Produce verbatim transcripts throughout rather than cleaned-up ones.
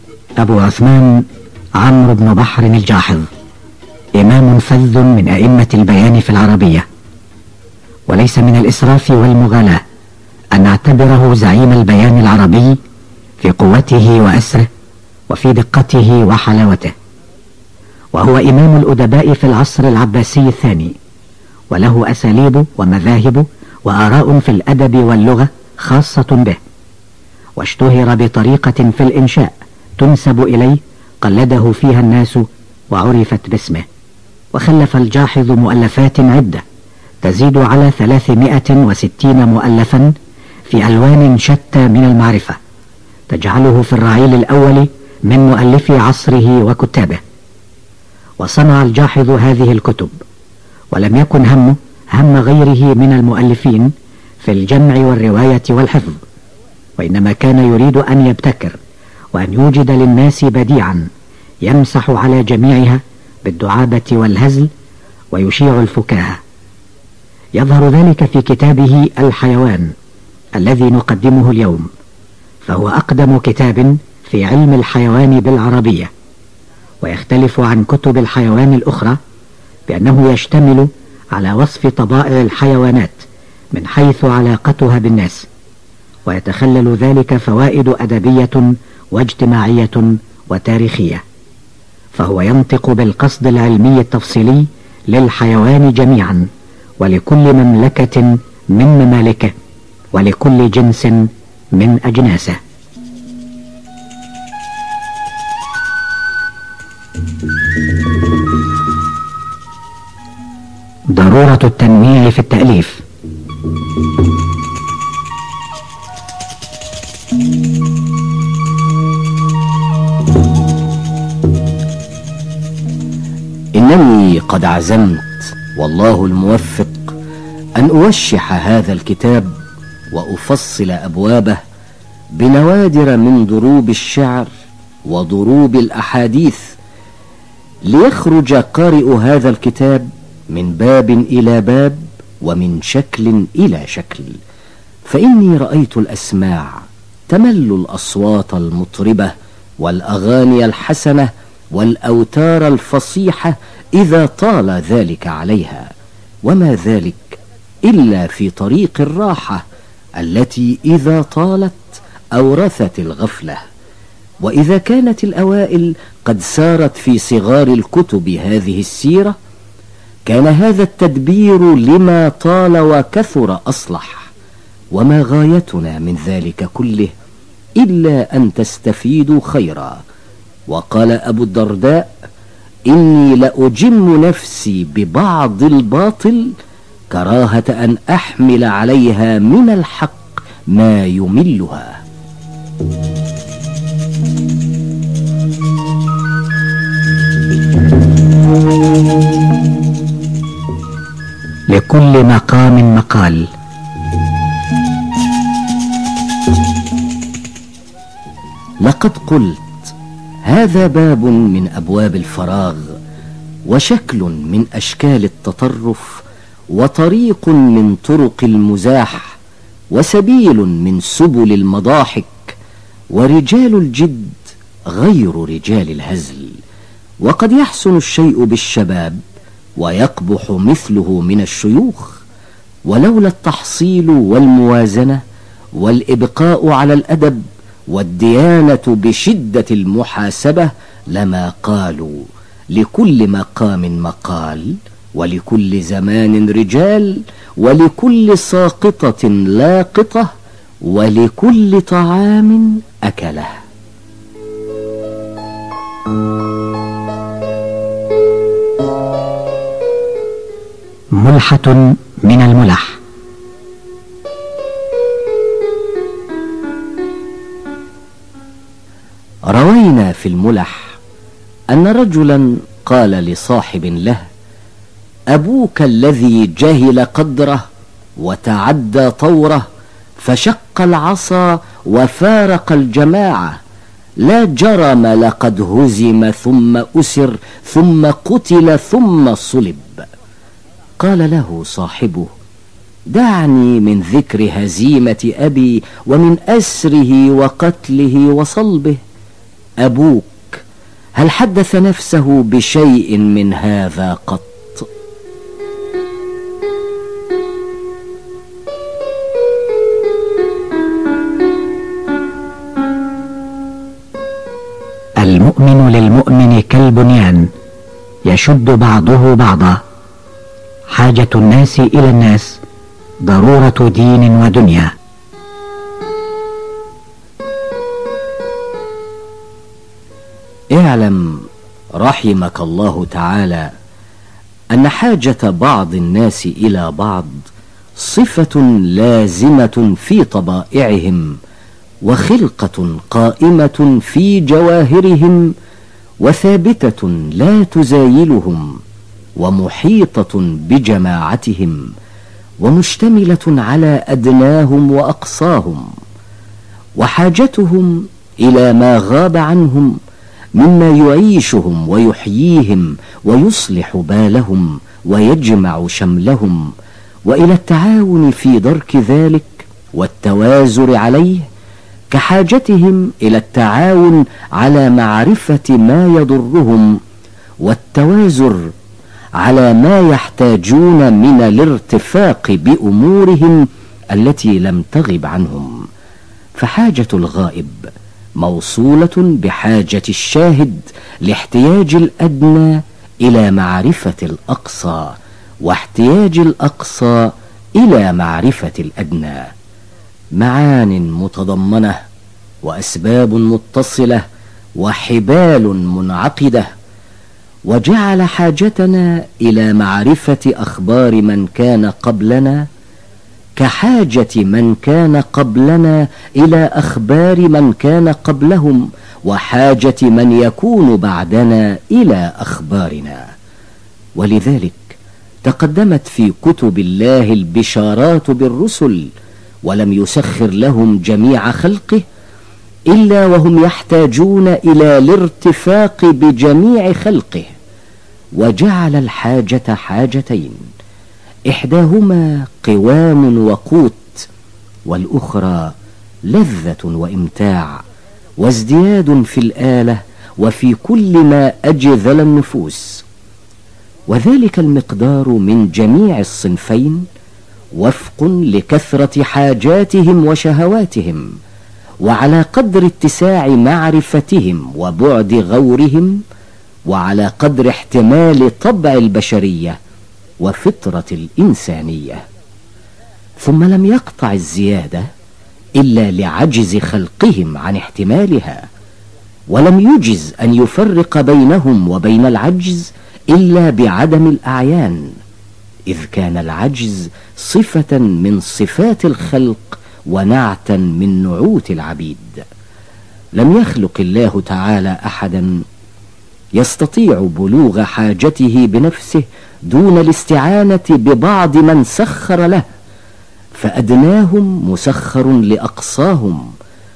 أبو عثمان عمرو بن بحر الجاحظ، إمام فذ من أئمة البيان في العربية، وليس من الإسراف والمغالاة أن نعتبره زعيم البيان العربي في قوته وأسره وفي دقته وحلاوته، وهو إمام الأدباء في العصر العباسي الثاني، وله أساليب ومذاهب وآراء في الأدب واللغة خاصة به، واشتهر بطريقة في الإنشاء تنسب إليه قلده فيها الناس وعرفت باسمه. وخلف الجاحظ مؤلفات عدة تزيد على ثلاثمائة وستين مؤلفا في ألوان شتى من المعرفة، تجعله في الرعيل الأول من مؤلفي عصره وكتابه. وصنع الجاحظ هذه الكتب، ولم يكن همه هم غيره من المؤلفين في الجمع والرواية والحفظ، وإنما كان يريد أن يبتكر وأن يوجد للناس بديعا يمسح على جميعها بالدعابة والهزل ويشيع الفكاهة. يظهر ذلك في كتابه الحيوان الذي نقدمه اليوم، فهو أقدم كتاب في علم الحيوان بالعربية، ويختلف عن كتب الحيوان الأخرى بأنه يشتمل على وصف طبائع الحيوانات من حيث علاقتها بالناس، ويتخلل ذلك فوائد أدبية واجتماعية وتاريخية، فهو ينطق بالقصد العلمي التفصيلي للحيوان جميعا، ولكل مملكة من ممالكه، ولكل جنس من أجناسه. ضرورة التنويع في التأليف. إنني قد عزمت والله الموفق أن أوشح هذا الكتاب وأفصل أبوابه بنوادر من ضروب الشعر وضروب الأحاديث، ليخرج قارئ هذا الكتاب من باب إلى باب ومن شكل إلى شكل. فإني رأيت الأسماع تمل الأصوات المطربة والأغاني الحسنة والأوتار الفصيحة إذا طال ذلك عليها، وما ذلك إلا في طريق الراحة التي إذا طالت أورثت الغفلة. وإذا كانت الأوائل قد سارت في صغار الكتب هذه السيرة، كان هذا التدبير لما طال وكثر أصلح. وما غايتنا من ذلك كله إلا أن تستفيدوا خيرا. وقال أبو الدرداء: إني لأجم نفسي ببعض الباطل كراهة أن أحمل عليها من الحق ما يملها. لكل مقام مقال. لقد قلت هذا باب من أبواب الفراغ، وشكل من أشكال التطرف، وطريق من طرق المزاح، وسبيل من سبل المضاحك. ورجال الجد غير رجال الهزل. وقد يحسن الشيء بالشباب ويقبح مثله من الشيوخ، ولولا التحصيل والموازنة والإبقاء على الأدب والديانة بشدة المحاسبة لما قالوا لكل مقام مقال، ولكل زمان رجال، ولكل ساقطة لاقطة، ولكل طعام أكله. ملحة من الملح. روينا في الملح أن رجلا قال لصاحب له: أبوك الذي جهل قدره وتعدى طوره فشق العصا وفارق الجماعة، لا جرم لقد هزم ثم أسر ثم قتل ثم صلب. قال له صاحبه: دعني من ذكر هزيمة أبي ومن أسره وقتله وصلبه، أبوك هل حدث نفسه بشيء من هذا قط؟ المؤمن للمؤمن كالبنيان يشد بعضه بعضا. حاجة الناس إلى الناس ضرورة دين ودنيا. اعلم رحمك الله تعالى أن حاجة بعض الناس إلى بعض صفة لازمة في طبائعهم، وخلقة قائمة في جواهرهم، وثابتة لا تزايلهم، ومحيطة بجماعتهم، ومشتملة على أدناهم وأقصاهم. وحاجتهم إلى ما غاب عنهم مما يعيشهم ويحييهم ويصلح بالهم ويجمع شملهم، وإلى التعاون في درك ذلك والتوازر عليه، كحاجتهم إلى التعاون على معرفة ما يضرهم والتوازر على ما يحتاجون من الارتفاق بأمورهم التي لم تغب عنهم. فحاجة الغائب موصولة بحاجة الشاهد لاحتياج الأدنى إلى معرفة الأقصى، واحتياج الأقصى إلى معرفة الأدنى. معان متضمنة، وأسباب متصلة، وحبال منعقدة. وجعل حاجتنا إلى معرفة أخبار من كان قبلنا كحاجة من كان قبلنا إلى أخبار من كان قبلهم، وحاجة من يكون بعدنا إلى أخبارنا. ولذلك تقدمت في كتب الله البشارات بالرسل، ولم يسخر لهم جميع خلقه إلا وهم يحتاجون إلى الارتفاق بجميع خلقه. وجعل الحاجة حاجتين، إحداهما قوام وقوت، والأخرى لذة وإمتاع، وازدياد في الآلة وفي كل ما أجذل النفوس. وذلك المقدار من جميع الصنفين وفق لكثرة حاجاتهم وشهواتهم، وعلى قدر اتساع معرفتهم وبعد غورهم، وعلى قدر احتمال طبع البشرية وفطرة الإنسانية. ثم لم يقطع الزيادة إلا لعجز خلقهم عن احتمالها، ولم يجز أن يفرق بينهم وبين العجز إلا بعدم الأعيان، إذ كان العجز صفة من صفات الخلق ونعتا من نعوت العبيد. لم يخلق الله تعالى أحدا يستطيع بلوغ حاجته بنفسه دون الاستعانة ببعض من سخر له، فأدناهم مسخر لأقصاهم،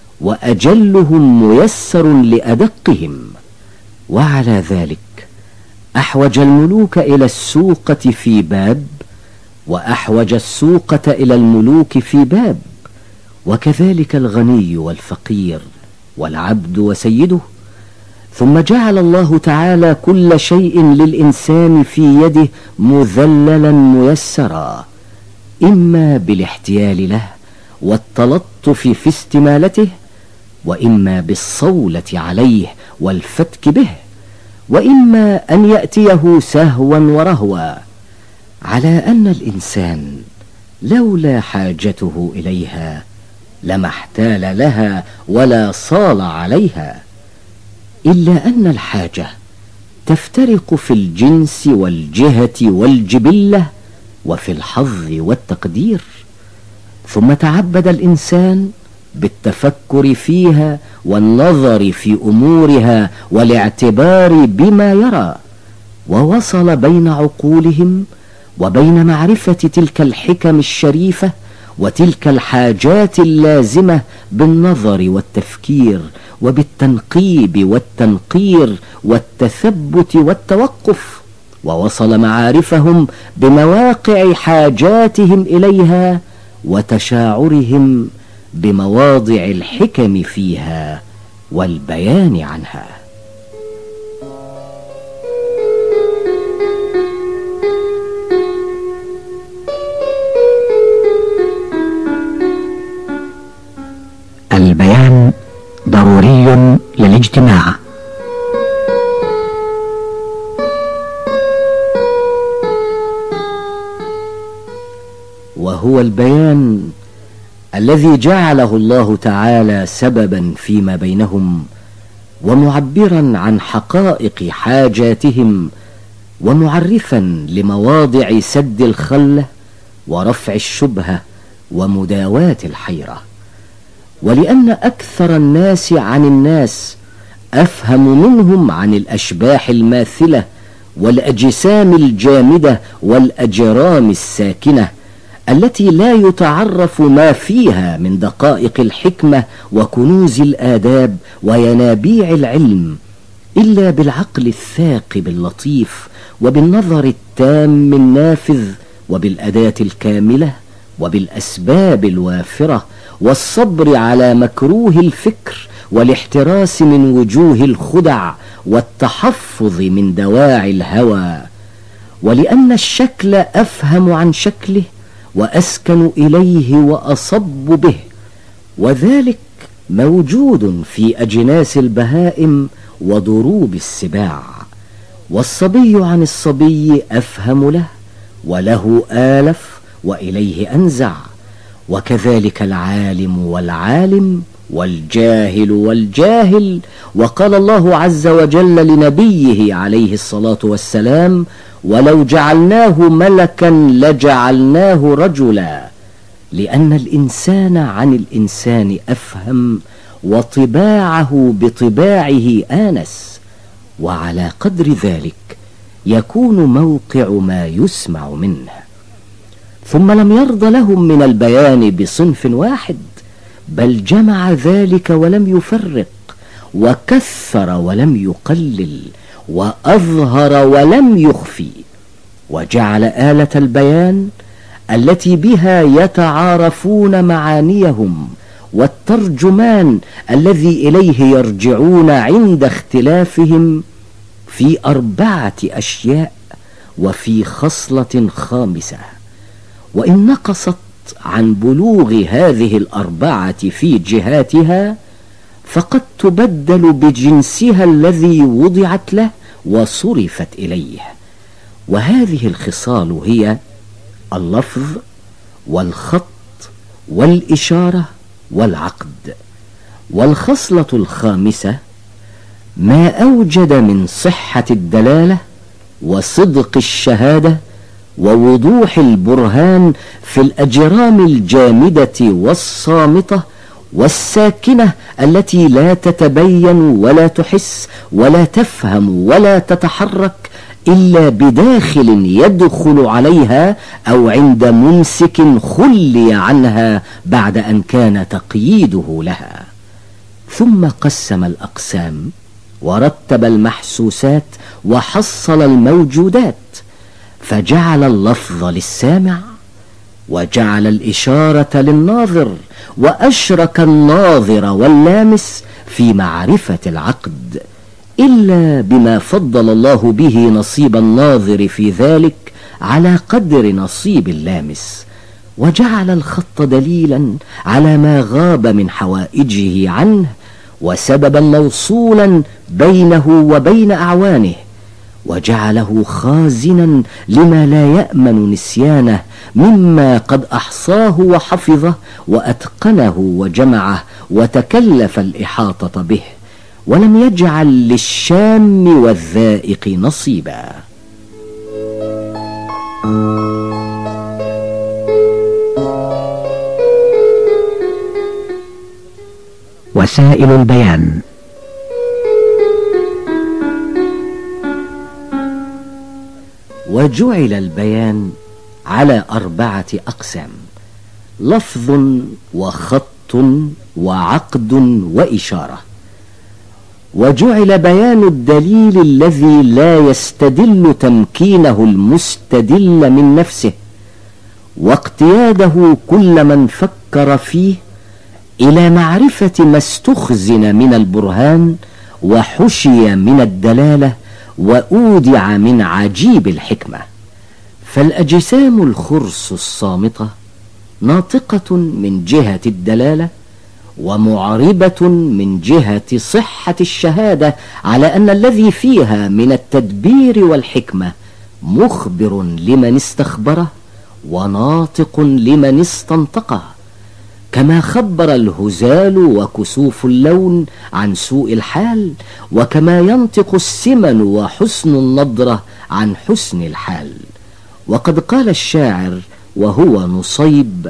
وأجلهم ميسر لأدقهم. وعلى ذلك أحوج الملوك إلى السوقة في باب، وأحوج السوقة إلى الملوك في باب، وكذلك الغني والفقير والعبد وسيده. ثم جعل الله تعالى كل شيء للإنسان في يده مذللا ميسرا، إما بالاحتيال له والتلطف في استمالته، وإما بالصولة عليه والفتك به، وإما أن يأتيه سهوا ورهوا، على أن الإنسان لولا حاجته إليها لما احتال لها ولا صال عليها. إلا أن الحاجة تفترق في الجنس والجهة والجبلة وفي الحظ والتقدير. ثم تعبد الإنسان بالتفكر فيها والنظر في أمورها والاعتبار بما يرى، ووصل بين عقولهم وبين معرفة تلك الحكم الشريفة وتلك الحاجات اللازمة بالنظر والتفكير وبالتنقيب والتنقير والتثبت والتوقف، ووصل معارفهم بمواقع حاجاتهم إليها وتشاعرهم بمواضع الحكم فيها والبيان عنها. البيان ضروري للاجتماع. وهو البيان الذي جعله الله تعالى سببا فيما بينهم، ومعبرا عن حقائق حاجاتهم، ومعرفا لمواضع سد الخلة ورفع الشبهة ومداواة الحيرة. ولأن أكثر الناس عن الناس أفهم منهم عن الأشباح الماثلة والأجسام الجامدة والأجرام الساكنة التي لا يتعرف ما فيها من دقائق الحكمة وكنوز الآداب وينابيع العلم إلا بالعقل الثاقب اللطيف وبالنظر التام النافذ وبالأداة الكاملة وبالأسباب الوافرة والصبر على مكروه الفكر والاحتراس من وجوه الخدع والتحفظ من دواعي الهوى. ولأن الشكل أفهم عن شكله وأسكن إليه وأصب به، وذلك موجود في أجناس البهائم وضروب السباع. والصبي عن الصبي أفهم له وله آلف وإليه أنزع، وكذلك العالم والعالم والجاهل والجاهل. وقال الله عز وجل لنبيه عليه الصلاة والسلام: ولو جعلناه ملكا لجعلناه رجلا، لأن الإنسان عن الإنسان أفهم وطباعه بطباعه آنس، وعلى قدر ذلك يكون موقع ما يسمع منه. ثم لم يرض لهم من البيان بصنف واحد، بل جمع ذلك ولم يفرق، وكثر ولم يقلل، وأظهر ولم يخفي، وجعل آلة البيان التي بها يتعارفون معانيهم، والترجمان الذي إليه يرجعون عند اختلافهم، في أربعة أشياء وفي خصلة خامسة. وإن نقصت عن بلوغ هذه الأربعة في جهاتها، فقد تبدل بجنسها الذي وضعت له وصرفت إليه. وهذه الخصال هي اللفظ والخط والإشارة والعقد. والخصلة الخامسة ما أوجد من صحة الدلالة وصدق الشهادة ووضوح البرهان في الأجرام الجامدة والصامتة والساكنة التي لا تتبين ولا تحس ولا تفهم ولا تتحرك إلا بداخل يدخل عليها أو عند ممسك خلي عنها بعد أن كان تقييده لها. ثم قسم الأقسام ورتب المحسوسات وحصل الموجودات، فجعل اللفظ للسامع، وجعل الإشارة للناظر، وأشرك الناظر واللامس في معرفة العقد، إلا بما فضل الله به نصيب الناظر في ذلك على قدر نصيب اللامس، وجعل الخط دليلا على ما غاب من حوائجه عنه، وسببا موصولا بينه وبين أعوانه، وجعله خازنا لما لا يأمن نسيانه مما قد أحصاه وحفظه وأتقنه وجمعه وتكلف الإحاطة به، ولم يجعل للشام والذائق نصيبا. وسائل البيان. وجعل البيان على أربعة أقسام: لفظ وخط وعقد وإشارة. وجعل بيان الدليل الذي لا يستدل تمكينه المستدل من نفسه واقتياده كل من فكر فيه إلى معرفة ما استخزن من البرهان وحشي من الدلالة وأودع من عجيب الحكمة. فالأجسام الخرس الصامتة ناطقة من جهة الدلالة ومعربة من جهة صحة الشهادة على أن الذي فيها من التدبير والحكمة مخبر لمن استخبره وناطق لمن استنطقه، كما خبر الهزال وكسوف اللون عن سوء الحال، وكما ينطق السمن وحسن النضرة عن حسن الحال. وقد قال الشاعر وهو نصيب: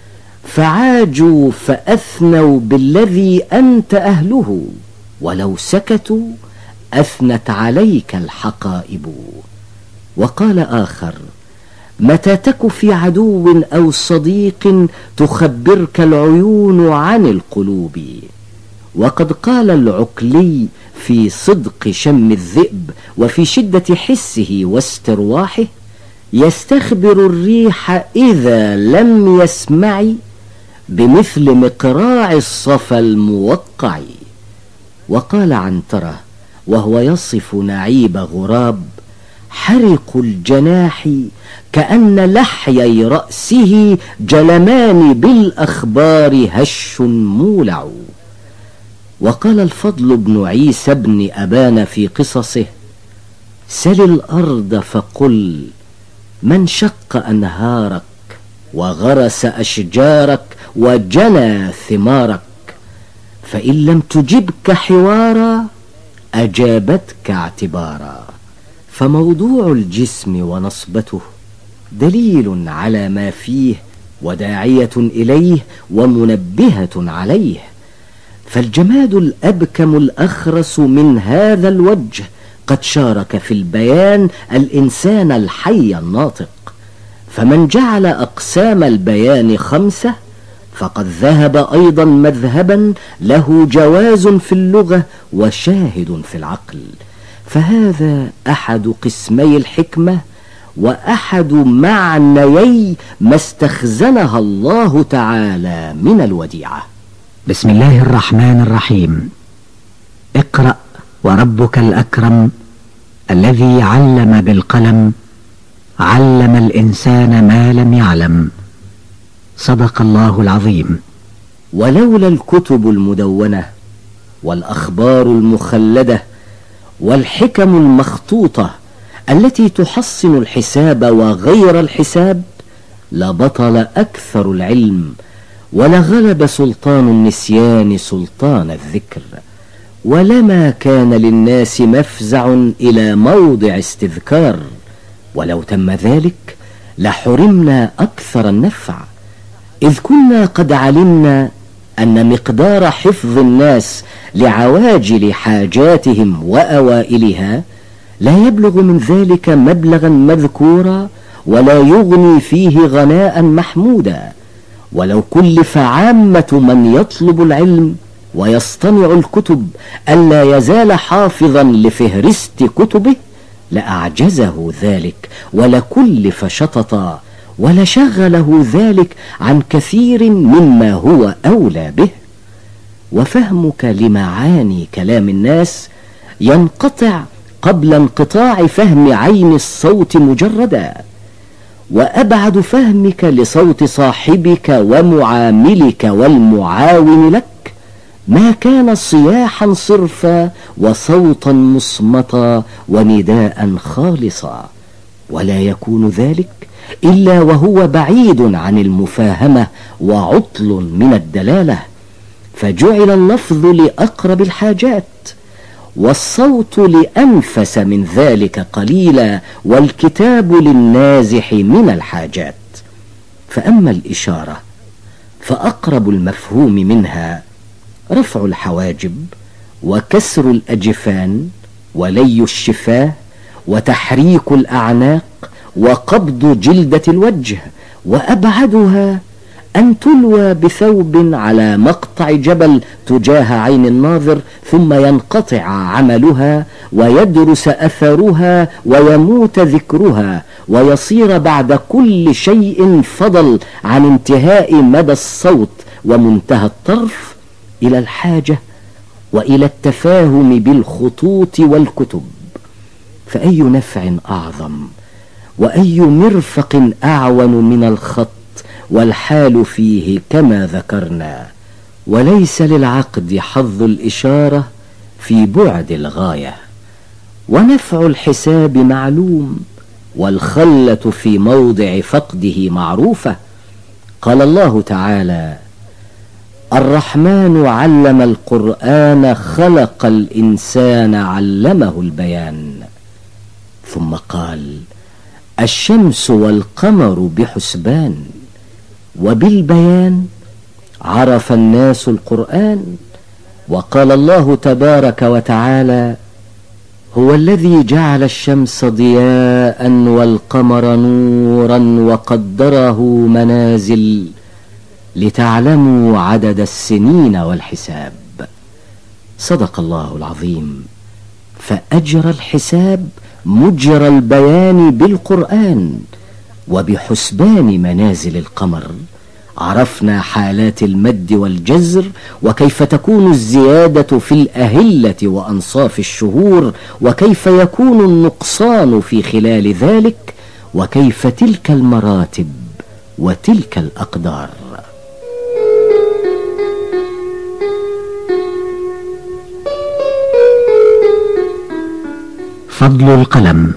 فعاجوا فأثنوا بالذي أنت أهله، ولو سكتوا أثنت عليك الحقائب. وقال آخر: متى تك في عدو أو صديق تخبرك العيون عن القلوب. وقد قال العقلي في صدق شم الذئب وفي شدة حسه واسترواحه: يستخبر الريح إذا لم يسمع بمثل مقراع الصفا الموقع. وقال عنترة وهو يصف نعيب غراب: حرق الجناح كأن لحيي رأسه جلمان بالأخبار هش مولع. وقال الفضل بن عيسى بن أبان في قصصه: سل الأرض فقل من شق أنهارك وغرس أشجارك وجنى ثمارك، فإن لم تجبك حوارا أجابتك اعتبارا. فموضوع الجسم ونصبته دليل على ما فيه وداعية إليه ومنبهة عليه. فالجماد الأبكم الأخرس من هذا الوجه قد شارك في البيان الإنسان الحي الناطق. فمن جعل أقسام البيان خمسة فقد ذهب أيضا مذهبا له جواز في اللغة وشاهد في العقل. فهذا أحد قسمي الحكمة وأحد معنيي ما استخزنها الله تعالى من الوديعة. بسم الله الرحمن الرحيم. اقرأ وربك الأكرم الذي علم بالقلم علم الإنسان ما لم يعلم. صدق الله العظيم. ولولا الكتب المدونة والأخبار المخلدة والحكم المخطوطة التي تحصن الحساب وغير الحساب لبطل أكثر العلم، ولغلب سلطان النسيان سلطان الذكر، ولما كان للناس مفزع إلى موضع استذكار. ولو تم ذلك لحرمنا أكثر النفع، إذ كنا قد علمنا أن مقدار حفظ الناس لعواجل حاجاتهم وأوائلها لا يبلغ من ذلك مبلغا مذكورا ولا يغني فيه غناء محمودا. ولو كلف عامة من يطلب العلم ويصطنع الكتب ألا يزال حافظا لفهرست كتبه لأعجزه ذلك ولكلف شططا ولشغله ذلك عن كثير مما هو أولى به. وفهمك لمعاني كلام الناس ينقطع قبل انقطاع فهم عين الصوت مجردا، وأبعد فهمك لصوت صاحبك ومعاملك والمعاون لك ما كان صياحا صرفا وصوتا مصمتا ونداء خالصا، ولا يكون ذلك إلا وهو بعيد عن المفاهمة وعطل من الدلالة. فجعل اللفظ لأقرب الحاجات والصوت لأنفس من ذلك قليلا والكتاب للنازح من الحاجات. فأما الإشارة فأقرب المفهوم منها رفع الحواجب وكسر الأجفان ولي الشفاه وتحريك الأعناق وقبض جلدة الوجه، وأبعدها أن تلوى بثوب على مقطع جبل تجاه عين الناظر ثم ينقطع عملها ويدرس أثرها ويموت ذكرها ويصير بعد كل شيء فضل عن انتهاء مدى الصوت ومنتهى الطرف إلى الحاجة وإلى التفاهم بالخطوط والكتب. فأي نفع أعظم وأي مرفق أعون من الخط، والحال فيه كما ذكرنا، وليس للعقد حظ الإشارة في بعد الغاية. ونفع الحساب معلوم، والخلة في موضع فقده معروفة. قال الله تعالى: الرحمن علم القرآن خلق الإنسان علمه البيان. ثم قال: الشمس والقمر بحسبان. وبالبيان عرف الناس القرآن. وقال الله تبارك وتعالى: هو الذي جعل الشمس ضياء والقمر نورا وقدره منازل لتعلموا عدد السنين والحساب. صدق الله العظيم. فأجرى الحساب مجرى البيان بالقرآن. وبحسبان منازل القمر عرفنا حالات المد والجزر، وكيف تكون الزيادة في الأهلة وأنصاف الشهور، وكيف يكون النقصان في خلال ذلك، وكيف تلك المراتب وتلك الأقدار. فضل القلم.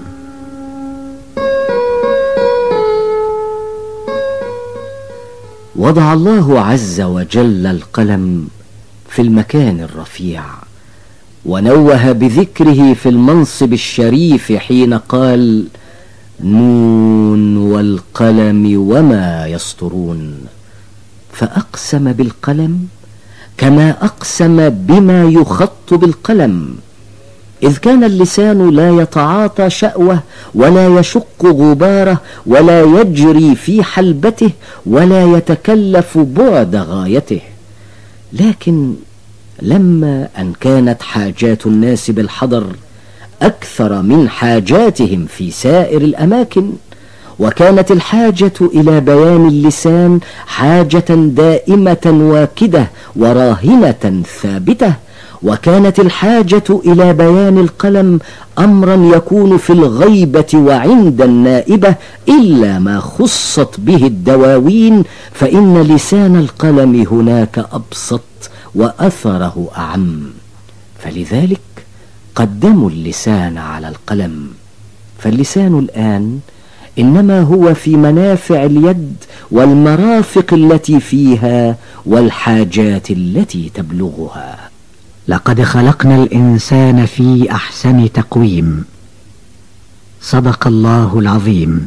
وضع الله عز وجل القلم في المكان الرفيع، ونوه بذكره في المنصب الشريف حين قال: نون والقلم وما يسطرون. فأقسم بالقلم كما أقسم بما يخط بالقلم، إذ كان اللسان لا يتعاطى شأوه ولا يشق غباره ولا يجري في حلبته ولا يتكلف بعد غايته. لكن لما أن كانت حاجات الناس بالحضر أكثر من حاجاتهم في سائر الأماكن، وكانت الحاجة إلى بيان اللسان حاجة دائمة واكدة وراهنة ثابتة، وكانت الحاجة إلى بيان القلم أمرا يكون في الغيبة وعند النائبة إلا ما خصت به الدواوين، فإن لسان القلم هناك أبسط وأثره أعم، فلذلك قدموا اللسان على القلم. فاللسان الآن إنما هو في منافع اليد والمرافق التي فيها والحاجات التي تبلغها. لقد خلقنا الإنسان في أحسن تقويم. صدق الله العظيم.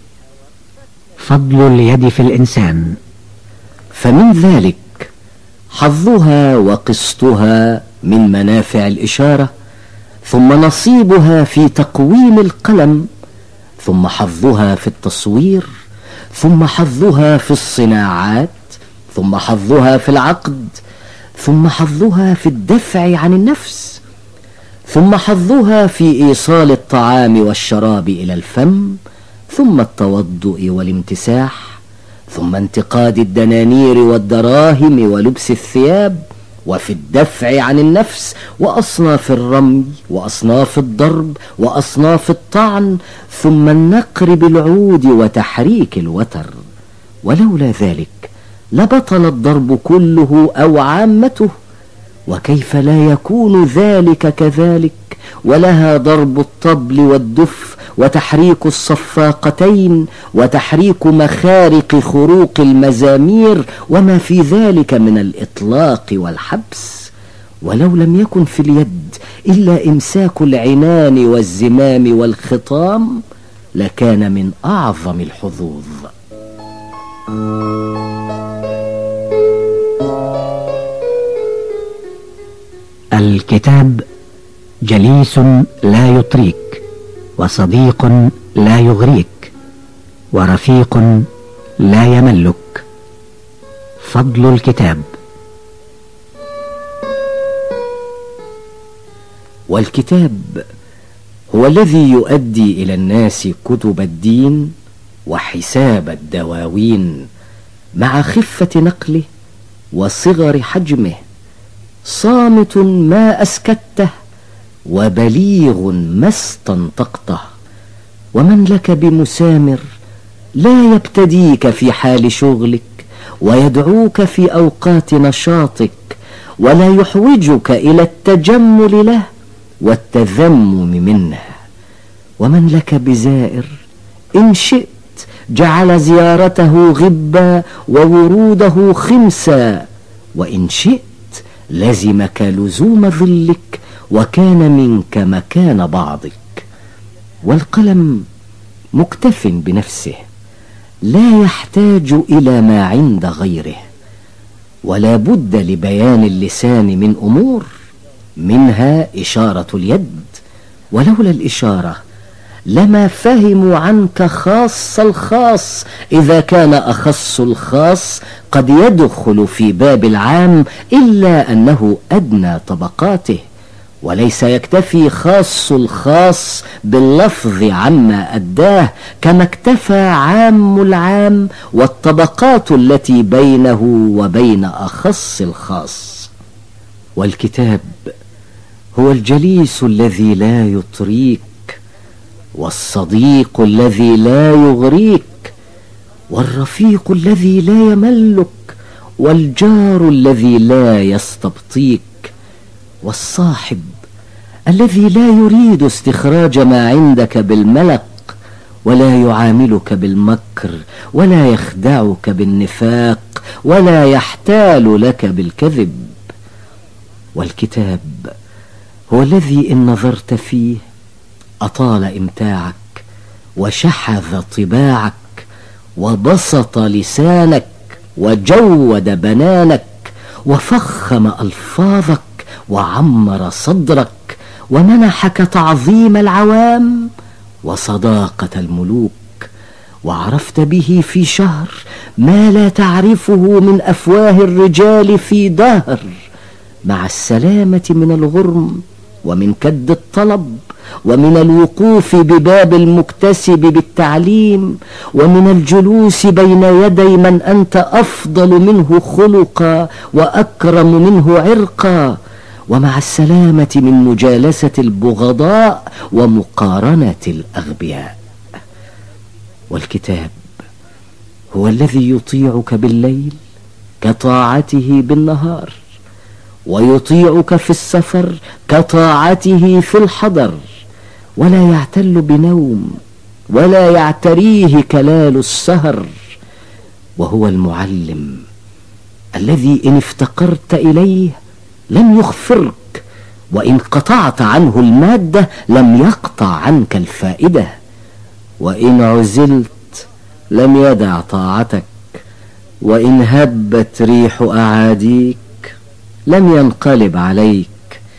فضل اليد في الإنسان. فمن ذلك حظها وقسطها من منافع الإشارة، ثم نصيبها في تقويم القلم، ثم حظها في التصوير، ثم حظها في الصناعات، ثم حظها في العقد، ثم حظها في الدفع عن النفس، ثم حظها في إيصال الطعام والشراب إلى الفم، ثم التوضؤ والامتساح، ثم انتقاد الدنانير والدراهم ولبس الثياب، وفي الدفع عن النفس وأصناف الرمي وأصناف الضرب وأصناف الطعن، ثم النقر بالعود وتحريك الوتر. ولولا ذلك لبطل الضرب كله أو عامته. وكيف لا يكون ذلك كذلك ولها ضرب الطبل والدف وتحريك الصفاقتين وتحريك مخارق خروق المزامير وما في ذلك من الإطلاق والحبس. ولو لم يكن في اليد إلا إمساك العنان والزمام والخطام لكان من أعظم الحظوظ. الكتاب جليس لا يطريك، وصديق لا يغريك، ورفيق لا يملك. فضل الكتاب. والكتاب هو الذي يؤدي إلى الناس كتب الدين وحساب الدواوين، مع خفة نقله وصغر حجمه، صامت ما أسكته، وبليغ ما استنطقته. ومن لك بمسامر لا يبتديك في حال شغلك، ويدعوك في أوقات نشاطك، ولا يحوجك إلى التجمل له والتذمم منه. ومن لك بزائر إن شئت جعل زيارته غبا ووروده خمسا، وإن شئت لزمك لزوم ظلك وكان منك مكان بعضك. والقلم مكتف بنفسه، لا يحتاج إلى ما عند غيره، ولا بد لبيان اللسان من أمور، منها إشارة اليد، ولولا الإشارة لما فهموا عنك خاص الخاص، إذا كان أخص الخاص قد يدخل في باب العام، إلا أنه أدنى طبقاته، وليس يكتفي خاص الخاص باللفظ عما أداه، كما اكتفى عام العام والطبقات التي بينه وبين أخص الخاص. والكتاب هو الجليس الذي لا يطريك، والصديق الذي لا يغريك، والرفيق الذي لا يملك، والجار الذي لا يستبطيك، والصاحب الذي لا يريد استخراج ما عندك بالملق، ولا يعاملك بالمكر، ولا يخدعك بالنفاق، ولا يحتال لك بالكذب. والكتاب هو الذي إن نظرت فيه أطال إمتاعك، وشحذ طباعك، وبسط لسانك، وجود بنانك، وفخم ألفاظك، وعمر صدرك، ومنحك تعظيم العوام وصداقة الملوك. وعرفت به في شهر ما لا تعرفه من أفواه الرجال في دهر، مع السلامة من الغرم، ومن كد الطلب، ومن الوقوف بباب المكتسب بالتعليم، ومن الجلوس بين يدي من أنت أفضل منه خلقا وأكرم منه عرقا، ومع السلامة من مجالسة البغضاء ومقارنة الأغبياء. والكتاب هو الذي يطيعك بالليل كطاعته بالنهار، ويطيعك في السفر كطاعته في الحضر، ولا يعتل بنوم، ولا يعتريه كلال السهر. وهو المعلم الذي إن افتقرت إليه لم يغفرك، وإن قطعت عنه المادة لم يقطع عنك الفائدة، وإن عزلت لم يدع طاعتك، وإن هبت ريح أعاديك لم ينقلب عليك.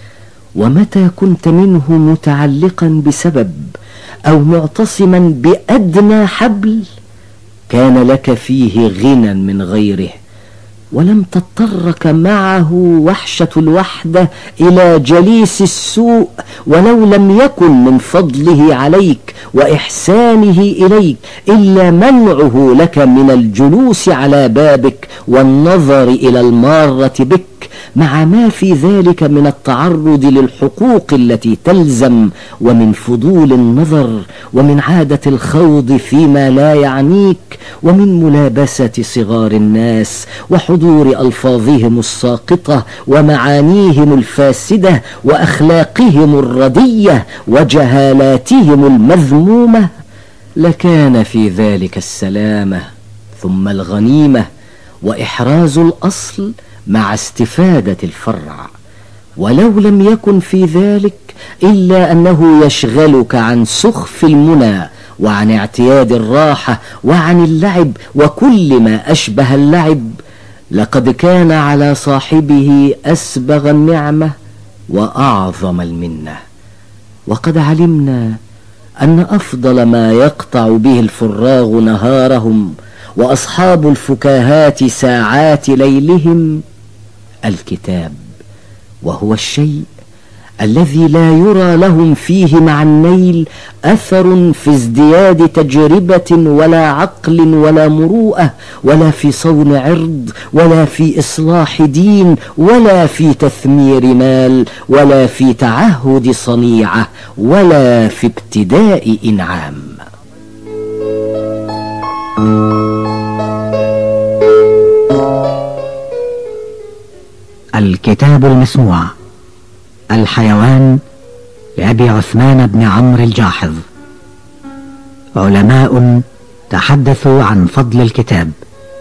ومتى كنت منه متعلقا بسبب أو معتصما بأدنى حبل كان لك فيه غنى من غيره، ولم تضطرك معه وحشة الوحدة إلى جليس السوء، ولو لم يكن من فضله عليك وإحسانه إليك إلا منعه لك من الجلوس على بابك والنظر إلى المارة بك، مع ما في ذلك من التعرض للحقوق التي تلزم، ومن فضول النظر، ومن عادة الخوض فيما لا يعنيك، ومن ملابسة صغار الناس، وحضور ألفاظهم الساقطة، ومعانيهم الفاسدة، وأخلاقهم الردية، وجهالاتهم المذمومة، لكان في ذلك السلامة ثم الغنيمة، وإحراز الأصل مع استفادة الفرع. ولو لم يكن في ذلك إلا أنه يشغلك عن سخف المنى، وعن اعتياد الراحة، وعن اللعب وكل ما أشبه اللعب، لقد كان على صاحبه أسبغ النعمة وأعظم المنة. وقد علمنا أن أفضل ما يقطع به الفراغ نهارهم وأصحاب الفكاهات ساعات ليلهم الكتاب، وهو الشيء الذي لا يرى لهم فيه مع النيل أثر في ازدياد تجربة ولا عقل ولا مروءة، ولا في صون عرض، ولا في إصلاح دين، ولا في تثمير مال، ولا في تعهد صنيعة، ولا في ابتداء إنعام. الكتاب المسموع، الحيوان، لأبي عثمان بن عمرو الجاحظ. علماء تحدثوا عن فضل الكتاب.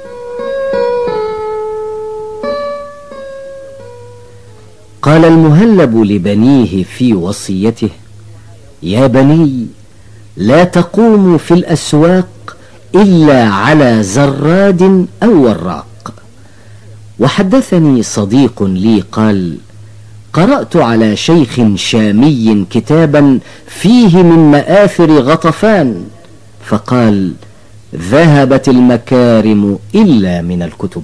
قال المهلب لبنيه في وصيته: يا بني، لا تقوموا في الأسواق إلا على زراد أو وراق. وحدثني صديق لي قال: قرأت على شيخ شامي كتابا فيه من مآثر غطفان، فقال: ذهبت المكارم إلا من الكتب.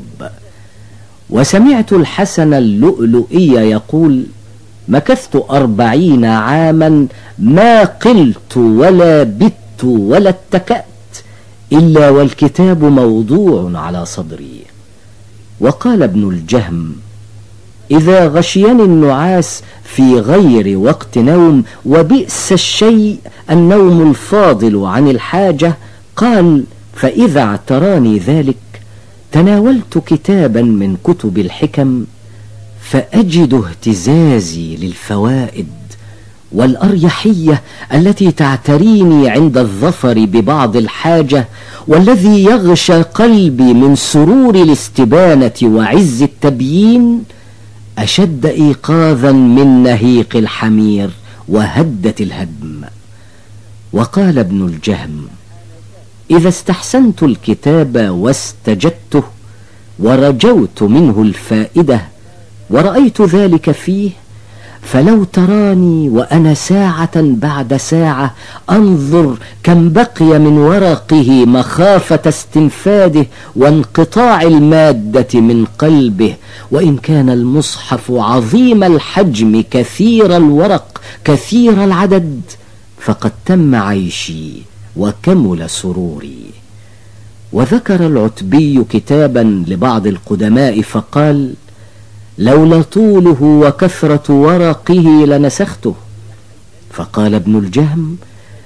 وسمعت الحسن اللؤلؤي يقول: مكثت أربعين عاما ما قلت ولا بت ولا اتكأت إلا والكتاب موضوع على صدري. وقال ابن الجهم: إذا غشيني النعاس في غير وقت نوم، وبئس الشيء النوم الفاضل عن الحاجة، قال: فإذا اعتراني ذلك تناولت كتابا من كتب الحكم، فأجد اهتزازي للفوائد والأريحية التي تعتريني عند الظفر ببعض الحاجة، والذي يغشى قلبي من سرور الاستبانة وعز التبيين أشد إيقاظا من نهيق الحمير وهدة الهدم. وقال ابن الجهم: إذا استحسنت الكتاب واستجدته ورجوت منه الفائدة ورأيت ذلك فيه، فلو تراني وأنا ساعة بعد ساعة أنظر كم بقي من ورقه مخافة استنفاده وانقطاع المادة من قلبه، وإن كان المصحف عظيم الحجم كثير الورق كثير العدد، فقد تم عيشي وكمل سروري. وذكر العتبي كتابا لبعض القدماء فقال: لولا طوله وكثرة ورقه لنسخته. فقال ابن الجهم: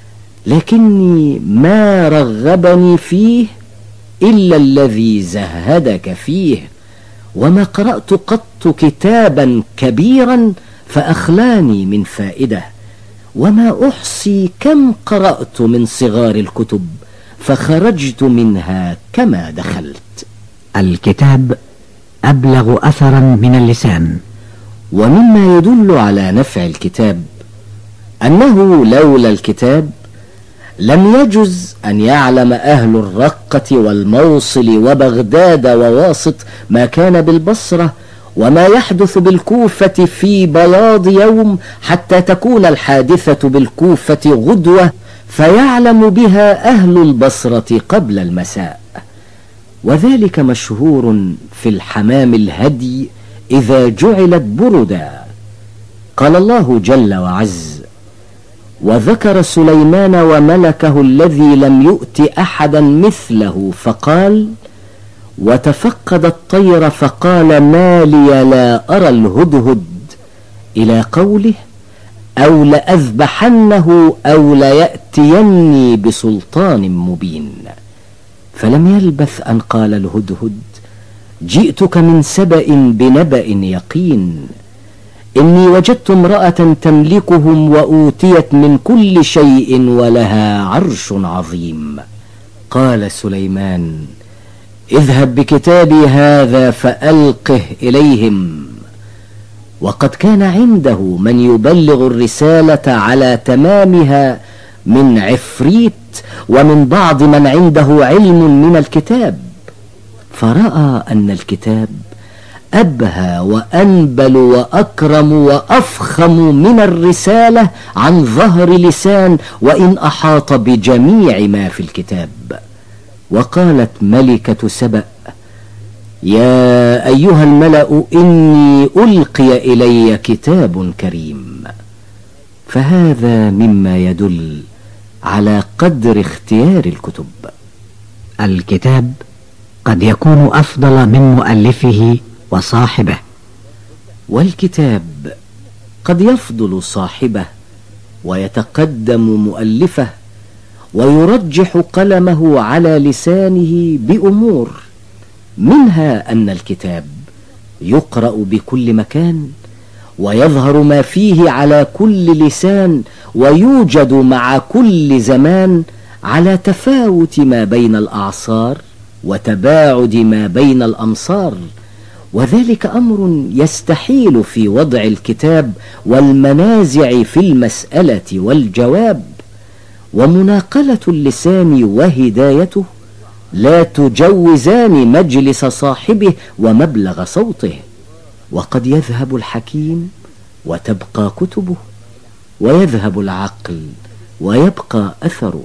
لكني ما رغبني فيه إلا الذي زهدك فيه، وما قرأت قط كتابا كبيرا فأخلاني من فائدة، وما أحصي كم قرأت من صغار الكتب فخرجت منها كما دخلت. الكتاب أبلغ أثرا من اللسان. ومما يدل على نفع الكتاب أنه لولا الكتاب لم يجز أن يعلم أهل الرقة والموصل وبغداد وواسط ما كان بالبصرة وما يحدث بالكوفة في بياض يوم، حتى تكون الحادثة بالكوفة غدوة فيعلم بها أهل البصرة قبل المساء. وذلك مشهور في الحمام الهدي إذا جعلت بردا. قال الله جل وعز: وذكر سليمان وملكه الذي لم يؤت أحدا مثله، فقال: وتفقد الطير فقال ما لي لا أرى الهدهد، إلى قوله: أو لأذبحنه أو ليأتيني بسلطان مبين. فلم يلبث أن قال الهدهد: جئتك من سبأ بنبأ يقين، إني وجدت امرأة تملكهم وأوتيت من كل شيء ولها عرش عظيم. قال سليمان: اذهب بكتابي هذا فألقه إليهم. وقد كان عنده من يبلغ الرسالة على تمامها من عفريت ومن بعض من عنده علم من الكتاب، فرأى أن الكتاب أبهى وأنبل وأكرم وأفخم من الرسالة عن ظهر لسان، وإن أحاط بجميع ما في الكتاب. وقالت ملكة سبأ: يا أيها الملأ إني ألقي إلي كتاب كريم. فهذا مما يدل على قدر اختيار الكتب. الكتاب قد يكون أفضل من مؤلفه وصاحبه، والكتاب قد يفضل صاحبه ويتقدم مؤلفه ويرجح قلمه على لسانه بأمور، منها أن الكتاب يقرأ بكل مكان ويظهر ما فيه على كل لسان ويوجد مع كل زمان على تفاوت ما بين الأعصار وتباعد ما بين الأمصار، وذلك أمر يستحيل في وضع الكتاب والمنازع في المسألة والجواب. ومناقلة اللسان وهدايته لا تجوزان مجلس صاحبه ومبلغ صوته، وقد يذهب الحكيم وتبقى كتبه، ويذهب العقل ويبقى أثره.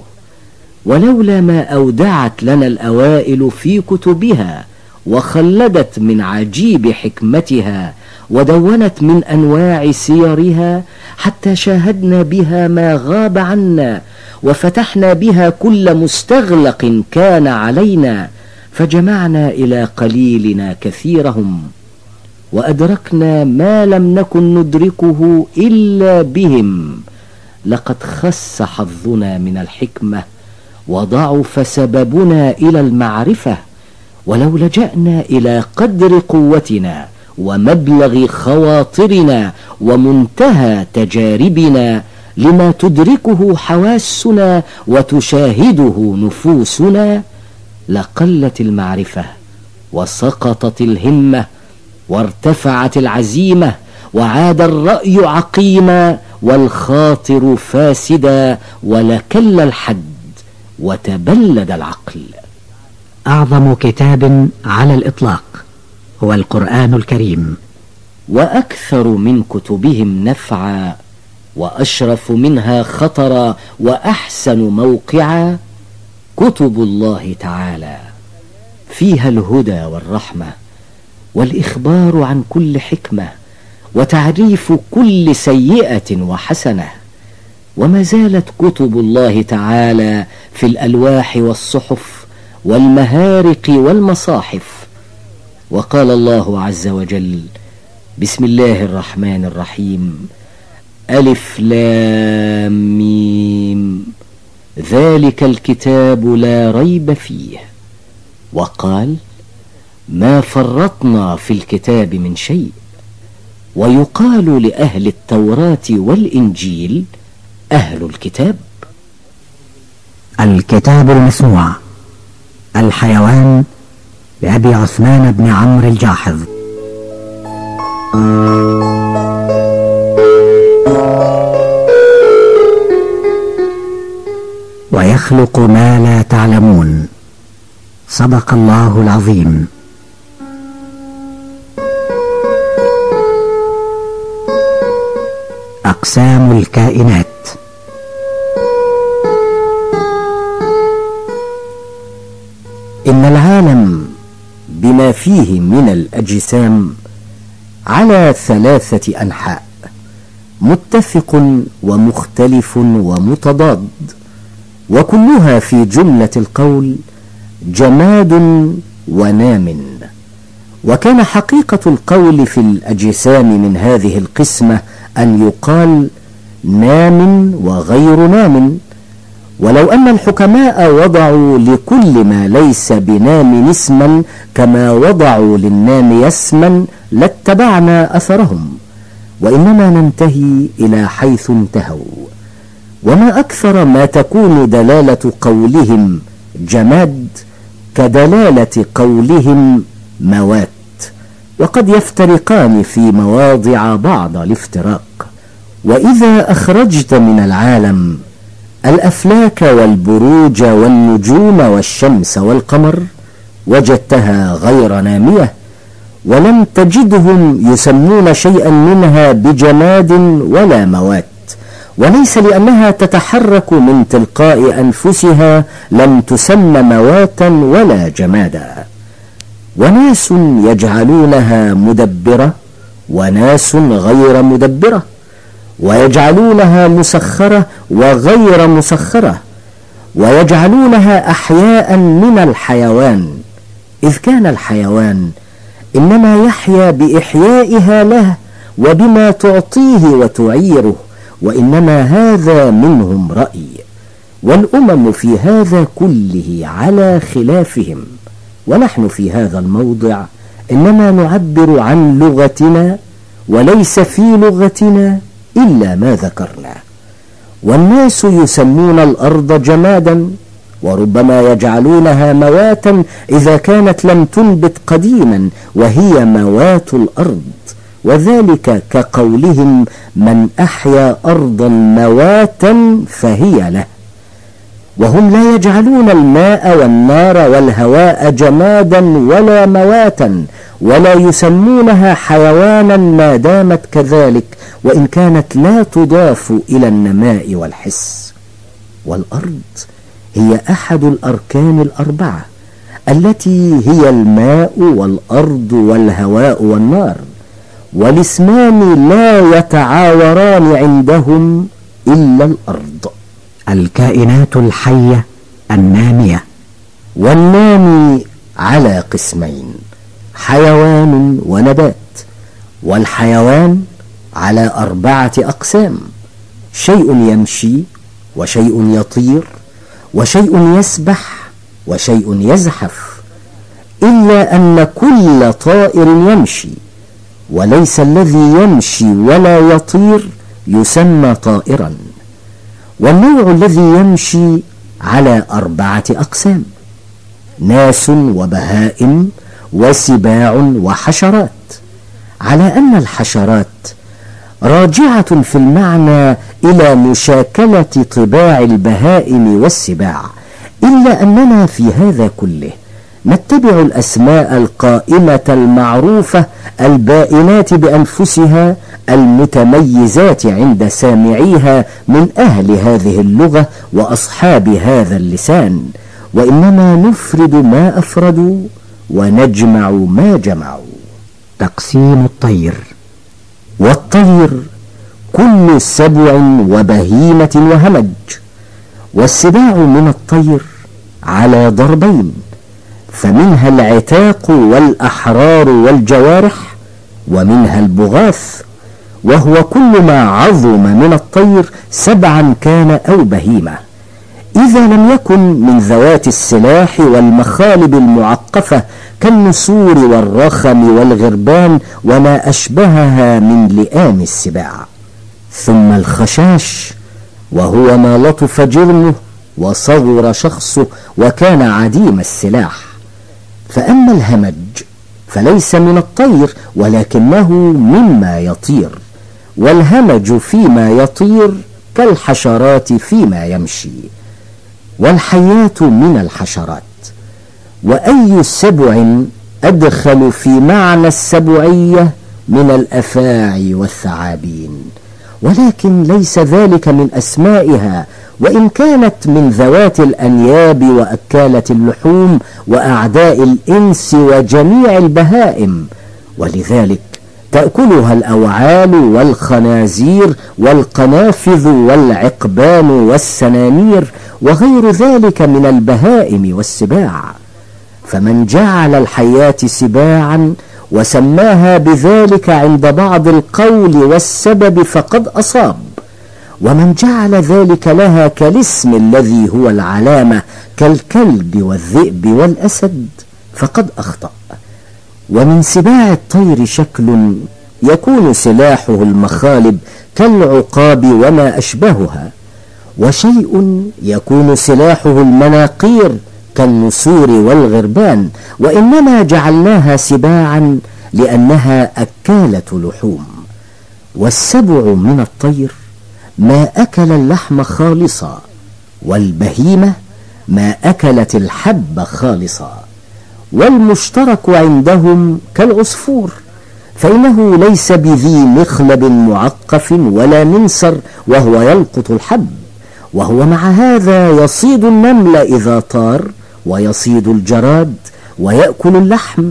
ولولا ما أودعت لنا الأوائل في كتبها وخلدت من عجيب حكمتها ودونت من أنواع سيرها حتى شاهدنا بها ما غاب عنا وفتحنا بها كل مستغلق كان علينا، فجمعنا إلى قليلنا كثيرهم وأدركنا ما لم نكن ندركه إلا بهم، لقد خس حظنا من الحكمة وضعف سببنا إلى المعرفة. ولو لجأنا إلى قدر قوتنا ومبلغ خواطرنا ومنتهى تجاربنا لما تدركه حواسنا وتشاهده نفوسنا لقلت المعرفة وسقطت الهمة وارتفعت العزيمة وعاد الرأي عقيما والخاطر فاسدا ولكل الحد وتبلد العقل. أعظم كتاب على الإطلاق هو القرآن الكريم، وأكثر من كتبهم نفعا وأشرف منها خطرا وأحسن موقعا كتب الله تعالى، فيها الهدى والرحمة والإخبار عن كل حكمة وتعريف كل سيئة وحسنة. وما زالت كتب الله تعالى في الألواح والصحف والمهارق والمصاحف. وقال الله عز وجل: بسم الله الرحمن الرحيم، ألف لام ميم، ذلك الكتاب لا ريب فيه. وقال: ما فرطنا في الكتاب من شيء. ويقال لأهل التوراة والإنجيل أهل الكتاب. الكتاب المسموع، الحيوان، لأبي عثمان بن عمرو الجاحظ. ويخلق ما لا تعلمون، صدق الله العظيم. أقسام الكائنات. إن العالم بما فيه من الأجسام على ثلاثة أنحاء، متفق ومختلف ومتضاد، وكلها في جملة القول جماد ونام. وكان حقيقة القول في الأجسام من هذه القسمة أن يقال نام وغير نام. ولو أن الحكماء وضعوا لكل ما ليس بنام اسما كما وضعوا للنام اسما لاتبعنا أثرهم، وإنما ننتهي إلى حيث انتهوا. وما أكثر ما تكون دلالة قولهم جماد كدلالة قولهم موات، وقد يفترقان في مواضع بعض الافتراق. وإذا أخرجت من العالم الأفلاك والبروج والنجوم والشمس والقمر وجدتها غير نامية، ولم تجدهم يسمون شيئا منها بجماد ولا موات، وليس لأنها تتحرك من تلقاء أنفسها لم تسمى مواتا ولا جمادا. وناس يجعلونها مدبرة وناس غير مدبرة، ويجعلونها مسخرة وغير مسخرة، ويجعلونها أحياء من الحيوان، إذ كان الحيوان إنما يحيا بإحيائها له وبما تعطيه وتعيره، وإنما هذا منهم رأي، والأمم في هذا كله على خلافهم. ونحن في هذا الموضع إنما نعبر عن لغتنا، وليس في لغتنا إلا ما ذكرنا. والناس يسمون الأرض جمادا، وربما يجعلونها مواتا إذا كانت لم تنبت قديما، وهي موات الأرض، وذلك كقولهم من أحيا أرضا مواتا فهي له. وهم لا يجعلون الماء والنار والهواء جمادا ولا مواتا، ولا يسمونها حيوانا ما دامت كذلك، وإن كانت لا تضاف إلى النماء والحس. والأرض هي أحد الأركان الأربعة التي هي الماء والأرض والهواء والنار، والاسمان لا يتعاوران عندهم إلا الأرض. الكائنات الحية النامية. والنامي على قسمين، حيوان ونبات. والحيوان على أربعة أقسام: شيء يمشي، وشيء يطير، وشيء يسبح، وشيء يزحف، إلا أن كل طائر يمشي، وليس الذي يمشي ولا يطير يسمى طائرا. والنوع الذي يمشي على أربعة أقسام: ناس وبهائم وسباع وحشرات، على أن الحشرات راجعة في المعنى إلى مشاكلة طباع البهائم والسباع، إلا أننا في هذا كله نتبع الأسماء القائمة المعروفة البائنات بأنفسها المتميزات عند سامعيها من أهل هذه اللغة وأصحاب هذا اللسان، وإنما نفرد ما أفردوا ونجمع ما جمعوا. تقسيم الطير. والطير كل سبع وبهيمة وهمج. والسباع من الطير على ضربين، فمنها العتاق والأحرار والجوارح، ومنها البغاث، وهو كل ما عظم من الطير سبعا كان أو بهيمة، إذا لم يكن من ذوات السلاح والمخالب المعقفة كالنسور والرخم والغربان وما أشبهها من لئام السباع. ثم الخشاش، وهو ما لطف جرمه وصغر شخصه وكان عديم السلاح. فأما الهمج فليس من الطير، ولكنه مما يطير، والهمج فيما يطير كالحشرات فيما يمشي. والحيات من الحشرات. وأي سبع أدخل في معنى السبعية من الأفاعي والثعابين، ولكن ليس ذلك من أسمائها، وإن كانت من ذوات الأنياب وأكالة اللحوم وأعداء الإنس وجميع البهائم، ولذلك تأكلها الأوعال والخنازير والقنافذ والعقبان والسنانير وغير ذلك من البهائم والسباع. فمن جعل الحيات سباعا وسماها بذلك عند بعض القول والسبب فقد أصاب، ومن جعل ذلك لها كالاسم الذي هو العلامة كالكلب والذئب والأسد فقد أخطأ. ومن سباع الطير شكل يكون سلاحه المخالب كالعقاب وما أشبهها، وشيء يكون سلاحه المناقير كالنسور والغربان، وإنما جعلناها سباعا لأنها أكالة لحوم. والسبع من الطير ما أكل اللحم خالصا، والبهيمة ما أكلت الحب خالصا. والمشترك عندهم كالعصفور، فإنه ليس بذي مخلب معقف ولا منسر وهو يلقط الحب، وهو مع هذا يصيد النمل إذا طار، ويصيد الجراد، ويأكل اللحم،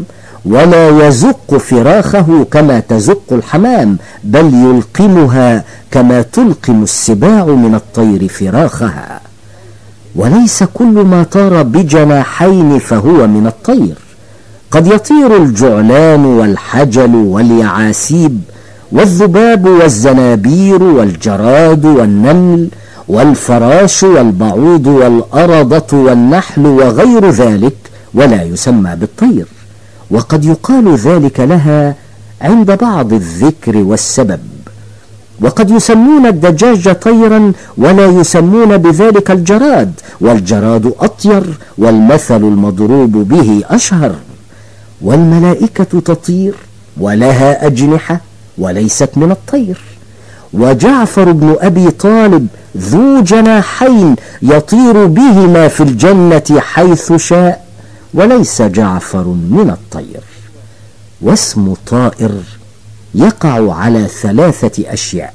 ولا يزق فراخه كما تزق الحمام، بل يلقمها كما تلقم السباع من الطير فراخها. وليس كل ما طار بجناحين فهو من الطير، قد يطير الجعلان والحجل واليعاسيب والذباب والزنابير والجراد والنمل والفراش والبعوض والأرضة والنحل وغير ذلك، ولا يسمى بالطير، وقد يقال ذلك لها عند بعض الذكر والسبب. وقد يسمون الدجاج طيرا ولا يسمون بذلك الجراد، والجراد أطير والمثل المضروب به أشهر. والملائكة تطير ولها أجنحة وليست من الطير. وجعفر بن أبي طالب ذو جناحين يطير بهما في الجنة حيث شاء، وليس جعفر من الطير. واسم طائر يقع على ثلاثة أشياء: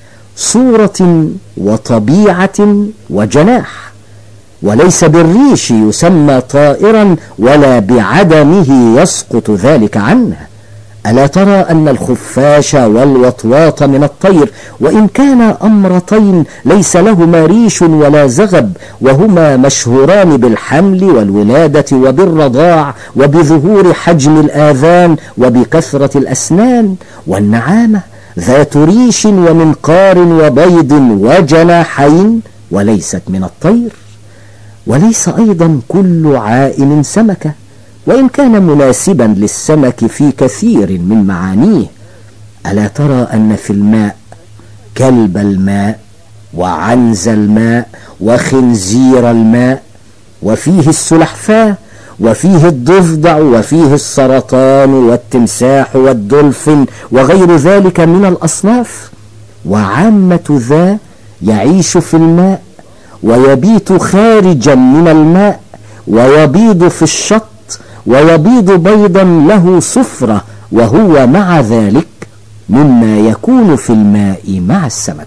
صورة وطبيعة وجناح. وليس بالريش يسمى طائرا ولا بعدمه يسقط ذلك عنه. ألا ترى أن الخفاش والوطواط من الطير، وإن كان أمرتين ليس لهما ريش ولا زغب، وهما مشهوران بالحمل والولادة وبالرضاع وبظهور حجم الآذان وبكثرة الأسنان. والنعامة ذات ريش ومنقار وبيض وجناحين وليست من الطير. وليس أيضا كل عائم سمكة، وإن كان مناسبا للسمك في كثير من معانيه. ألا ترى أن في الماء كلب الماء وعنز الماء وخنزير الماء، وفيه السلحفاة وفيه الضفدع وفيه السرطان والتمساح والدولفين وغير ذلك من الأصناف. وعامة ذا يعيش في الماء ويبيت خارجا من الماء، ويبيض في الشط، ويبيض بيضا له صفرة، وهو مع ذلك مما يكون في الماء مع السمك.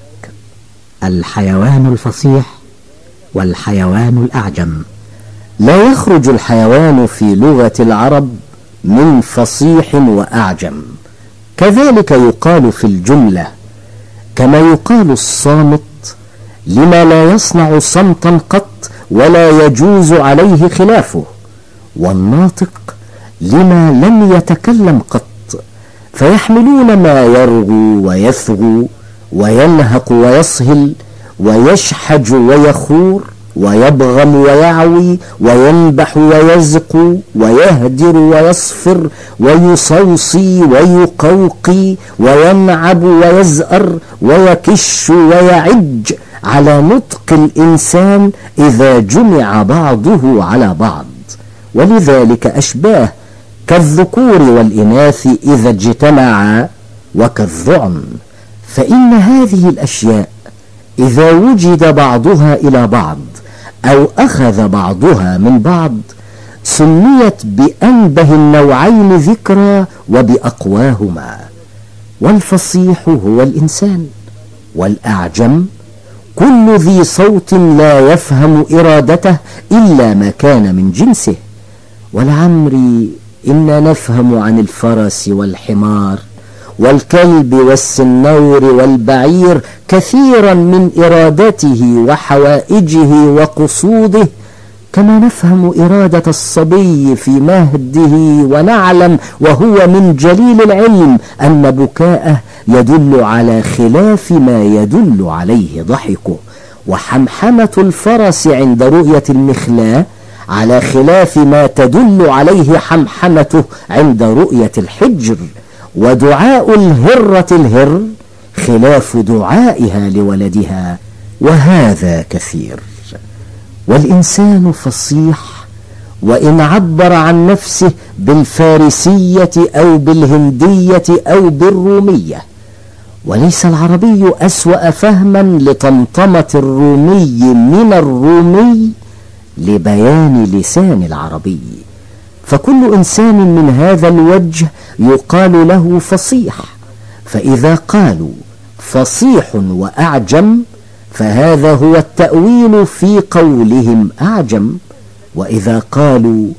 الحيوان الفصيح والحيوان الأعجم. لا يخرج الحيوان في لغة العرب من فصيح وأعجم. كذلك يقال في الجملة، كما يقال الصامت لما لا يصنع صمتا قط ولا يجوز عليه خلافه، والناطق لما لم يتكلم قط. فيحملون ما يرغو ويثغو وينهق ويصهل ويشحج ويخور ويبغم ويعوي وينبح ويزقو ويهدر ويصفر ويصوصي ويقوقي وينعب ويزأر ويكش ويعج على نطق الإنسان إذا جمع بعضه على بعض. ولذلك أشباه كالذكور والإناث إذا اجتمعا وكالذعن. فإن هذه الأشياء إذا وجد بعضها إلى بعض أو أخذ بعضها من بعض سميت بأنبه النوعين ذكرى وبأقواهما. والفصيح هو الإنسان، والأعجم كل ذي صوت لا يفهم إرادته إلا ما كان من جنسه. ولعمري إنا نفهم عن الفرس والحمار والكلب والسنور والبعير كثيرا من إرادته وحوائجه وقصوده، كما نفهم إرادة الصبي في مهده، ونعلم وهو من جليل العلم أن بكاءه يدل على خلاف ما يدل عليه ضحكه، وحمحمة الفرس عند رؤية المخلاة على خلاف ما تدل عليه حمحمته عند رؤية الحجر، ودعاء الهرة الهر خلاف دعائها لولدها، وهذا كثير. والإنسان فصيح وإن عبر عن نفسه بالفارسية أو بالهندية أو بالرومية. وليس العربي أسوأ فهما لطمطمة الرومي من الرومي لبيان لسان العربي، فكل إنسان من هذا الوجه يقال له فصيح. فإذا قالوا فصيح وأعجم فهذا هو التأويل في قولهم أعجم، وإذا قالوا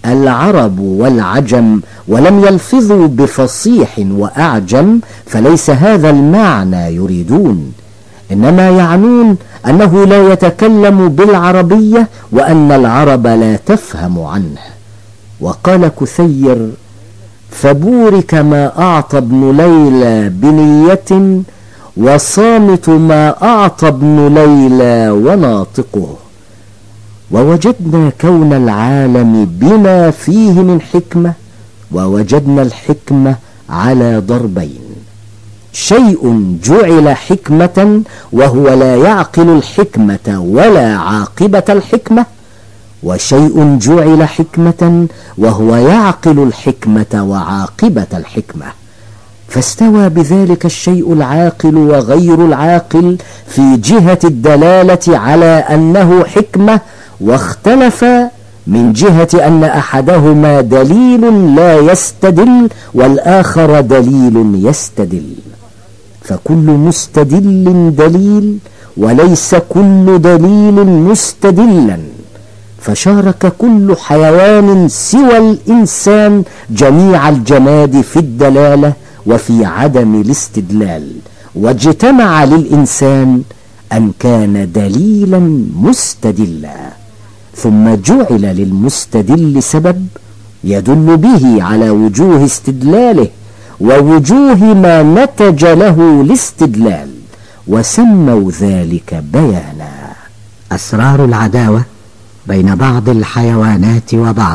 العرب والعجم ولم يلفظوا بفصيح وأعجم فليس هذا المعنى يريدون، إنما يعنون أنه لا يتكلم بالعربية وأن العرب لا تفهم عنه. وقال كثير: فبورك ما أعطى ابن ليلى بنية، وصامت ما أعطى ابن ليلى وناطقه. ووجدنا كون العالم بما فيه من حكمة، ووجدنا الحكمة على ضربين: شيء جعل حكمة وهو لا يعقل الحكمة ولا عاقبة الحكمة، وشيء جعل حكمة وهو يعقل الحكمة وعاقبة الحكمة. فاستوى بذلك الشيء العاقل وغير العاقل في جهة الدلالة على أنه حكمة، واختلف من جهة أن أحدهما دليل لا يستدل والآخر دليل يستدل. فكل مستدل دليل، وليس كل دليل مستدلا. فشارك كل حيوان سوى الإنسان جميع الجماد في الدلالة وفي عدم الاستدلال، واجتمع للإنسان أن كان دليلا مستدلا. ثم جعل للمستدل سبب يدل به على وجوه استدلاله ووجوه ما نتج له الاستدلال، وسموا ذلك بيانا. أسرار العداوة بين بعض الحيوانات وبعض.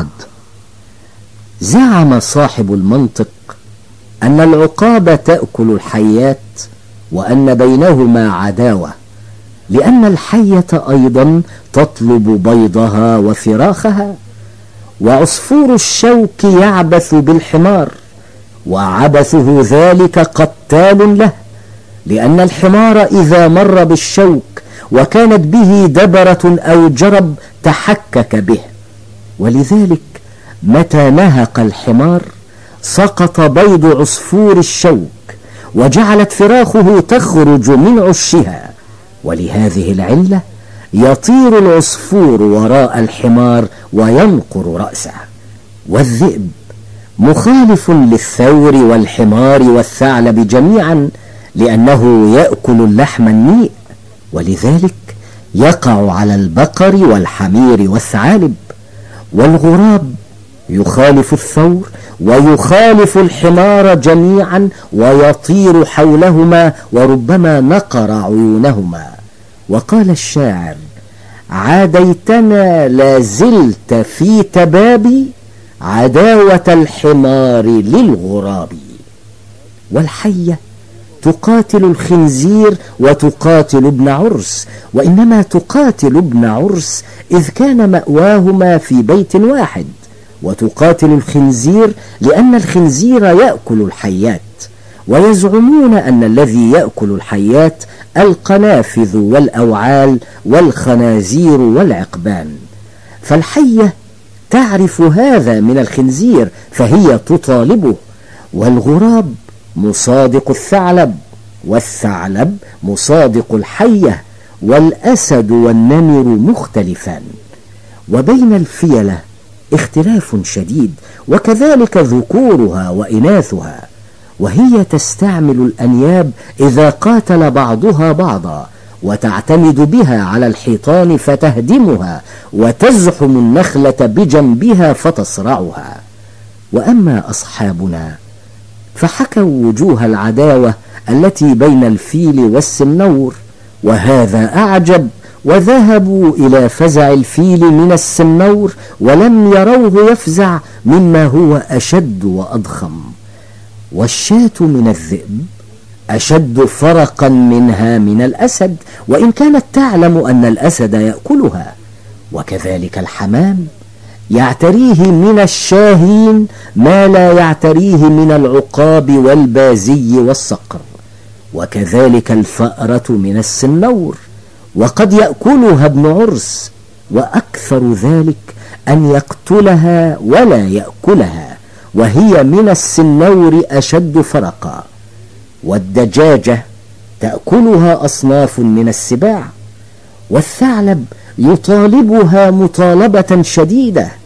زعم صاحب المنطق أن العقاب تأكل الحيات، وأن بينهما عداوة، لأن الحية أيضا تطلب بيضها وفراخها. وعصفور الشوك يعبث بالحمار، وعبثه ذلك قتال له، لأن الحمار إذا مر بالشوك وكانت به دبرة أو جرب تحكك به، ولذلك متى نهق الحمار سقط بيض عصفور الشوك، وجعلت فراخه تخرج من عشها. ولهذه العلة يطير العصفور وراء الحمار وينقر رأسه. والذئب مخالف للثور والحمار والثعلب جميعا، لأنه يأكل اللحم النيء، ولذلك يقع على البقر والحمير والثعالب. والغراب يخالف الثور ويخالف الحمار جميعا، ويطير حولهما وربما نقر عيونهما. وقال الشاعر: عاديتنا لا زلت في تبابي، عداوة الحمار للغراب. والحية تقاتل الخنزير وتقاتل ابن عرس، وإنما تقاتل ابن عرس إذ كان مأواهما في بيت واحد، وتقاتل الخنزير لأن الخنزير يأكل الحيات. ويزعمون أن الذي يأكل الحيات القنافذ والأوعال والخنازير والعقبان. فالحية تعرف هذا من الخنزير فهي تطالبه، والغراب مصادق الثعلب، والثعلب مصادق الحية، والأسد والنمر مختلفان. وبين الفيلة اختلاف شديد، وكذلك ذكورها وإناثها، وهي تستعمل الأنياب إذا قاتل بعضها بعضا، وتعتمد بها على الحيطان فتهدمها، وتزحم النخلة بجنبها فتصرعها. وأما أصحابنا فحكوا وجوه العداوة التي بين الفيل والسنور، وهذا أعجب. وذهبوا إلى فزع الفيل من السنور، ولم يروه يفزع مما هو أشد وأضخم. والشاة من الذئب أشد فرقا منها من الأسد، وإن كانت تعلم أن الأسد يأكلها. وكذلك الحمام يعتريه من الشاهين ما لا يعتريه من العقاب والبازي والصقر. وكذلك الفأرة من السنور، وقد يأكلها ابن عرس، وأكثر ذلك أن يقتلها ولا يأكلها، وهي من السنور أشد فرقا. والدجاجة تأكلها أصناف من السباع، والثعلب يطالبها مطالبة شديدة،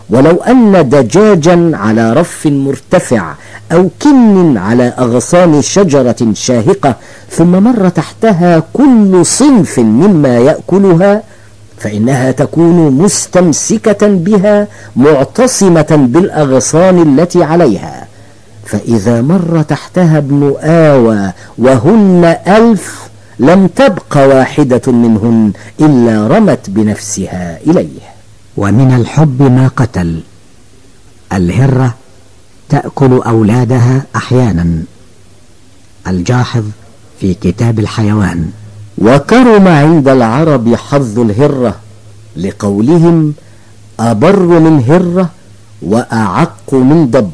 ولو أن دجاجا على رف مرتفع أو كن على أغصان شجرة شاهقة ثم مر تحتها كل صنف مما يأكلها، فإنها تكون مستمسكة بها معتصمة بالأغصان التي عليها. فإذا مر تحتها ابن آوى وهن ألف لم تبق واحدة منهن إلا رمت بنفسها إليه. ومن الحب ما قتل. الهرة تأكل أولادها أحيانا. الجاحظ في كتاب الحيوان. وكرم عند العرب حظ الهرة لقولهم أبر من هرة وأعق من ضب،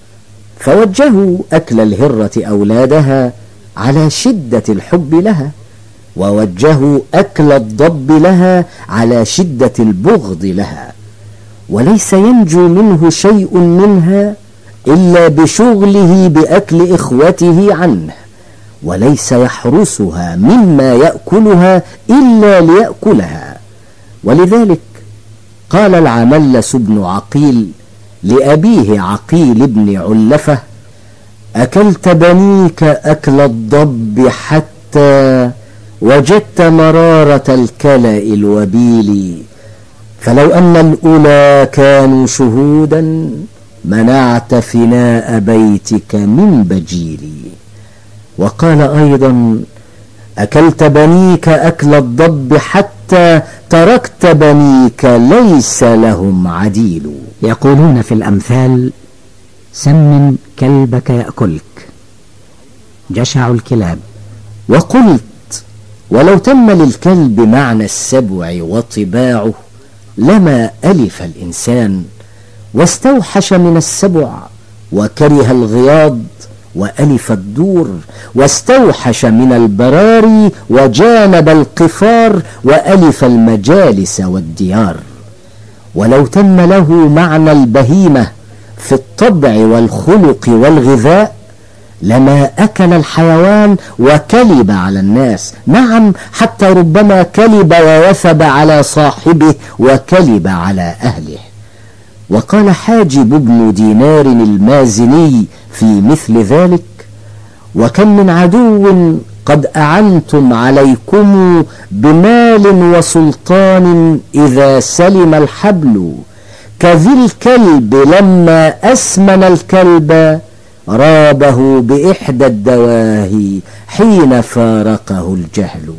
فوجهوا أكل الهرة أولادها على شدة الحب لها، ووجهوا أكل الضب لها على شدة البغض لها، وليس ينجو منه شيء منها إلا بشغله بأكل إخوته عنه، وليس يحرسها مما يأكلها إلا ليأكلها. ولذلك قال العملس بن عقيل لأبيه عقيل بن علفة: أكلت بنيك أكل الضب حتى وجدت مرارة الكلأ الوبيل، فلو أن الأولى كانوا شهودا منعت فناء بيتك من بجيلي. وقال أيضا: أكلت بنيك أكل الضب حتى تركت بنيك ليس لهم عديل. يقولون في الأمثال: سمن كلبك يأكلك. جشع الكلاب. وقلت: ولو تم للكلب معنى السبع وطباعه لما ألف الإنسان، واستوحش من السبع وكره الغياض وألف الدور، واستوحش من البراري وجانب القفار وألف المجالس والديار. ولو تم له معنى البهيمة في الطبع والخلق والغذاء لما أكل الحيوان وكلب على الناس، نعم حتى ربما كلب ووثب على صاحبه وكلب على أهله. وقال حاجب بن دينار المازني في مثل ذلك: وكم من عدو قد أعنتم عليكم بمال وسلطان إذا سلم الحبل، كذي الكلب لما أسمن الكلب رابه بإحدى الدواهي حين فارقه الجهل.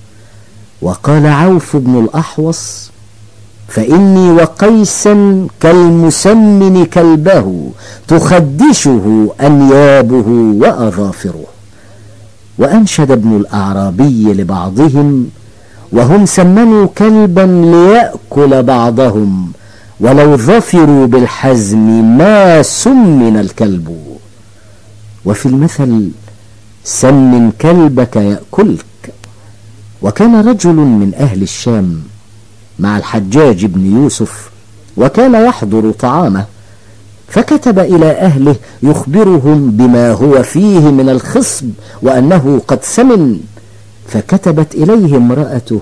وقال عوف بن الأحوص: فإني وقيسا كالمسمن كلبه تخدشه أنيابه وأظافره. وأنشد ابن الأعرابي لبعضهم وهم سمنوا كلبا ليأكل بعضهم: ولو ظفروا بالحزم ما سمن الكلب. وفي المثل: سمن كلبك يأكلك. وكان رجل من أهل الشام مع الحجاج بن يوسف وكان يحضر طعامه، فكتب إلى أهله يخبرهم بما هو فيه من الخصب وأنه قد سمن. فكتبت إليه امرأته: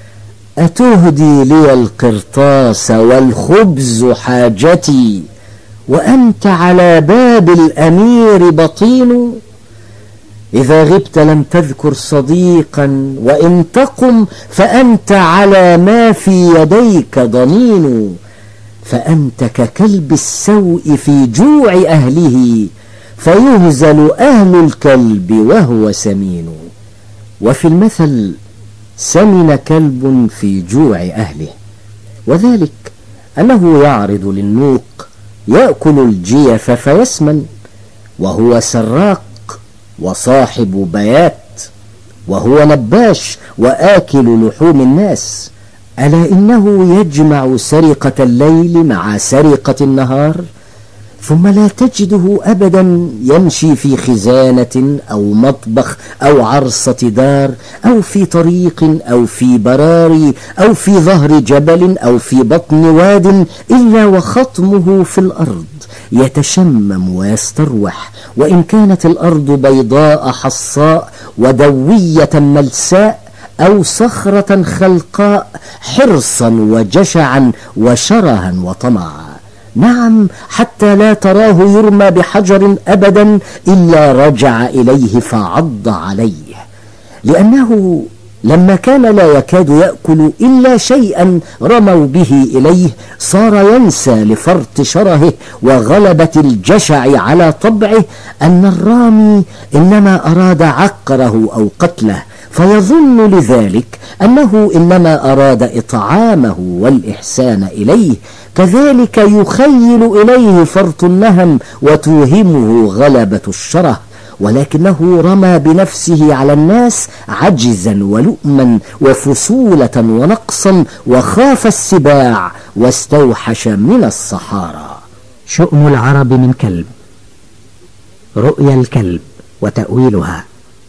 أتهدي لي القرطاس والخبز حاجتي وأنت على باب الأمير بطين؟ إذا غبت لم تذكر صديقا، وإن تقم فأنت على ما في يديك ضنين. فأنت ككلب السوء في جوع أهله، فيهزل أهل الكلب وهو سمين. وفي المثل: سمن كلب في جوع أهله، وذلك أنه يعرض للنوق يأكل الجيف فيسمن، وهو سراق وصاحب بيات، وهو نباش وآكل لحوم الناس. ألا إنه يجمع سرقة الليل مع سرقة النهار، ثم لا تجده أبدا يمشي في خزانة أو مطبخ أو عرصة دار أو في طريق أو في براري أو في ظهر جبل أو في بطن واد إلا وخطمه في الأرض يتشمم ويستروح، وإن كانت الأرض بيضاء حصاء ودوية ملساء أو صخرة خلقاء، حرصا وجشعا وشرها وطمعا. نعم، حتى لا تراه يرمى بحجر أبدا إلا رجع إليه فعض عليه، لأنه لما كان لا يكاد يأكل إلا شيئا رموا به إليه صار ينسى لفرط شرهه وغلبة الجشع على طبعه أن الرامي إنما أراد عقره أو قتله، فيظن لذلك أنه إنما أراد إطعامه والإحسان إليه. كذلك يخيل إليه فرط النهم وتوهمه غلبة الشره، ولكنه رمى بنفسه على الناس عجزا ولؤما وفسولة ونقصا، وخاف السباع واستوحش من الصحارى. شؤم العرب من كلب. رؤيا الكلب وتأويلها.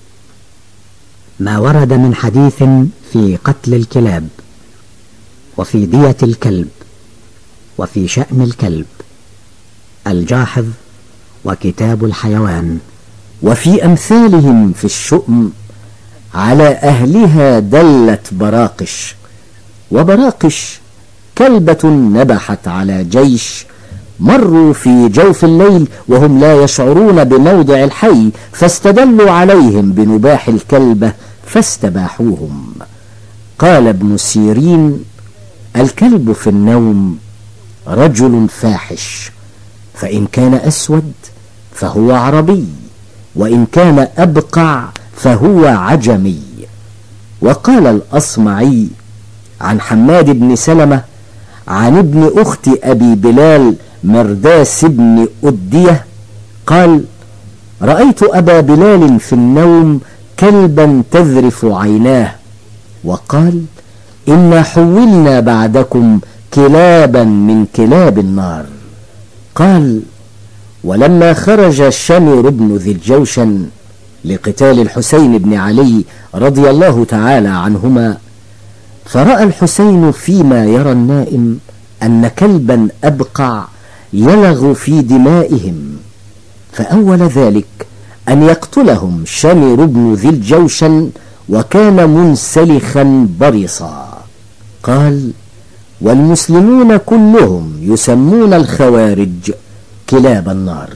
ما ورد من حديث في قتل الكلاب، وفي دية الكلب، وفي شأن الكلب. الجاحظ وكتاب الحيوان. وفي أمثالهم في الشؤم على أهلها دلت براقش. وبراقش كلبة نبحت على جيش، مروا في جوف الليل وهم لا يشعرون بموضع الحي، فاستدلوا عليهم بنباح الكلبة فاستباحوهم. قال ابن سيرين: الكلب في النوم رجل فاحش، فإن كان أسود فهو عربي، وإن كان أبقع فهو عجمي. وقال الأصمعي عن حماد بن سلمة عن ابن أخت أبي بلال مرداس بن أدية قال: رأيت أبا بلال في النوم كلبا تذرف عيناه، وقال: إنا حولنا بعدكم كلابا من كلاب النار. قال: ولما خرج الشمر بن ذي الجوشن لقتال الحسين بن علي رضي الله تعالى عنهما، فرأى الحسين فيما يرى النائم أن كلبا أبقع يلغ في دمائهم، فأول ذلك أن يقتلهم شمر بن ذي الجوشن، وكان منسلخا برصا. قال: والمسلمون كلهم يسمون الخوارج كلاب النار.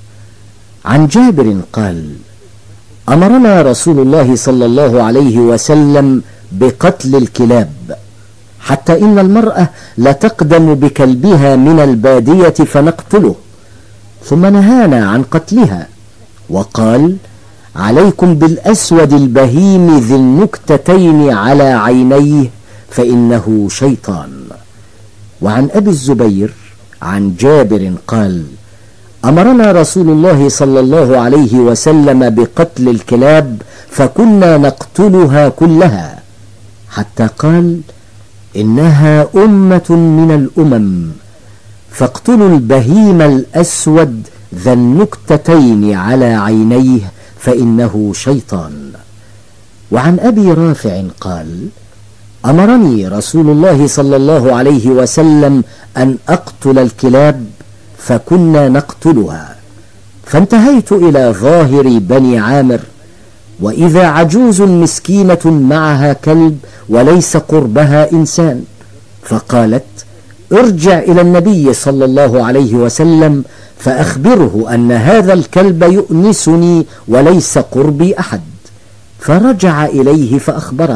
عن جابر قال: أمرنا رسول الله صلى الله عليه وسلم بقتل الكلاب، حتى إن المرأة لتقدم بكلبها من البادية فنقتله، ثم نهانا عن قتلها، وقال: عليكم بالأسود البهيم ذي النكتتين على عينيه فإنه شيطان. وعن أبي الزبير عن جابر قال: أمرنا رسول الله صلى الله عليه وسلم بقتل الكلاب، فكنا نقتلها كلها، حتى قال: إنها أمة من الأمم، فاقتلوا البهيم الأسود ذا النكتتين على عينيه فإنه شيطان. وعن أبي رافع قال: أمرني رسول الله صلى الله عليه وسلم أن أقتل الكلاب، فكنا نقتلها، فانتهيت إلى ظاهر بني عامر، وإذا عجوز مسكينة معها كلب وليس قربها إنسان، فقالت: ارجع إلى النبي صلى الله عليه وسلم فأخبره أن هذا الكلب يؤنسني وليس قربي أحد. فرجع إليه فأخبره،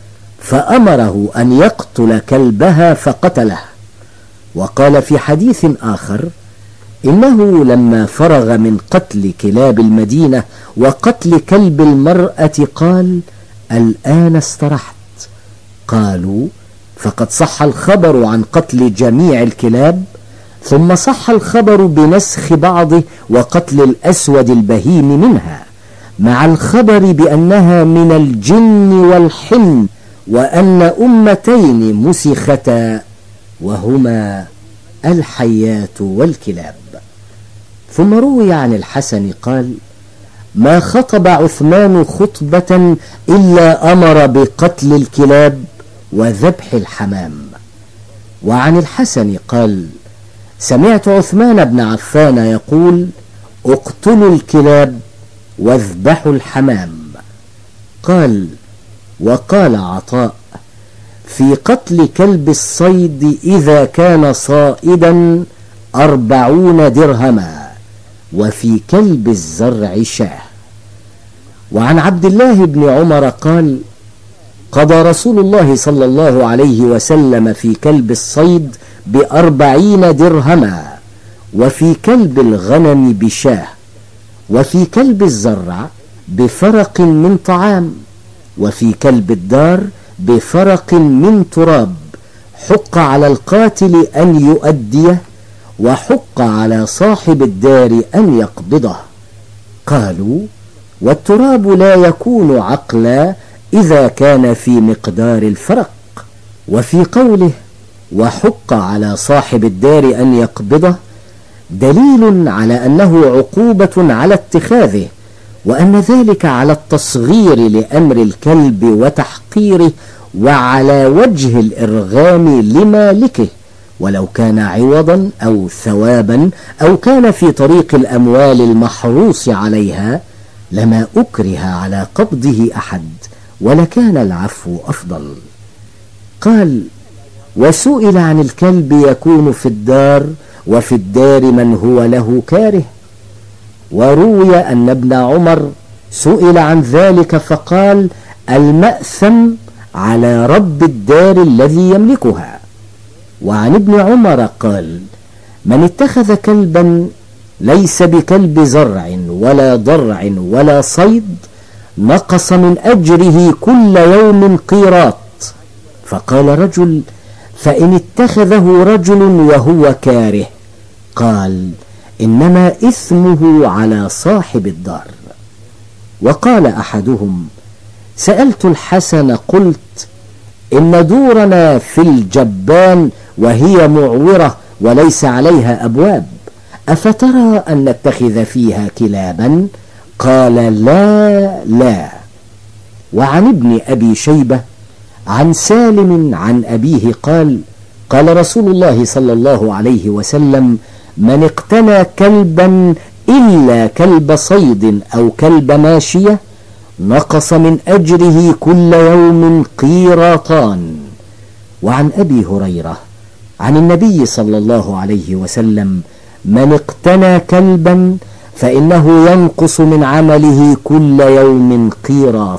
فأمره أن يقتل كلبها فقتله. وقال في حديث آخر: إنه لما فرغ من قتل كلاب المدينة وقتل كلب المرأة قال: الآن استرحت. قالوا: فقد صح الخبر عن قتل جميع الكلاب، ثم صح الخبر بنسخ بعضه وقتل الأسود البهيم منها، مع الخبر بأنها من الجن والحن، وأن أمتين مسختا وهما الحيات والكلاب. ثم روي عن الحسن قال: ما خطب عثمان خطبة إلا أمر بقتل الكلاب وذبح الحمام. وعن الحسن قال: سمعت عثمان بن عفان يقول: اقتلوا الكلاب واذبحوا الحمام. قال: وقال عطاء: في قتل كلب الصيد إذا كان صائدا أربعون درهما، وفي كلب الزرع شاه. وعن عبد الله بن عمر قال: قضى رسول الله صلى الله عليه وسلم في كلب الصيد بأربعين درهما، وفي كلب الغنم بشاه، وفي كلب الزرع بفرق من طعام، وفي كلب الدار بفرق من تراب، حق على القاتل أن يؤديه، وحق على صاحب الدار أن يقبضه. قالوا: والتراب لا يكون عقلا إذا كان في مقدار الفرق. وفي قوله: وحق على صاحب الدار أن يقبضه، دليل على أنه عقوبة على اتخاذه، وأن ذلك على التصغير لأمر الكلب وتحقيره، وعلى وجه الإرغام لمالكه، ولو كان عوضا أو ثوابا أو كان في طريق الأموال المحروص عليها لما أكره على قبضه أحد، ولكان العفو أفضل. قال: وسئل عن الكلب يكون في الدار، وفي الدار من هو له كاره. وروي أن ابن عمر سئل عن ذلك فقال: المأثم على رب الدار الذي يملكها. وعن ابن عمر قال: من اتخذ كلبا ليس بكلب زرع ولا ضرع ولا صيد نقص من أجره كل يوم قيراط. فقال رجل: فإن اتخذه رجل وهو كاره؟ قال: إنما إثمه على صاحب الدار. وقال أحدهم: سألت الحسن قلت: إن دورنا في الجبان وهي معورة وليس عليها أبواب، أفترى أن نتخذ فيها كلابا؟ قال: لا لا. وعن ابن أبي شيبة عن سالم عن أبيه قال: قال رسول الله صلى الله عليه وسلم: من اقتنى كلبا إلا كلب صيد أو كلب ماشية نقص من أجره كل يوم قيراطان. وعن أبي هريرة عن النبي صلى الله عليه وسلم: من اقتنى كلبا فإنه ينقص من عمله كل يوم قيراط.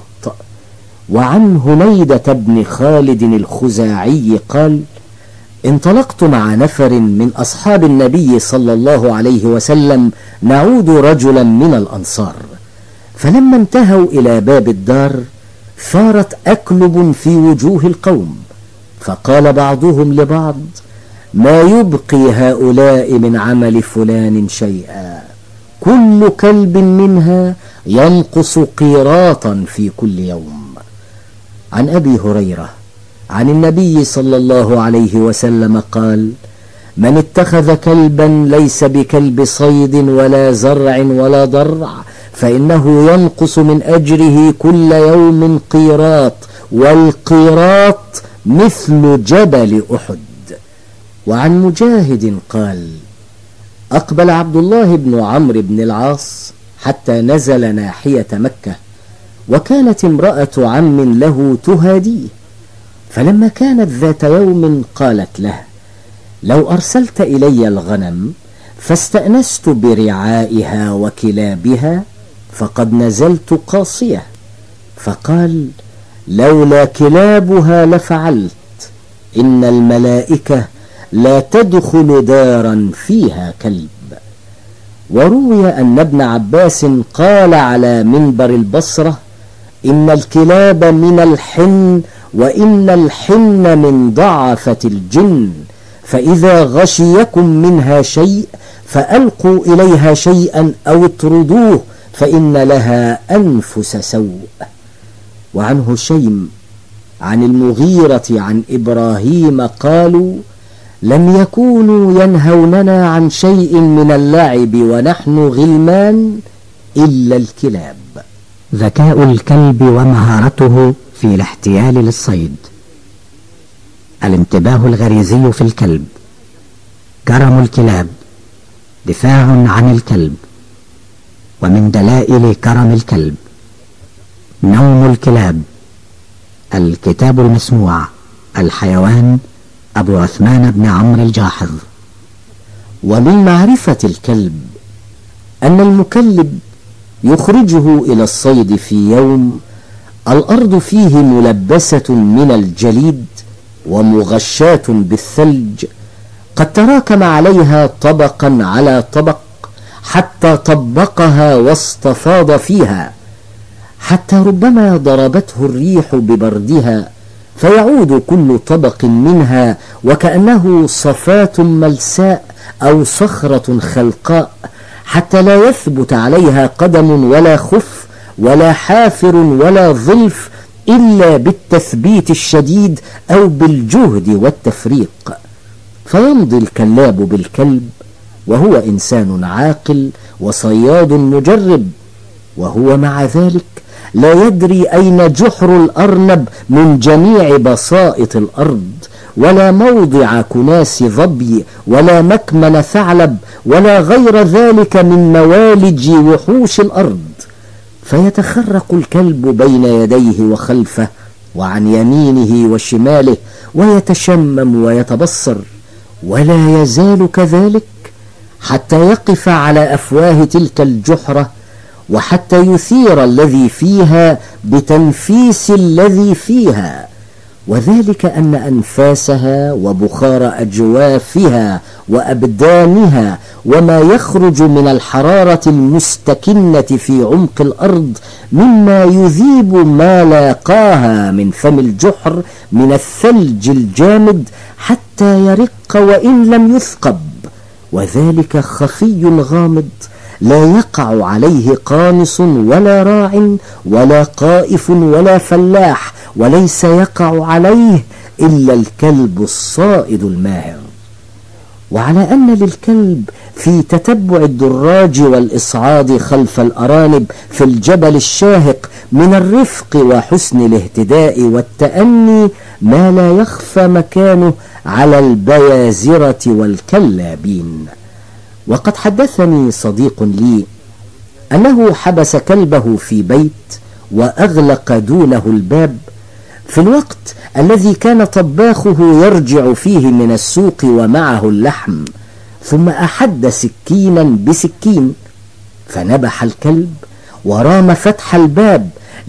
وعن هنيدة بن خالد الخزاعي قال: انطلقت مع نفر من أصحاب النبي صلى الله عليه وسلم نعود رجلا من الأنصار، فلما انتهوا إلى باب الدار ثارت أكلب في وجوه القوم، فقال بعضهم لبعض: ما يبقي هؤلاء من عمل فلان شيئا، كل كلب منها ينقص قيراطا في كل يوم. عن أبي هريرة عن النبي صلى الله عليه وسلم قال: من اتخذ كلبا ليس بكلب صيد ولا زرع ولا ضرع فإنه ينقص من أجره كل يوم قيراط، والقيراط مثل جبل أحد. وعن مجاهد قال: أقبل عبد الله بن عمرو بن العاص حتى نزل ناحية مكة، وكانت امرأة عم له تهاديه، فلما كانت ذات يوم قالت له: لو أرسلت إلي الغنم فاستأنست برعائها وكلابها فقد نزلت قاصية. فقال: لولا كلابها لفعلت، إن الملائكة لا تدخل دارا فيها كلب. وروي أن ابن عباس قال على منبر البصرة: إن الكلاب من الحن، وإن الحن من ضعفة الجن، فإذا غشيكم منها شيء فألقوا إليها شيئا أو اطردوه فإن لها أنفس سوء. وعن هشيم عن المغيرة عن إبراهيم قالوا: لم يكونوا ينهوننا عن شيء من اللعب ونحن غلمان إلا الكلاب. ذكاء الكلب ومهارته في الاحتيال للصيد. الانتباه الغريزي في الكلب. كرم الكلاب. دفاع عن الكلب. ومن دلائل كرم الكلب نوم الكلاب. الكتاب المسموع. الحيوان أبو عثمان بن عمرو الجاحظ. ومن معرفة الكلب أن المكلب يخرجه إلى الصيد في يوم الأرض فيه ملبسة من الجليد ومغشاة بالثلج، قد تراكم عليها طبقا على طبق حتى طبقها واستفاض فيها، حتى ربما ضربته الريح ببردها فيعود كل طبق منها وكأنه صفاة ملساء أو صخرة خلقاء، حتى لا يثبت عليها قدم ولا خف ولا حافر ولا ظلف إلا بالتثبيت الشديد أو بالجهد والتفريق. فيمضي الكلاب بالكلب وهو إنسان عاقل وصياد مجرب، وهو مع ذلك لا يدري أين جحر الأرنب من جميع بسائط الأرض، ولا موضع كناس ظبي ولا مكمن ثعلب ولا غير ذلك من موالج وحوش الأرض. فيتخرق الكلب بين يديه وخلفه وعن يمينه وشماله ويتشمم ويتبصر، ولا يزال كذلك حتى يقف على أفواه تلك الجحرة، وحتى يثير الذي فيها بتنفيس الذي فيها، وذلك أن أنفاسها وبخار أجوافها وأبدانها وما يخرج من الحرارة المستكنة في عمق الأرض مما يذيب ما لاقاها من فم الجحر من الثلج الجامد حتى يرق وإن لم يثقب، وذلك خفي غامض لا يقع عليه قانص ولا راع ولا قائف ولا فلاح، وليس يقع عليه إلا الكلب الصائد الماهر. وعلى أن للكلب في تتبع الدراج والإصعاد خلف الأرانب في الجبل الشاهق من الرفق وحسن الاهتداء والتأني ما لا يخفى مكانه على البيازرة والكلابين. وقد حدثني صديق لي أنه حبس كلبه في بيت وأغلق دونه الباب في الوقت الذي كان طباخه يرجع فيه من السوق ومعه اللحم، ثم أحد سكينا بسكين فنبح الكلب ورام فتح الباب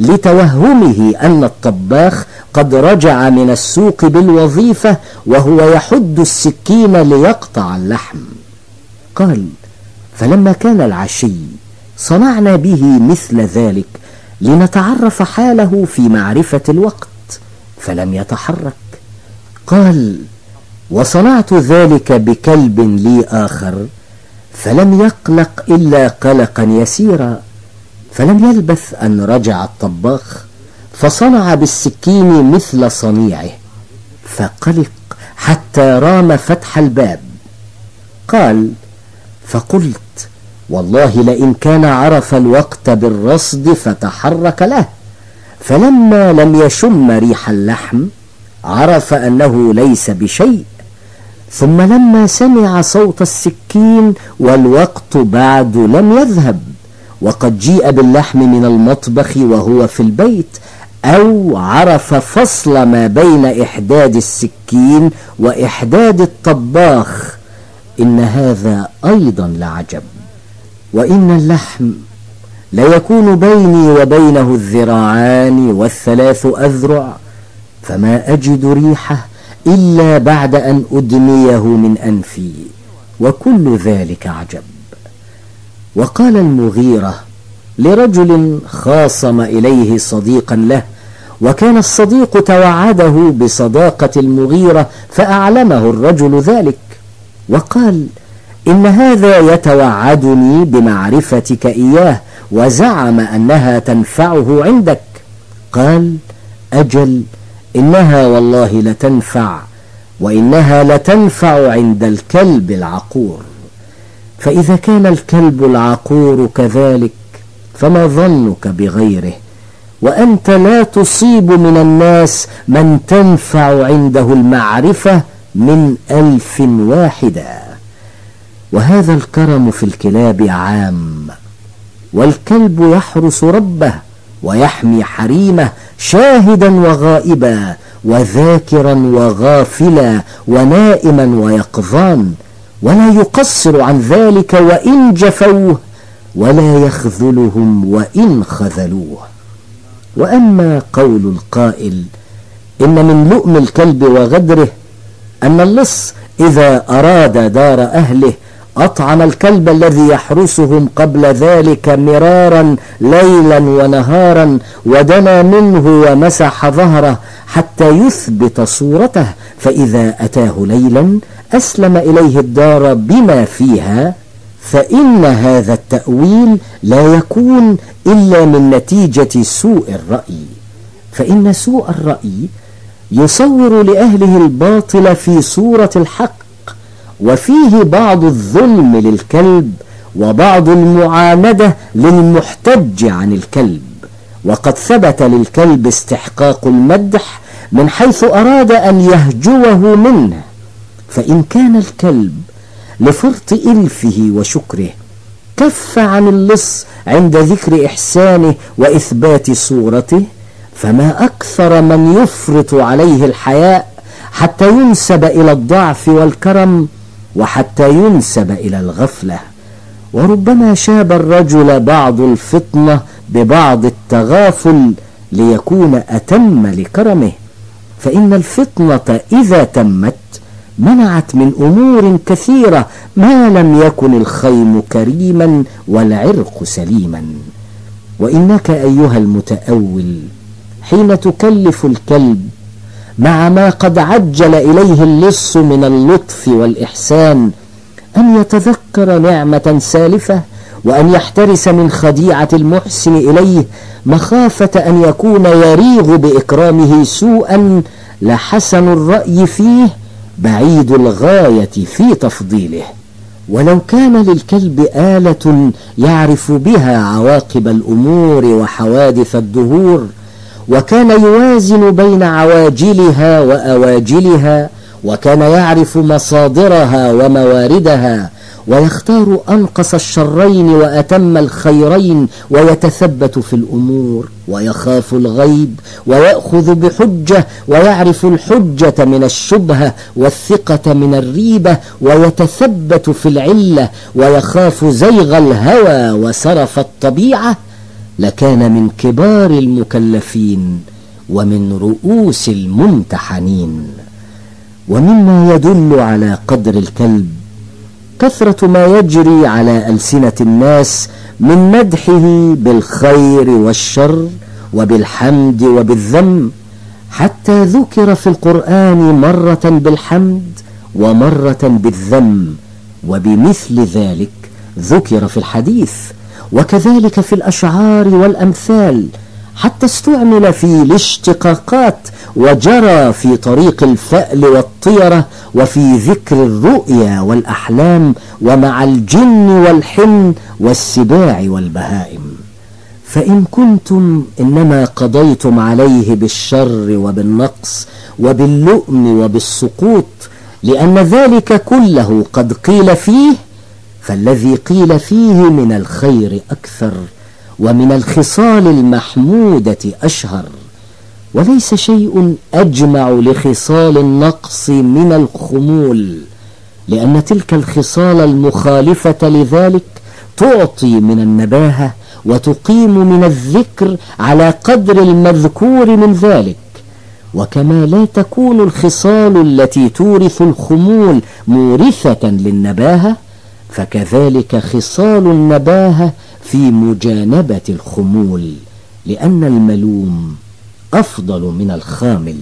لتوهمه أن الطباخ قد رجع من السوق بالوظيفة وهو يحد السكين ليقطع اللحم. قال: فلما كان العشي صنعنا به مثل ذلك لنتعرف حاله في معرفة الوقت، فلم يتحرك. قال: وصنعت ذلك بكلب لي آخر فلم يقلق إلا قلقا يسيرا، فلم يلبث أن رجع الطباخ فصنع بالسكين مثل صنيعه فقلق حتى رام فتح الباب. قال: فقلت: والله لئن كان عرف الوقت بالرصد فتحرك له، فلما لم يشم ريح اللحم عرف أنه ليس بشيء، ثم لما سمع صوت السكين والوقت بعد لم يذهب وقد جيء باللحم من المطبخ وهو في البيت، أو عرف فصل ما بين إحداد السكين وإحداد الطباخ، إن هذا أيضا لعجب. وإن اللحم ليكون بيني وبينه الذراعان والثلاث أذرع، فما أجد ريحه إلا بعد أن أدنيه من أنفي، وكل ذلك عجب. وقال المغيرة لرجل خاصم إليه صديقا له، وكان الصديق توعده بصداقة المغيرة فأعلمه الرجل ذلك، وقال: إن هذا يتوعدني بمعرفتك إياه وزعم أنها تنفعه عندك. قال: أجل، إنها والله لتنفع، وإنها لتنفع عند الكلب العقور. فإذا كان الكلب العقور كذلك فما ظنك بغيره، وأنت لا تصيب من الناس من تنفع عنده المعرفة من ألف واحدة. وهذا الكرم في الكلاب عام، والكلب يحرس ربه ويحمي حريمه شاهدا وغائبا وذاكرا وغافلا ونائما ويقظان، ولا يقصر عن ذلك وإن جفوه، ولا يخذلهم وإن خذلوه. وأما قول القائل إن من لؤم الكلب وغدره أن اللص إذا أراد دار أهله أطعم الكلب الذي يحرسهم قبل ذلك مرارا ليلا ونهارا، ودنا منه ومسح ظهره حتى يثبت صورته، فإذا أتاه ليلا أسلم إليه الدار بما فيها، فإن هذا التأويل لا يكون إلا من نتيجة سوء الرأي، فإن سوء الرأي يصور لأهله الباطل في صورة الحق، وفيه بعض الظلم للكلب وبعض المعاندة للمحتج عن الكلب. وقد ثبت للكلب استحقاق المدح من حيث أراد أن يهجوه منه، فإن كان الكلب لفرط إلفه وشكره كف عن اللص عند ذكر إحسانه وإثبات صورته، فما أكثر من يفرط عليه الحياء حتى ينسب إلى الضعف والكرم، وحتى ينسب إلى الغفلة. وربما شاب الرجل بعض الفطنة ببعض التغافل ليكون أتم لكرمه، فإن الفطنة إذا تمت منعت من أمور كثيرة ما لم يكن الخيم كريما والعرق سليما. وإنك أيها المتأول حين تكلف الكلب مع ما قد عجل إليه اللص من اللطف والإحسان أن يتذكر نعمة سالفة، وأن يحترس من خديعة المحسن إليه مخافة أن يكون يريغ بإكرامه سوءا، لحسن الرأي فيه بعيد الغاية في تفضيله. ولو كان للكلب آلة يعرف بها عواقب الأمور وحوادث الدهور، وكان يوازن بين عواجلها وأواجلها، وكان يعرف مصادرها ومواردها، ويختار أنقص الشرين وأتم الخيرين، ويتثبت في الأمور، ويخاف الغيب، ويأخذ بحجة، ويعرف الحجة من الشبهة والثقة من الريبة، ويتثبت في العلة، ويخاف زيغ الهوى وسرف الطبيعة، لكان من كبار المكلفين ومن رؤوس الممتحنين. ومما يدل على قدر الكلب كثرة ما يجري على ألسنة الناس من مدحه بالخير والشر وبالحمد وبالذم، حتى ذكر في القرآن مرة بالحمد ومرة بالذم، وبمثل ذلك ذكر في الحديث، وكذلك في الأشعار والأمثال، حتى استعمل في الاشتقاقات، وجرى في طريق الفأل والطيرة، وفي ذكر الرؤيا والأحلام، ومع الجن والحن والسباع والبهائم. فإن كنتم إنما قضيتم عليه بالشر وبالنقص وباللؤم وبالسقوط لأن ذلك كله قد قيل فيه، فالذي قيل فيه من الخير أكثر، ومن الخصال المحمودة أشهر. وليس شيء أجمع لخصال النقص من الخمول، لأن تلك الخصال المخالفة لذلك تعطي من النباهة وتقيم من الذكر على قدر المذكور من ذلك. وكما لا تكون الخصال التي تورث الخمول مورثة للنباهة، فكذلك خصال النباهة في مجانبة الخمول، لأن الملوم أفضل من الخامل.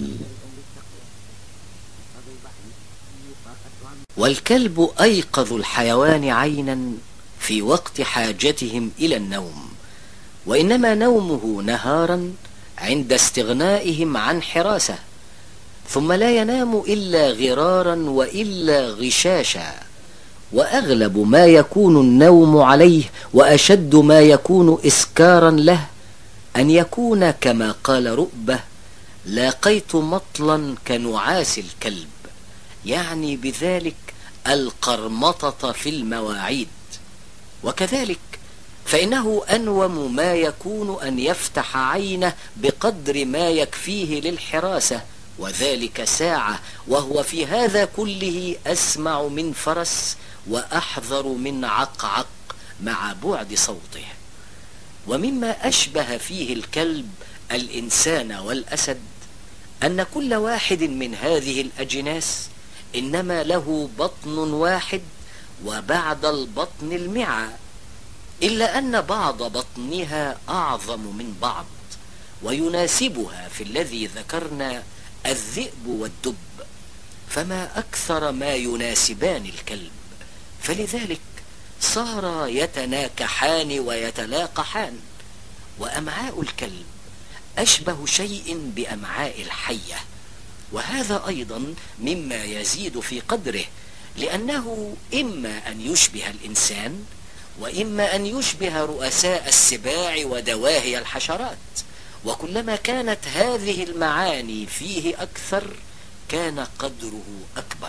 والكلب أيقظ الحيوان عينا في وقت حاجتهم إلى النوم، وإنما نومه نهارا عند استغنائهم عن حراسة، ثم لا ينام إلا غرارا وإلا غشاشا. وأغلب ما يكون النوم عليه وأشد ما يكون إسكارا له أن يكون كما قال رؤبة: لاقيت مطلا كنعاس الكلب، يعني بذلك القرمطة في المواعيد. وكذلك فإنه أنوم ما يكون أن يفتح عينه بقدر ما يكفيه للحراسة، وذلك ساعة، وهو في هذا كله أسمع من فرس وأحذر من عقعق مع بعد صوته. ومما أشبه فيه الكلب الإنسان والأسد أن كل واحد من هذه الأجناس إنما له بطن واحد وبعد البطن المعى، إلا أن بعض بطنها أعظم من بعض، ويناسبها في الذي ذكرنا الذئب والدب، فما أكثر ما يناسبان الكلب، فلذلك صارا يتناكحان ويتلاقحان. وأمعاء الكلب أشبه شيء بأمعاء الحية، وهذا أيضا مما يزيد في قدره، لأنه إما أن يشبه الإنسان وإما أن يشبه رؤساء السباع ودواهي الحشرات، وكلما كانت هذه المعاني فيه أكثر كان قدره أكبر.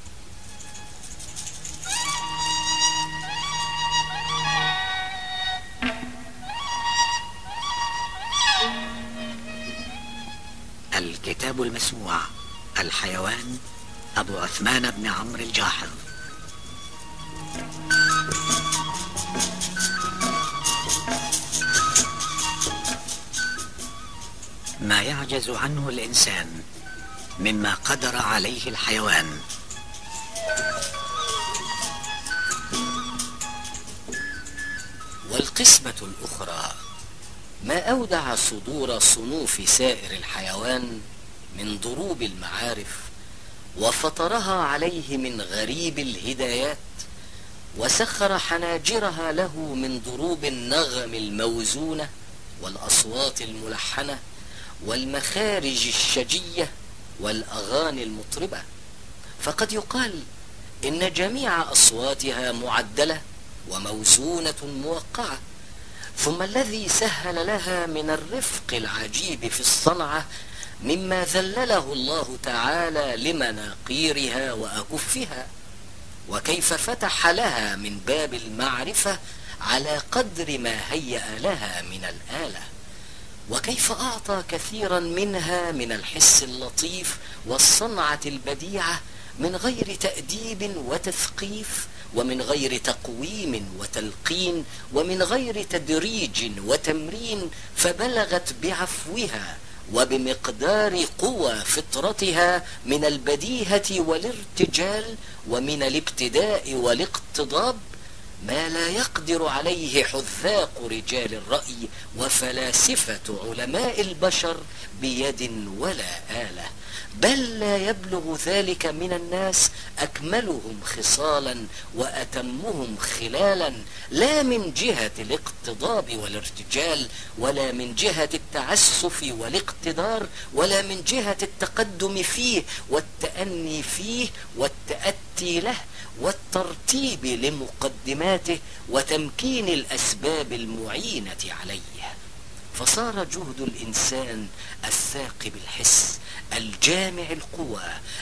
الكتاب المسموع، الحيوان، أبو عثمان بن عمرو الجاحظ. ما يعجز عنه الإنسان مما قدر عليه الحيوان. والقسمة الأخرى ما أودع صدور صنوف سائر الحيوان من ضروب المعارف، وفطرها عليه من غريب الهدايات، وسخر حناجرها له من ضروب النغم الموزونة والأصوات الملحنة والمخارج الشجية والأغاني المطربة. فقد يقال إن جميع أصواتها معدلة وموزونة موقعة، ثم الذي سهل لها من الرفق العجيب في الصنعة مما ذلله الله تعالى لمناقيرها وأكفها، وكيف فتح لها من باب المعرفة على قدر ما هيأ لها من الآلة، وكيف أعطى كثيرا منها من الحس اللطيف والصنعة البديعة من غير تأديب وتثقيف، ومن غير تقويم وتلقين، ومن غير تدريج وتمرين، فبلغت بعفوها وبمقدار قوى فطرتها من البديهة والارتجال ومن الابتداء والاقتضاب ما لا يقدر عليه حذاق رجال الرأي وفلاسفة علماء البشر بيد ولا آلة، بل لا يبلغ ذلك من الناس أكملهم خصالا وأتمهم خلالا، لا من جهة الاقتضاب والارتجال، ولا من جهة التعسف والاقتدار، ولا من جهة التقدم فيه والتأني فيه والتأتي له والترتيب لمقدماته وتمكين الأسباب المعينة عليه. فصار جهد الإنسان الثاقب الحس الجامع القوى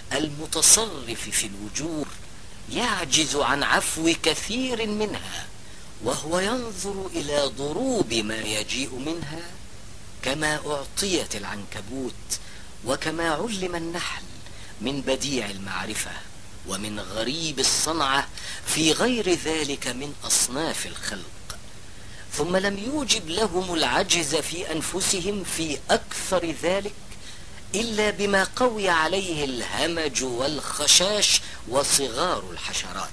المتصرف في الوجور يعجز عن عفو كثير منها، وهو ينظر إلى ضروب ما يجيء منها كما أعطيت العنكبوت وكما علم النحل من بديع المعرفة ومن غريب الصنعة في غير ذلك من أصناف الخلق، ثم لم يوجب لهم العجز في أنفسهم في أكثر ذلك إلا بما قوي عليه الهمج والخشاش وصغار الحشرات،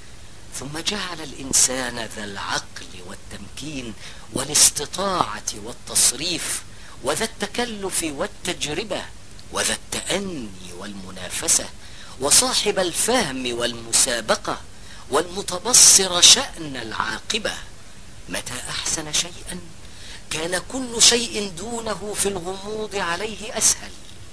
ثم جعل الإنسان ذا العقل والتمكين والاستطاعة والتصريف وذا التكلف والتجربة وذا التأني والمنافسة وصاحب الفهم والمسابقة والمتبصر شأن العاقبة. متى أحسن شيئا كان كل شيء دونه في الغموض عليه أسهل،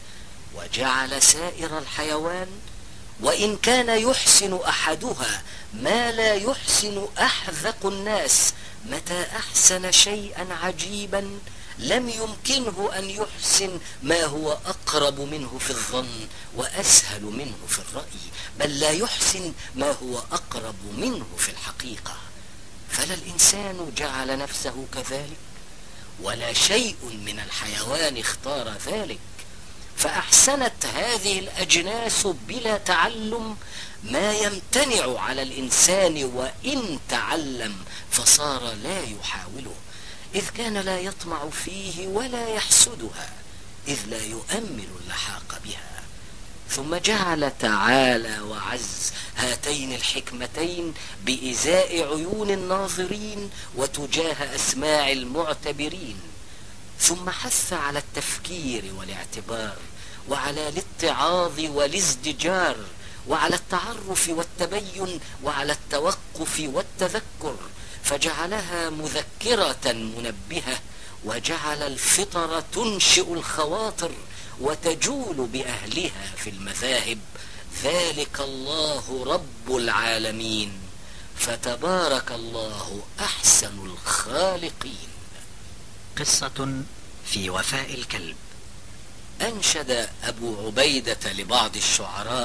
وجعل سائر الحيوان وإن كان يحسن أحدها ما لا يحسن أحذق الناس، متى أحسن شيئا عجيبا لم يمكنه أن يحسن ما هو أقرب منه في الظن وأسهل منه في الرأي، بل لا يحسن ما هو أقرب منه في الحقيقة. فلا الإنسان جعل نفسه كذلك، ولا شيء من الحيوان اختار ذلك، فأحسنت هذه الأجناس بلا تعلم ما يمتنع على الإنسان وإن تعلم فصار لا يحاوله، إذ كان لا يطمع فيه ولا يحسدها، إذ لا يؤمل اللحاق بها. ثم جعل تعالى وعز هاتين الحكمتين بإزاء عيون الناظرين وتجاه أسماع المعتبرين، ثم حث على التفكير والاعتبار، وعلى الاتعاظ والازدجار، وعلى التعرف والتبين، وعلى التوقف والتذكر، فجعلها مذكرة منبهة، وجعل الفطر تنشئ الخواطر وتجول بأهلها في المذاهب. ذلك الله رب العالمين، فتبارك الله أحسن الخالقين. قصة في وفاء الكلب. أنشد أبو عبيدة لبعض الشعراء: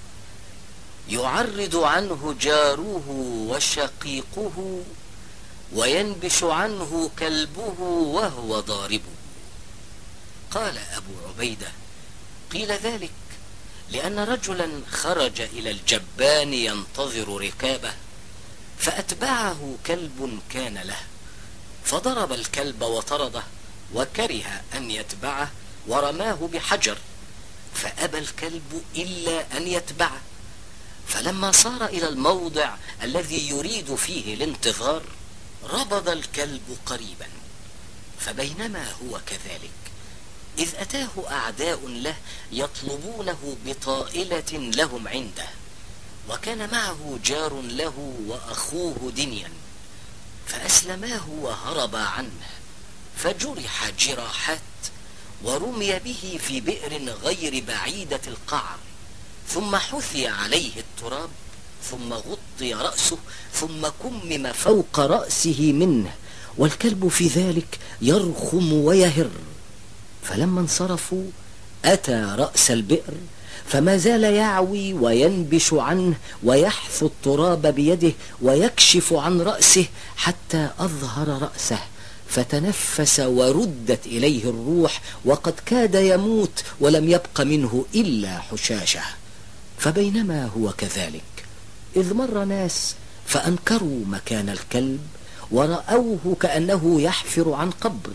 يعرض عنه جاره وشقيقه، وينبش عنه كلبه وهو ضاربه. قال أبو عبيدة: قيل ذلك لأن رجلا خرج إلى الجبان ينتظر ركابه، فأتبعه كلب كان له، فضرب الكلب وطرده، وكره أن يتبعه ورماه بحجر، فأبى الكلب إلا أن يتبعه. فلما صار إلى الموضع الذي يريد فيه الانتظار ربض الكلب قريبا، فبينما هو كذلك إذ أتاه أعداء له يطلبونه بطائلة لهم عنده، وكان معه جار له وأخوه دنيا، فأسلماه وهربا عنه، فجرح جراحات، ورمي به في بئر غير بعيدة القعر، ثم حثي عليه التراب، ثم غطي رأسه، ثم كمم فوق رأسه منه، والكلب في ذلك يرخم ويهر. فلما انصرفوا أتى رأس البئر، فما زال يعوي وينبش عنه ويحث التراب بيده ويكشف عن رأسه حتى أظهر رأسه، فتنفس وردت إليه الروح، وقد كاد يموت ولم يبق منه إلا حشاشة. فبينما هو كذلك إذ مر ناس فأنكروا مكان الكلب، ورأوه كأنه يحفر عن قبر،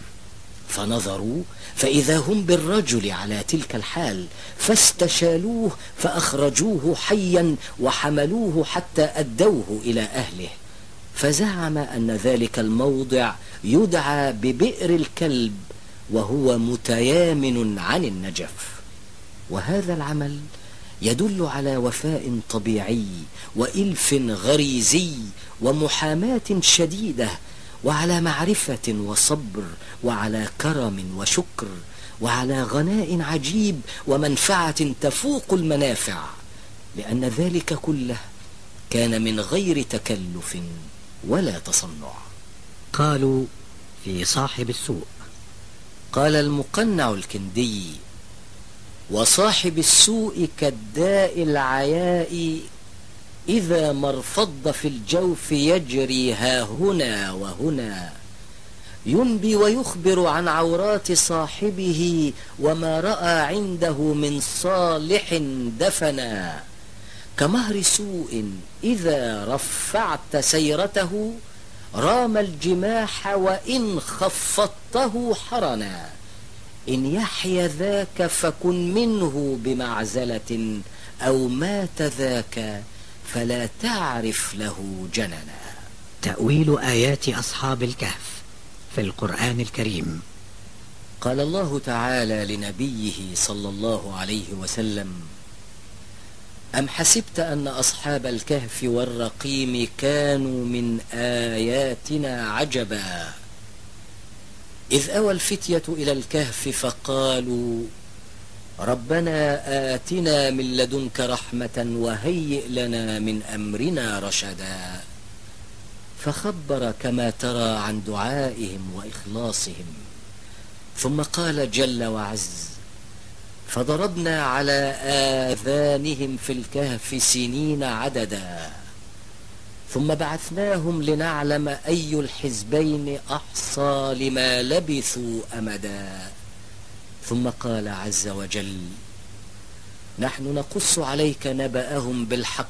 فنظروا فإذا هم بالرجل على تلك الحال، فاستشالوه فأخرجوه حيا وحملوه حتى أدوه إلى أهله، فزعم أن ذلك الموضع يدعى ببئر الكلب، وهو متيامن عن النجف. وهذا العمل يدل على وفاء طبيعي وإلف غريزي ومحاماة شديدة، وعلى معرفة وصبر، وعلى كرم وشكر، وعلى غناء عجيب ومنفعة تفوق المنافع، لأن ذلك كله كان من غير تكلف ولا تصنع. قالوا في صاحب السوء. قال المقنع الكندي: وصاحب السوء كالداء العياء، إذا ما ارفض في الجوف يجري ها هنا وهنا، ينبي ويخبر عن عورات صاحبه، وما رأى عنده من صالح دفنا، كمهر سوء إذا رفعت سيرته، رام الجماح وإن خفضته حرنا، إن يحيى ذاك فكن منه بمعزلة، أو مات ذاك فلا تعرف له جننا. تأويل آيات أصحاب الكهف في القرآن الكريم. قال الله تعالى لنبيه صلى الله عليه وسلم: أم حسبت أن أصحاب الكهف والرقيم كانوا من آياتنا عجبا، إذ أوى الفتية إلى الكهف فقالوا ربنا آتنا من لدنك رحمة وهيئ لنا من أمرنا رشدا، فخبر كما ترى عن دعائهم وإخلاصهم، ثم قال جل وعز: فضربنا على آذانهم في الكهف سنين عددا، ثم بعثناهم لنعلم أي الحزبين أحصى لما لبثوا أمدا، ثم قال عز وجل: نحن نقص عليك نبأهم بالحق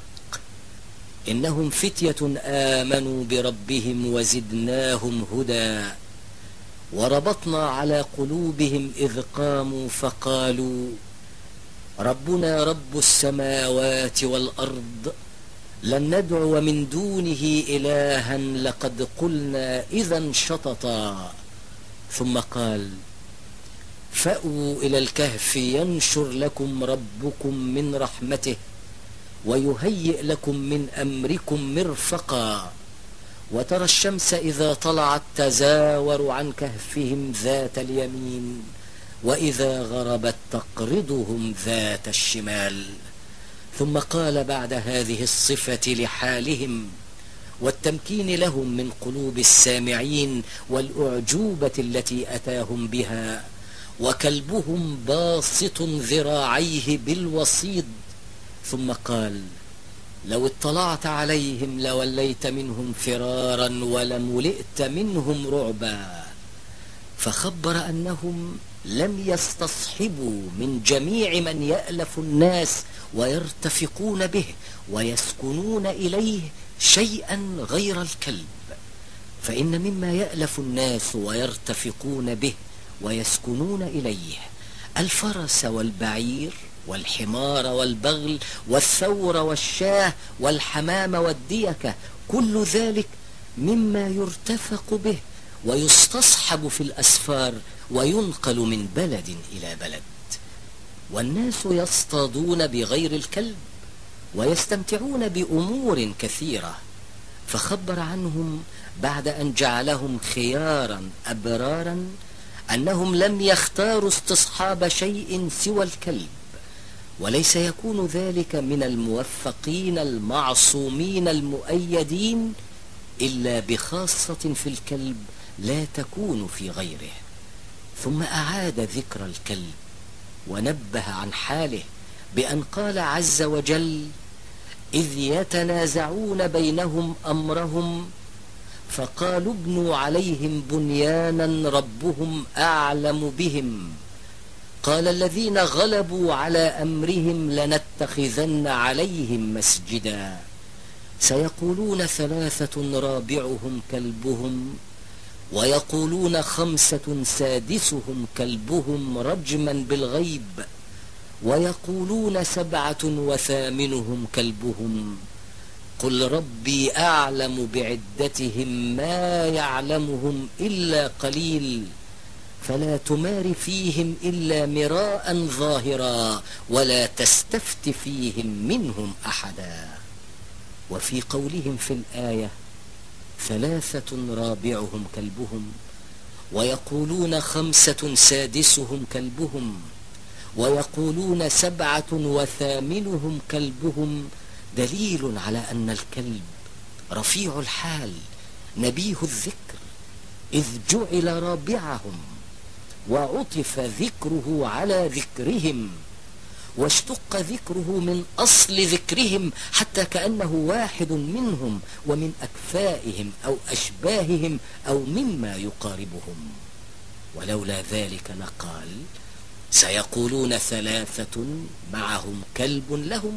إنهم فتية آمنوا بربهم وزدناهم هدى وربطنا على قلوبهم إذ قاموا فقالوا ربنا رب السماوات والأرض لن ندعو من دونه إلها لقد قلنا إذا شططا. ثم قال: فأووا إلى الكهف ينشر لكم ربكم من رحمته ويهيئ لكم من أمركم مرفقا. وترى الشمس إذا طلعت تزاور عن كهفهم ذات اليمين وإذا غربت تقرضهم ذات الشمال. ثم قال بعد هذه الصفة لحالهم والتمكين لهم من قلوب السامعين والأعجوبة التي أتاهم بها: وكلبهم باسط ذراعيه بالوصيد. ثم قال: لو اطلعت عليهم لوليت منهم فرارا ولملئت منهم رعبا. فخبر أنهم لم يستصحبوا من جميع من يألف الناس ويرتفقون به ويسكنون إليه شيئا غير الكلب، فإن مما يألف الناس ويرتفقون به ويسكنون إليه الفرس والبعير والحمار والبغل والثور والشاه والحمام والديكة، كل ذلك مما يرتفق به ويستصحب في الأسفار وينقل من بلد إلى بلد. والناس يصطادون بغير الكلب ويستمتعون بأمور كثيرة. فخبر عنهم بعد أن جعلهم خيارا أبرارا أنهم لم يختاروا استصحاب شيء سوى الكلب، وليس يكون ذلك من الموفقين المعصومين المؤيدين إلا بخاصة في الكلب لا تكون في غيره. ثم أعاد ذكر الكلب ونبه عن حاله بأن قال عز وجل: إذ يتنازعون بينهم أمرهم فقالوا ابنوا عليهم بنيانا ربهم أعلم بهم قال الذين غلبوا على أمرهم لنتخذن عليهم مسجدا سيقولون ثلاثة رابعهم كلبهم ويقولون خمسة سادسهم كلبهم رجما بالغيب ويقولون سبعة وثامنهم كلبهم قل ربي أعلم بعدتهم ما يعلمهم إلا قليل فلا تمار فيهم إلا مراء ظاهرا ولا تستفت فيهم منهم أحدا. وفي قولهم في الآية ثلاثة رابعهم كلبهم ويقولون خمسة سادسهم كلبهم ويقولون سبعة وثامنهم كلبهم دليل على أن الكلب رفيع الحال نبيه الذكر إذ جعل رابعهم وعطف ذكره على ذكرهم واشتق ذكره من أصل ذكرهم حتى كأنه واحد منهم ومن أكفائهم أو أشباههم أو مما يقاربهم. ولولا ذلك لقال سيقولون ثلاثة معهم كلب لهم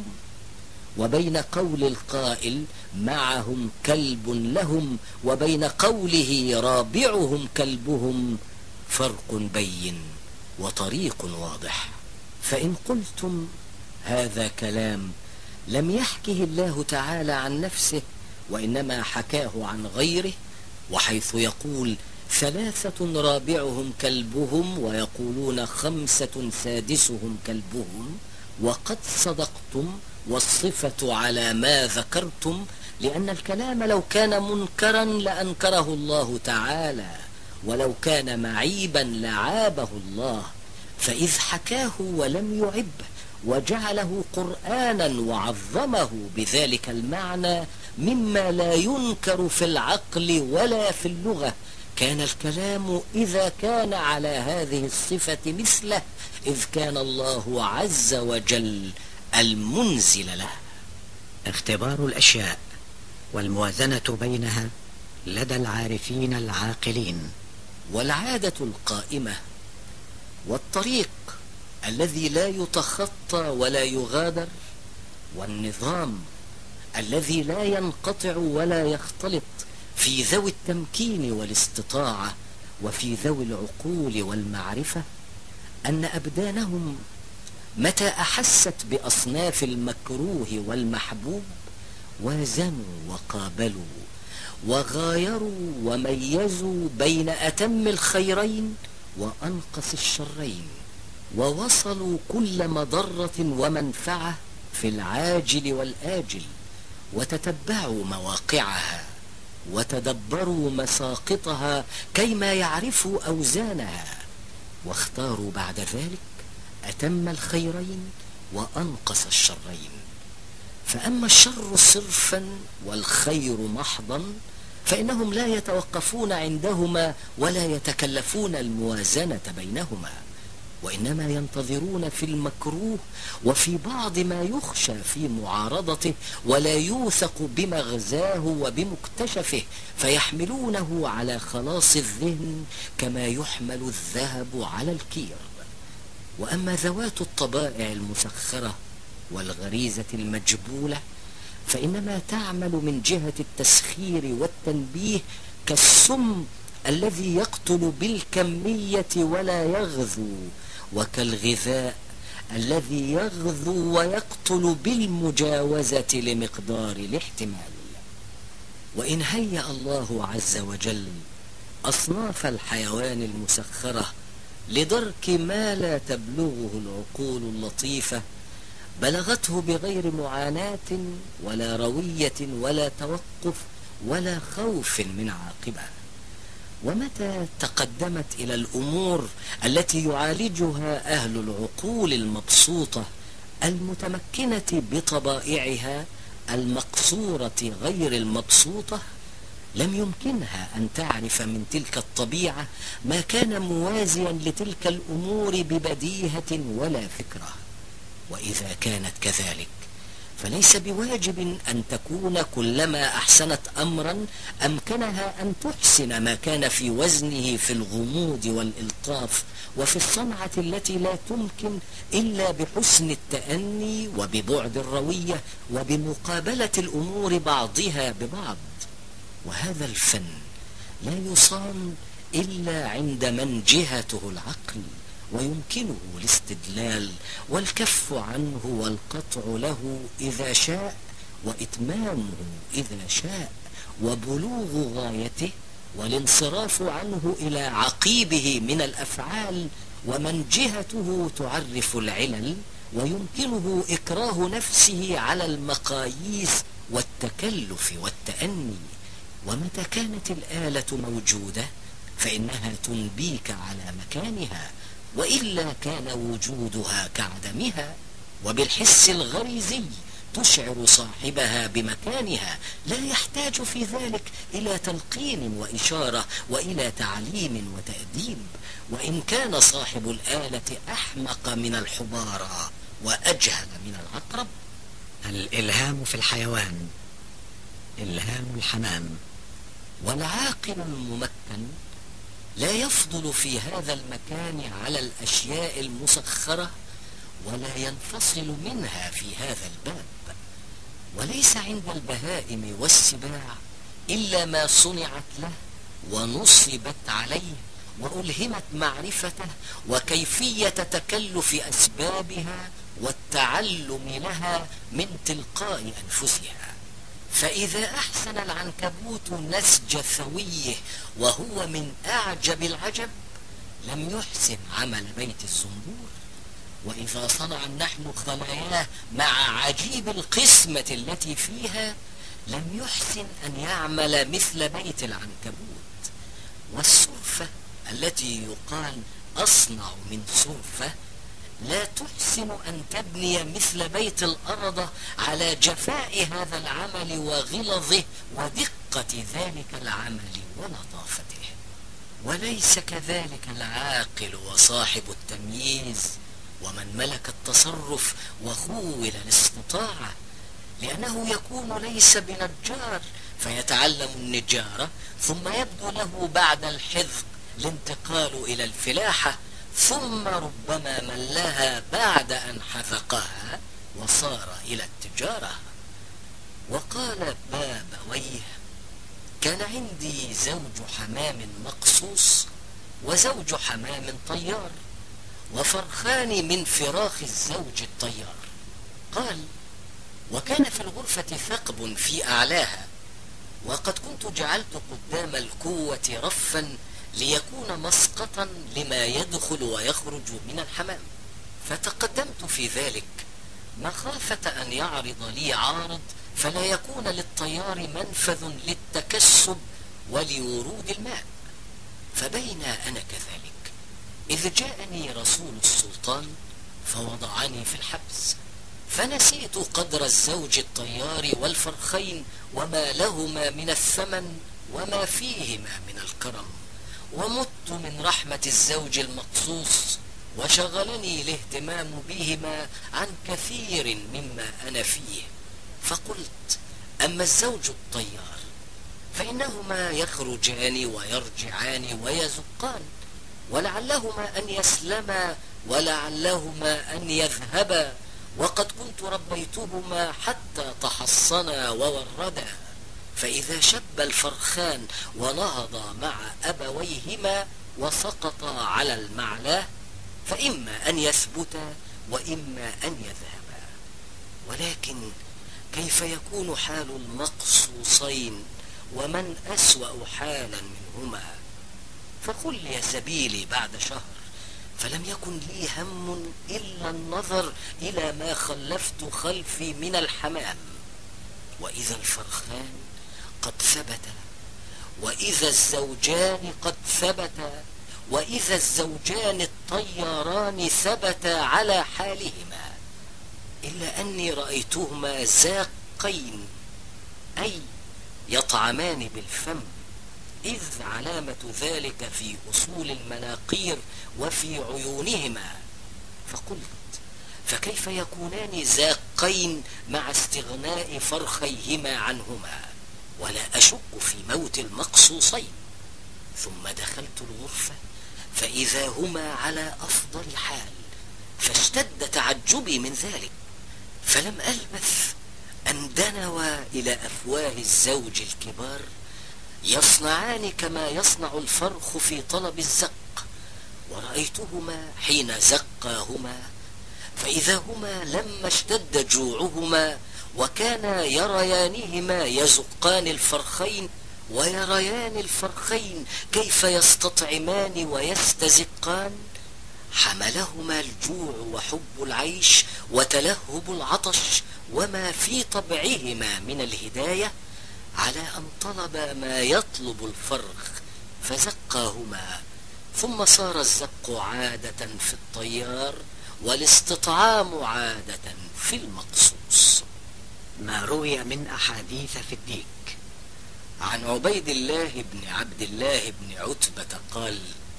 وبين قول القائل معهم كلب لهم وبين قوله رابعهم كلبهم فرق بين وطريق واضح. فإن قلتم هذا كلام لم يحكه الله تعالى عن نفسه وإنما حكاه عن غيره وحيث يقول ثلاثة رابعهم كلبهم ويقولون خمسة سادسهم كلبهم وقد صدقتم والصفة على ما ذكرتم لأن الكلام لو كان منكرا لأنكره الله تعالى ولو كان معيبا لعابه الله فإذ حكاه ولم يعبه وجعله قرآنا وعظمه بذلك المعنى مما لا ينكر في العقل ولا في اللغة كان الكلام إذا كان على هذه الصفة مثله إذ كان الله عز وجل المنزل له. اختبار الأشياء والموازنة بينها لدى العارفين العاقلين. والعادة القائمة والطريق الذي لا يتخطى ولا يغادر، والنظام الذي لا ينقطع ولا يختلط في ذوي التمكين والاستطاعة وفي ذوي العقول والمعرفة، أن أبدانهم متى أحست بأصناف المكروه والمحبوب وازنوا وقابلوا وغايروا وميزوا بين أتم الخيرين وأنقص الشرين، ووصلوا كل مضرة ومنفعة في العاجل والآجل، وتتبعوا مواقعها وتدبروا مساقطها كيما يعرفوا أوزانها، واختاروا بعد ذلك أتم الخيرين وأنقص الشرين. فأما الشر صرفا والخير محضا فإنهم لا يتوقفون عندهما ولا يتكلفون الموازنة بينهما، وإنما ينتظرون في المكروه وفي بعض ما يخشى في معارضته ولا يوثق بمغزاه وبمكتشفه، فيحملونه على خلاص الذهن كما يحمل الذهب على الكير. وأما ذوات الطبائع المسخرة والغريزة المجبولة فإنما تعمل من جهة التسخير والتنبيه كالسم الذي يقتل بالكمية ولا يغذو، وكالغذاء الذي يغذو ويقتل بالمجاوزة لمقدار الاحتمال. وإن هيأ الله عز وجل أصناف الحيوان المسخرة لدرك ما لا تبلغه العقول اللطيفة، بلغته بغير معاناة ولا روية ولا توقف ولا خوف من عاقبة. ومتى تقدمت إلى الأمور التي يعالجها أهل العقول المبسوطة المتمكنة بطبائعها المقصورة غير المبسوطة، لم يمكنها أن تعرف من تلك الطبيعة ما كان موازيا لتلك الأمور ببديهة ولا فكرة. وإذا كانت كذلك فليس بواجب أن تكون كلما أحسنت أمرا أمكنها أن تحسن ما كان في وزنه في الغموض والإلطاف وفي الصنعة التي لا تمكن إلا بحسن التأني وببعد الروية وبمقابلة الأمور بعضها ببعض. وهذا الفن لا يصان إلا عند من جهته العقل ويمكنه الاستدلال والكف عنه والقطع له إذا شاء، وإتمامه إذا شاء، وبلوغ غايته والانصراف عنه إلى عقيبه من الأفعال، ومن جهته تعرف العلل ويمكنه إكراه نفسه على المقاييس والتكلف والتأني. ومتى كانت الآلة موجودة فإنها تنبيك على مكانها، وإلا كان وجودها كعدمها. وبالحس الغريزي تشعر صاحبها بمكانها، لا يحتاج في ذلك إلى تلقين وإشارة وإلى تعليم وتأديب. وإن كان صاحب الآلة أحمق من الحمارى وأجهل من العقرب. الإلهام في الحيوان إلهام الحمام. والعاقل الممكن لا يفضل في هذا المكان على الأشياء المسخرة ولا ينفصل منها في هذا الباب. وليس عند البهائم والسباع إلا ما صنعت له ونصبت عليه وألهمت معرفته وكيفية تكلف أسبابها والتعلم لها من تلقاء أنفسها. فإذا أحسن العنكبوت نسج ثويه وهو من أعجب العجب لم يحسن عمل بيت الزنبور. وإذا صنع النحل خلاياه مع عجيب القسمة التي فيها لم يحسن أن يعمل مثل بيت العنكبوت. والسرفة التي يقال أصنع من سرفة لا تحسن أن تبني مثل بيت الأرض على جفاء هذا العمل وغلظه ودقة ذلك العمل ولطافته. وليس كذلك العاقل وصاحب التمييز ومن ملك التصرف وخول الاستطاعة، لأنه يكون ليس بنجار فيتعلم النجارة ثم يبدو له بعد الحذق الانتقال إلى الفلاحة، ثم ربما ملها بعد أن حذقها وصار إلى التجارة. وقال بابويه: كان عندي زوج حمام مقصوص وزوج حمام طيار، وفرخان من فراخ الزوج الطيار. قال: وكان في الغرفة ثقب في أعلاها، وقد كنت جعلت قدام الكوة رفا ليكون مسقطا لما يدخل ويخرج من الحمام، فتقدمت في ذلك مخافة أن يعرض لي عارض فلا يكون للطيار منفذ للتكسب ولورود الماء. فبين أنا كذلك إذ جاءني رسول السلطان فوضعني في الحبس، فنسيت قدر الزوج الطيار والفرخين وما لهما من الثمن وما فيهما من الكرم، ومت من رحمة الزوج المقصوص، وشغلني الاهتمام بهما عن كثير مما أنا فيه. فقلت: أما الزوج الطيار فإنهما يخرجان ويرجعان ويزقان، ولعلهما أن يسلما ولعلهما أن يذهبا، وقد كنت ربيتهما حتى تحصنا ووردا، فإذا شب الفرخان ونهضا مع أبويهما وسقطا على المعلاه فإما أن يثبتا وإما أن يذهبا. ولكن كيف يكون حال المقصوصين ومن أسوأ حالا منهما؟ فخلي سبيلي بعد شهر، فلم يكن لي هم إلا النظر إلى ما خلفت خلفي من الحمام، وإذا الفرخان قد ثبتا، وإذا الزوجان قد ثبتا، وإذا الزوجان الطياران ثبتا على حالهما، إلا أني رأيتهما زاقين، أي يطعمان بالفم، إذ علامة ذلك في أصول المناقير وفي عيونهما. فقلت: فكيف يكونان زاقين مع استغناء فرخيهما عنهما؟ ولا أشك في موت المقصوصين. ثم دخلت الغرفة فإذا هما على أفضل حال، فاشتد تعجبي من ذلك، فلم ألبث أن دنوا إلى أفواه الزوج الكبار يصنعان كما يصنع الفرخ في طلب الزق، ورأيتهما حين زقاهما فإذا هما لما اشتد جوعهما وكانا يريانهما يزقان الفرخين ويريان الفرخين كيف يستطعمان ويستزقان، حملهما الجوع وحب العيش وتلهب العطش وما في طبعهما من الهداية على أن طلب ما يطلب الفرخ فزقاهما. ثم صار الزق عادة في الطيار والاستطعام عادة في المقصوص. ما روي من أحاديث في الديك. عن عبيد الله بن عبد الله بن عتبة قال: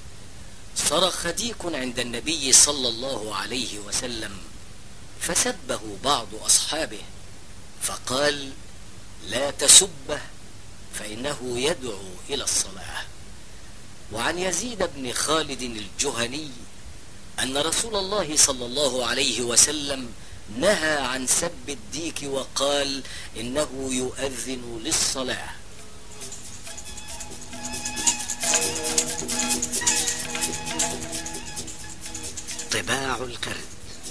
صرخ ديك عند النبي صلى الله عليه وسلم فسبه بعض أصحابه، فقال: لا تسبه فإنه يدعو إلى الصلاة. وعن يزيد بن خالد الجهني أن رسول الله صلى الله عليه وسلم نهى عن سب الديك وقال: إنه يؤذن للصلاة. طباع القرد.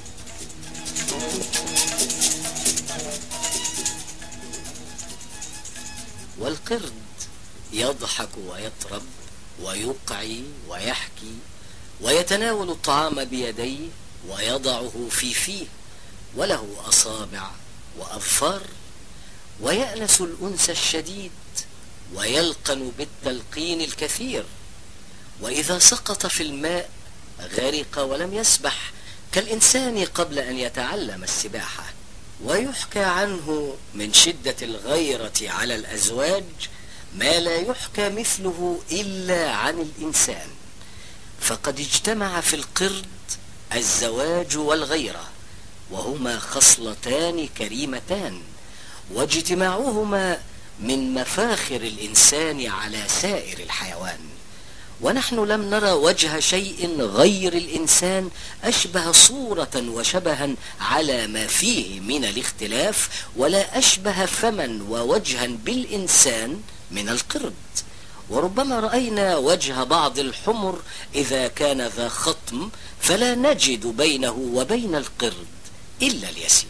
والقرد يضحك ويطرب ويقعي ويحكي ويتناول الطعام بيديه ويضعه في فيه، وله أصابع وأظفار، ويأنس الأنس الشديد ويلقن بالتلقين الكثير، وإذا سقط في الماء غرق ولم يسبح كالإنسان قبل أن يتعلم السباحة. ويحكى عنه من شدة الغيرة على الأزواج ما لا يحكى مثله إلا عن الإنسان، فقد اجتمع في القرد الزواج والغيرة، وهما خصلتان كريمتان، واجتماعهما من مفاخر الإنسان على سائر الحيوان. ونحن لم نرى وجه شيء غير الإنسان أشبه صورة وشبها على ما فيه من الاختلاف، ولا أشبه فما ووجها بالإنسان من القرد. وربما رأينا وجه بعض الحمر إذا كان ذا خطم، فلا نجد بينه وبين القرد إلا اليسير.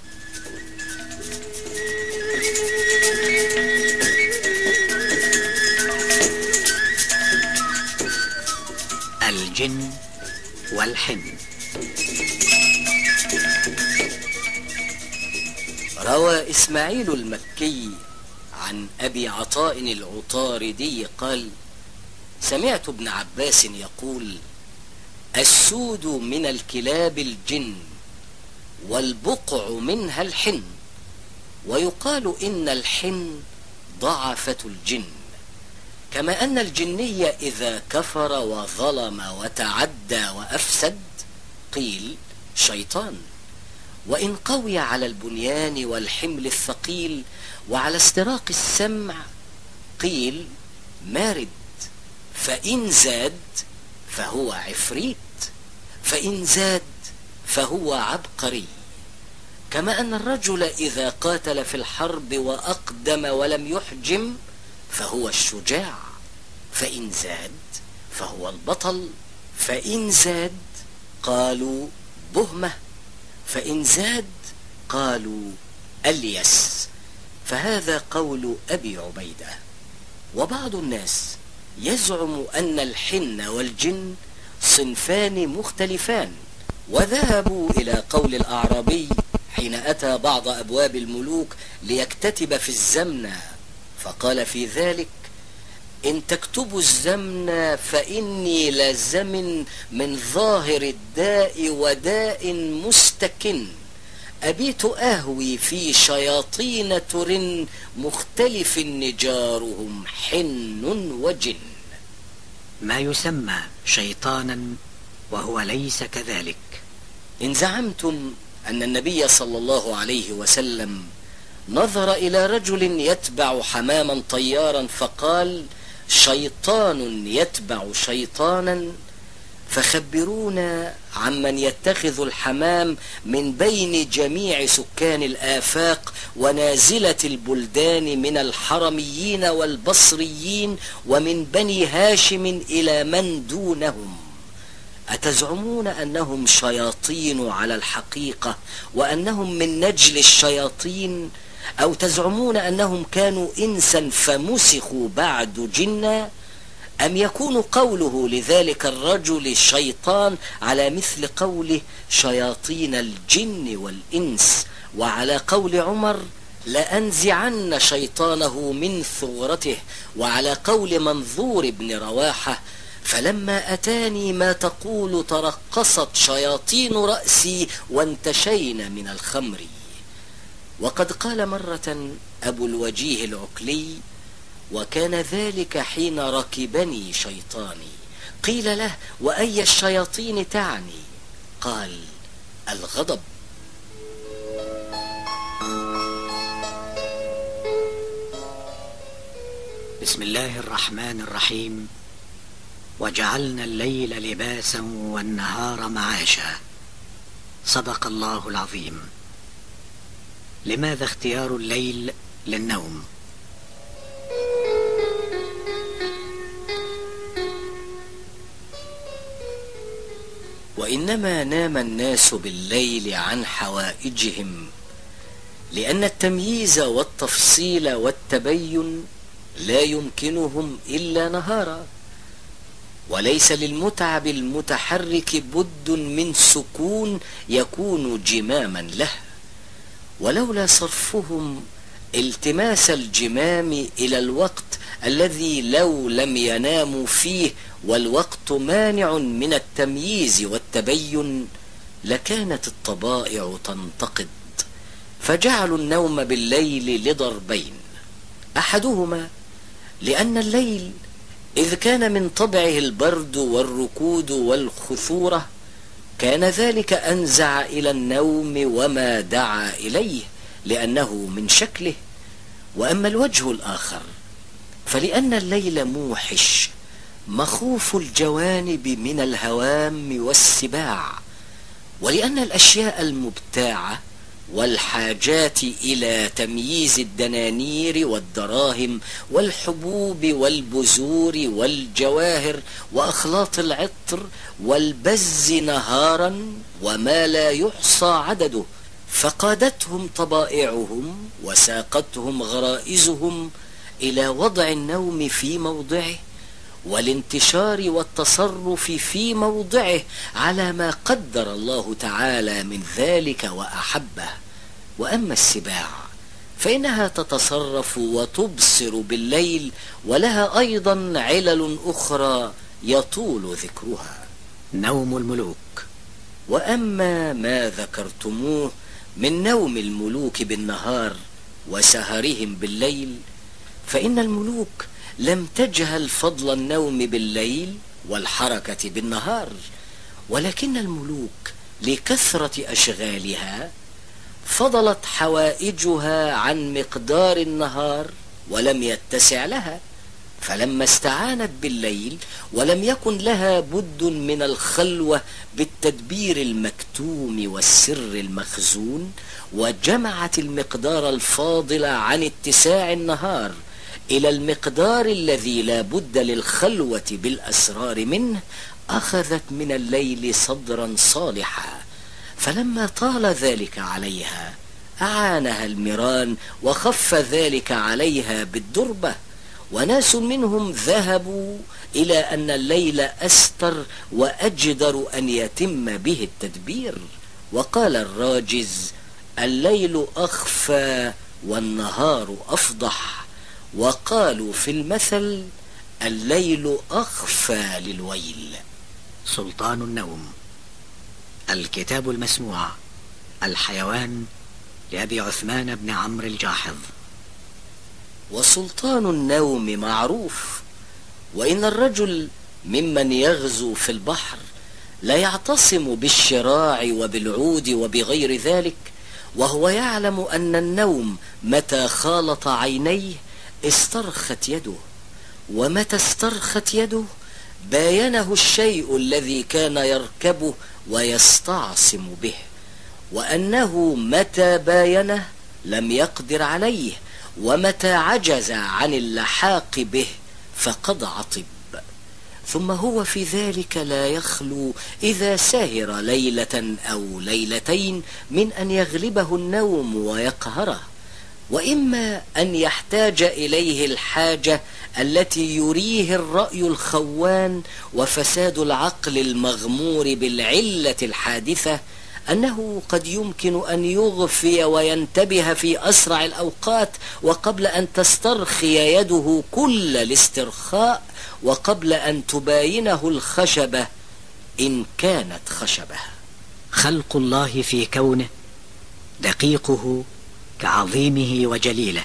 الجن والحن. روى إسماعيل المكي عن أبي عطاء العطاردي قال: سمعت ابن عباس يقول: السود من الكلاب الجن، والبقع منها الحن، ويقال إن الحن ضعفة الجن، كما أن الجني إذا كفر وظلم وتعدى وأفسد قيل شيطان، وإن قوي على البنيان والحمل الثقيل وعلى استراق السمع قيل مارد، فإن زاد فهو عفريت، فإن زاد فهو عبقري، كما أن الرجل إذا قاتل في الحرب وأقدم ولم يحجم فهو الشجاع، فإن زاد فهو البطل، فإن زاد قالوا بهمة، فإن زاد قالوا اليس. فهذا قول أبي عبيدة. وبعض الناس يزعم أن الحن والجن صنفان مختلفان، وذهبوا إلى قول الأعرابي حين أتى بعض أبواب الملوك ليكتتب في الزمن، فقال في ذلك: إن تكتبوا الزمن فإني لزمن من ظاهر الداء وداء مستكن، أبيت أهوي في شياطين ترن، مختلف نجارهم حن وجن. ما يسمى شيطانا وهو ليس كذلك. إن زعمتم أن النبي صلى الله عليه وسلم نظر إلى رجل يتبع حماما طيارا فقال: شيطان يتبع شيطانا، فخبرونا عمن يتخذ الحمام من بين جميع سكان الآفاق ونازلة البلدان من الحرميين والبصريين ومن بني هاشم إلى من دونهم. أتزعمون أنهم شياطين على الحقيقة وأنهم من نجل الشياطين، أو تزعمون أنهم كانوا إنسا فمسخوا بعد جنا؟ أم يكون قوله لذلك الرجل شيطان على مثل قوله شياطين الجن والإنس، وعلى قول عمر لأنزعن شيطانه من ثغرته، وعلى قول منظور بن رواحة فلما أتاني ما تقول ترقصت شياطين رأسي وانتشين من الخمر. وقد قال مرة أبو الوجيه العكلي: وكان ذلك حين ركبني شيطاني. قيل له: وأي الشياطين تعني؟ قال: الغضب. بسم الله الرحمن الرحيم. وجعلنا الليل لباسا والنهار معاشا. صدق الله العظيم. لماذا اختيار الليل للنوم؟ وإنما نام الناس بالليل عن حوائجهم، لأن التمييز والتفصيل والتبين لا يمكنهم إلا نهارا، وليس للمتعب المتحرك بد من سكون يكون جماما له، ولولا صرفهم التماس الجمام إلى الوقت الذي لو لم يناموا فيه والوقت مانع من التمييز والتبين لكانت الطبائع تنتقد، فجعلوا النوم بالليل لضربين: أحدهما لأن الليل إذ كان من طبعه البرد والركود والخثورة كان ذلك أنزع إلى النوم وما دعا إليه لأنه من شكله. وأما الوجه الآخر فلأن الليل موحش مخوف الجوانب من الهوام والسباع، ولأن الأشياء المبتاعة والحاجات إلى تمييز الدنانير والدراهم والحبوب والبذور والجواهر وأخلاط العطر والبز نهارا وما لا يحصى عدده، فقادتهم طبائعهم وساقتهم غرائزهم إلى وضع النوم في موضعه والانتشار والتصرف في موضعه على ما قدر الله تعالى من ذلك وأحبه. وأما السباع فإنها تتصرف وتبصر بالليل، ولها أيضا علل أخرى يطول ذكرها. نوم الملوك. وأما ما ذكرتموه من نوم الملوك بالنهار وسهرهم بالليل، فإن الملوك لم تجهل فضل النوم بالليل والحركة بالنهار، ولكن الملوك لكثرة أشغالها فضلت حوائجها عن مقدار النهار ولم يتسع لها، فلما استعانت بالليل ولم يكن لها بد من الخلوة بالتدبير المكتوم والسر المخزون، وجمعت المقدار الفاضل عن اتساع النهار إلى المقدار الذي لا بد للخلوة بالأسرار منه، أخذت من الليل صدرا صالحا، فلما طال ذلك عليها أعانها المران وخف ذلك عليها بالدربة. وناس منهم ذهبوا إلى أن الليل أستر وأجدر أن يتم به التدبير، وقال الراجز: الليل أخفى والنهار أفضح، وقالوا في المثل: الليل أخفى للويل. سلطان النوم. الكتاب المسموع. الحيوان لأبي عثمان بن عمرو الجاحظ. وسلطان النوم معروف، وإن الرجل ممن يغزو في البحر لا يعتصم بالشراع وبالعود وبغير ذلك، وهو يعلم أن النوم متى خالط عينيه استرخت يده، ومتى استرخت يده باينه الشيء الذي كان يركبه ويستعصم به، وأنه متى باينه لم يقدر عليه، ومتى عجز عن اللحاق به فقد عطب. ثم هو في ذلك لا يخلو إذا سهر ليلة أو ليلتين من أن يغلبه النوم ويقهره، وإما أن يحتاج إليه الحاجة التي يريه الرأي الخوان وفساد العقل المغمور بالعلة الحادثة، أنه قد يمكن أن يغفي وينتبه في أسرع الأوقات، وقبل أن تسترخي يده كل الاسترخاء، وقبل أن تباينه الخشبة إن كانت خشبة. خلق الله في كونه دقيقه كعظيمه وجليله.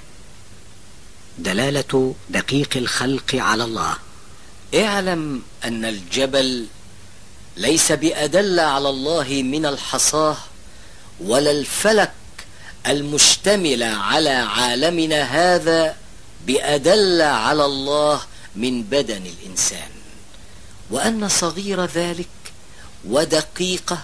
دلالة دقيق الخلق على الله. اعلم أن الجبل ليس بأدل على الله من الحصاه، ولا الفلك المشتمل على عالمنا هذا بأدل على الله من بدن الإنسان، وأن صغير ذلك ودقيقه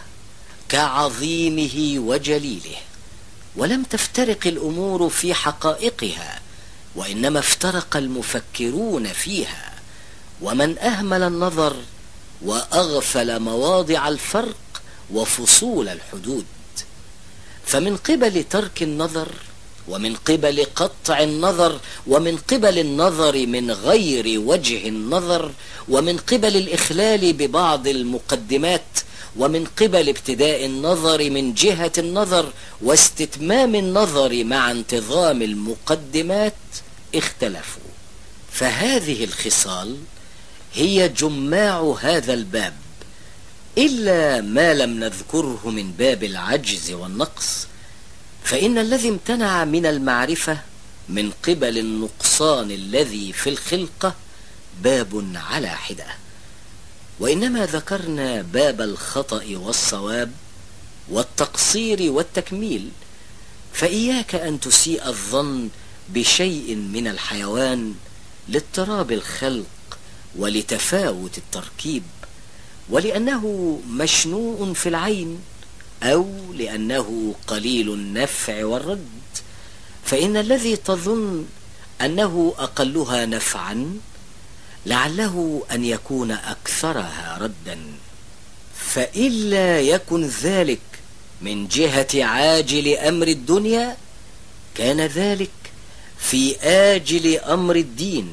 كعظيمه وجليله. ولم تفترق الأمور في حقائقها، وإنما افترق المفكرون فيها، ومن أهمل النظر وأغفل مواضع الفرق وفصول الحدود. فمن قبل ترك النظر، ومن قبل قطع النظر، ومن قبل النظر من غير وجه النظر، ومن قبل الإخلال ببعض المقدمات، ومن قبل ابتداء النظر من جهة النظر واستتمام النظر مع انتظام المقدمات، اختلفوا. فهذه الخصال هي جماع هذا الباب، إلا ما لم نذكره من باب العجز والنقص، فإن الذي امتنع من المعرفة من قبل النقصان الذي في الخلقة باب على حدة، وإنما ذكرنا باب الخطأ والصواب والتقصير والتكميل. فإياك أن تسيء الظن بشيء من الحيوان لاضطراب الخلق ولتفاوت التركيب، ولأنه مشنوء في العين، أو لأنه قليل النفع والرد. فإن الذي تظن أنه أقلها نفعا لعله أن يكون أكثرها ردا، فإلا يكن ذلك من جهة عاجل أمر الدنيا كان ذلك في آجل أمر الدين،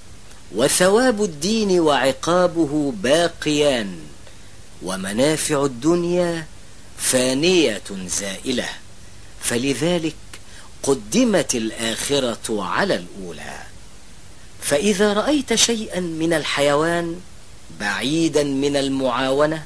وثواب الدين وعقابه باقيان، ومنافع الدنيا فانية زائلة، فلذلك قدمت الآخرة على الأولى. فإذا رأيت شيئا من الحيوان بعيدا من المعاونة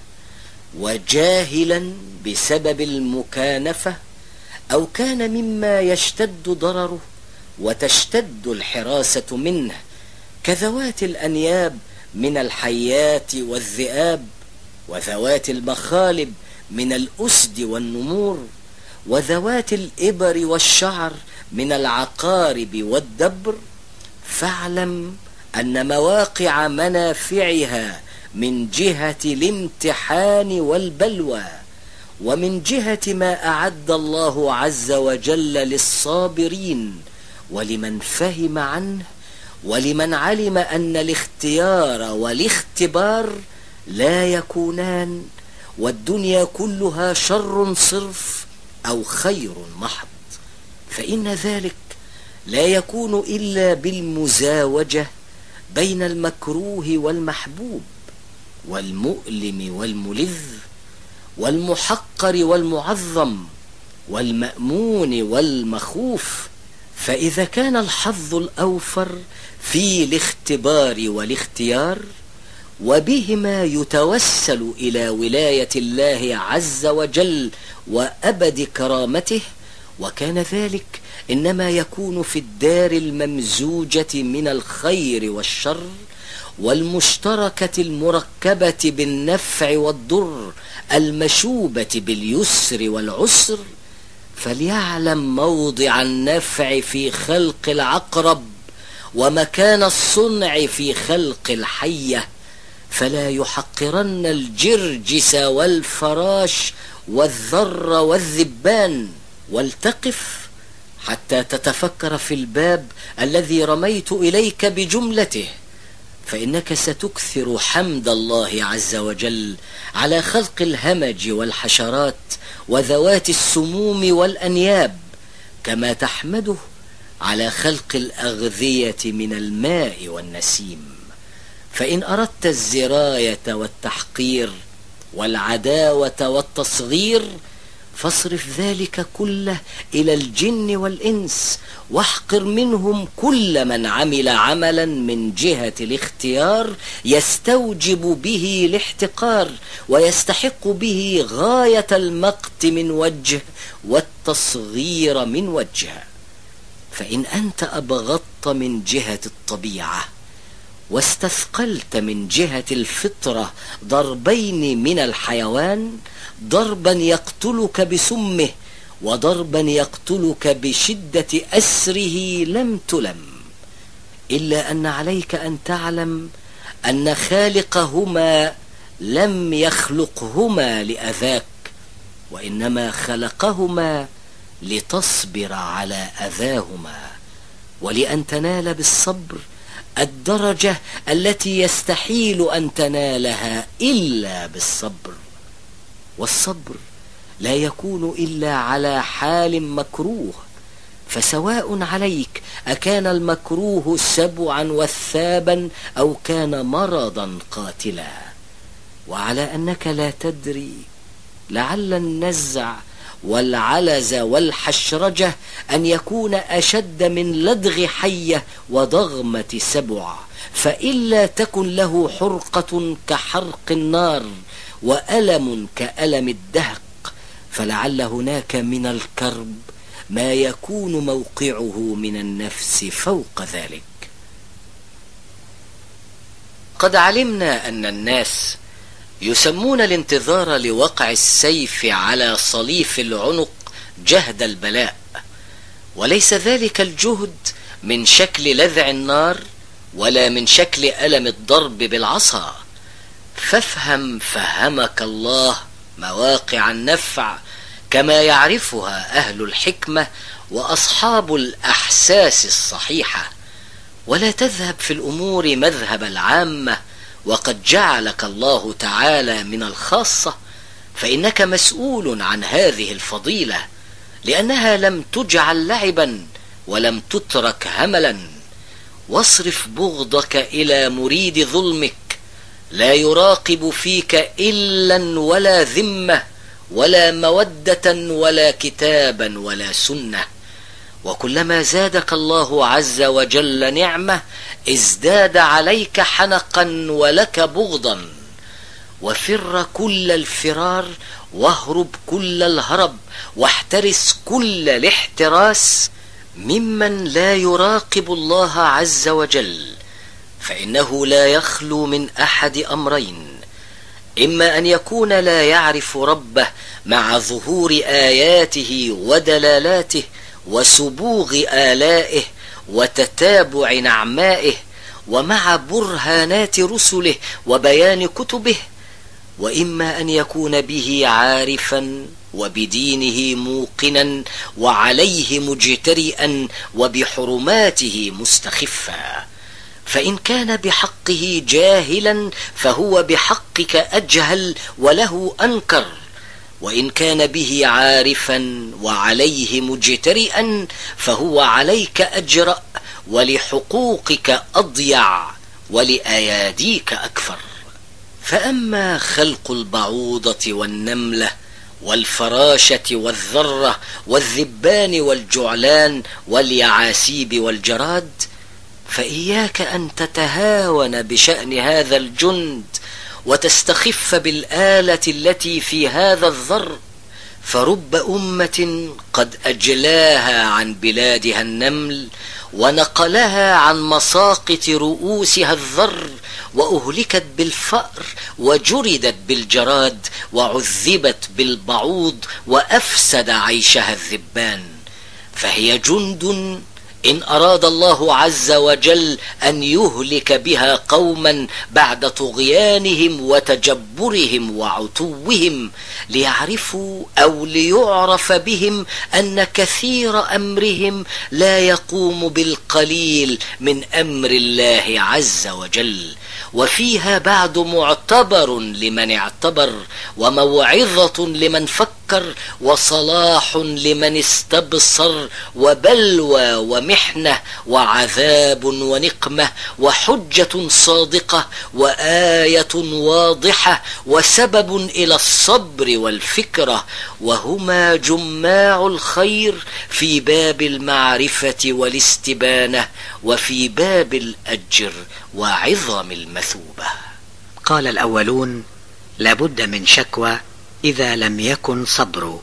وجاهلا بسبب المكانفة، أو كان مما يشتد ضرره وتشتد الحراسة منه، كذوات الأنياب من الحيات والذئاب، وذوات المخالب من الأسد والنمور، وذوات الإبر والشعر من العقارب والدبر، فاعلم أن مواقع منافعها من جهة الامتحان والبلوى، ومن جهة ما أعد الله عز وجل للصابرين ولمن فهم عنه ولمن علم أن الاختيار والاختبار لا يكونان، والدنيا كلها شر صرف أو خير محض، فإن ذلك لا يكون إلا بالمزاوجة بين المكروه والمحبوب، والمؤلم والملذ، والمحقر والمعظم، والمأمون والمخوف. فإذا كان الحظ الأوفر في الاختبار والاختيار، وبهما يتوسل إلى ولاية الله عز وجل وأبد كرامته، وكان ذلك إنما يكون في الدار الممزوجة من الخير والشر، والمشتركة المركبة بالنفع والضر، المشوبة باليسر والعسر، فليعلم موضع النفع في خلق العقرب ومكان الصنع في خلق الحية، فلا يحقرن الجرجس والفراش والذر والذبان. والتقف حتى تتفكر في الباب الذي رميت إليك بجملته، فإنك ستكثر حمد الله عز وجل على خلق الهمج والحشرات وذوات السموم والأنياب، كما تحمده على خلق الأغذية من الماء والنسيم. فإن أردت الزراية والتحقير والعداوة والتصغير فاصرف ذلك كله إلى الجن والإنس، واحقر منهم كل من عمل عملا من جهة الاختيار يستوجب به الاحتقار، ويستحق به غاية المقت من وجه والتصغير من وجه. فإن أنت أبغضت من جهة الطبيعة واستثقلت من جهة الفطرة ضربين من الحيوان، ضربا يقتلك بسمه وضربا يقتلك بشدة أسره، لم تلم، إلا أن عليك أن تعلم أن خالقهما لم يخلقهما لأذاك، وإنما خلقهما لتصبر على أذاهما، ولأن تنال بالصبر الدرجة التي يستحيل أن تنالها إلا بالصبر. والصبر لا يكون إلا على حال مكروه، فسواء عليك أكان المكروه سبعا وثابا أو كان مرضا قاتلا، وعلى أنك لا تدري لعل النزع والعلز والحشرجة أن يكون أشد من لدغ حية وضغمة سبع، فإلا تكن له حرقة كحرق النار وألم كألم الدهق، فلعل هناك من الكرب ما يكون موقعه من النفس فوق ذلك. قد علمنا أن الناس يسمون الانتظار لوقع السيف على صليف العنق جهد البلاء، وليس ذلك الجهد من شكل لذع النار ولا من شكل ألم الضرب بالعصا. فافهم فهمك الله مواقع النفع كما يعرفها أهل الحكمة وأصحاب الأحساس الصحيحة، ولا تذهب في الأمور مذهب العامة وقد جعلك الله تعالى من الخاصة، فإنك مسؤول عن هذه الفضيلة لأنها لم تجعل لعبا ولم تترك هملا. واصرف بغضك إلى مريد ظلمك لا يراقب فيك إلا ولا ذمة ولا مودة ولا كتابا ولا سنة. وكلما زادك الله عز وجل نعمة ازداد عليك حنقا ولك بغضا. وفر كل الفرار واهرب كل الهرب واحترس كل الاحتراس ممن لا يراقب الله عز وجل، فإنه لا يخلو من أحد أمرين: إما أن يكون لا يعرف ربه مع ظهور آياته ودلالاته وسبوغ آلائه وتتابع نعمائه ومع برهانات رسله وبيان كتبه، وإما أن يكون به عارفا وبدينه موقنا وعليه مجترئا وبحرماته مستخفا. فإن كان بحقه جاهلا فهو بحقك أجهل وله أنكر، وإن كان به عارفا وعليه مجترئا فهو عليك أجرأ ولحقوقك أضيع ولأياديك أكثر. فأما خلق البعوضة والنملة والفراشة والذرة والذبان والجعلان واليعاسيب والجراد فإياك أن تتهاون بشأن هذا الجند وتستخف بالآلة التي في هذا الذر، فرب أمة قد أجلاها عن بلادها النمل ونقلها عن مساقط رؤوسها الذر، وأهلكت بالفأر وجردت بالجراد وعذبت بالبعوض وأفسد عيشها الذبان. فهي جند إن أراد الله عز وجل أن يهلك بها قوما بعد طغيانهم وتجبرهم وعتوهم ليعرفوا أو ليعرف بهم أن كثير أمرهم لا يقوم بالقليل من أمر الله عز وجل. وفيها بعد معتبر لمن اعتبر وموعظة لمن فكر وصلاح لمن استبصر وبلوى ومحنة وعذاب ونقمة وحجة صادقة وآية واضحة وسبب إلى الصبر والفكرة، وهما جماع الخير في باب المعرفة والاستبانة وفي باب الأجر وعظم المثوبة. قال الأولون: لابد من شكوى إذا لم يكن صبر.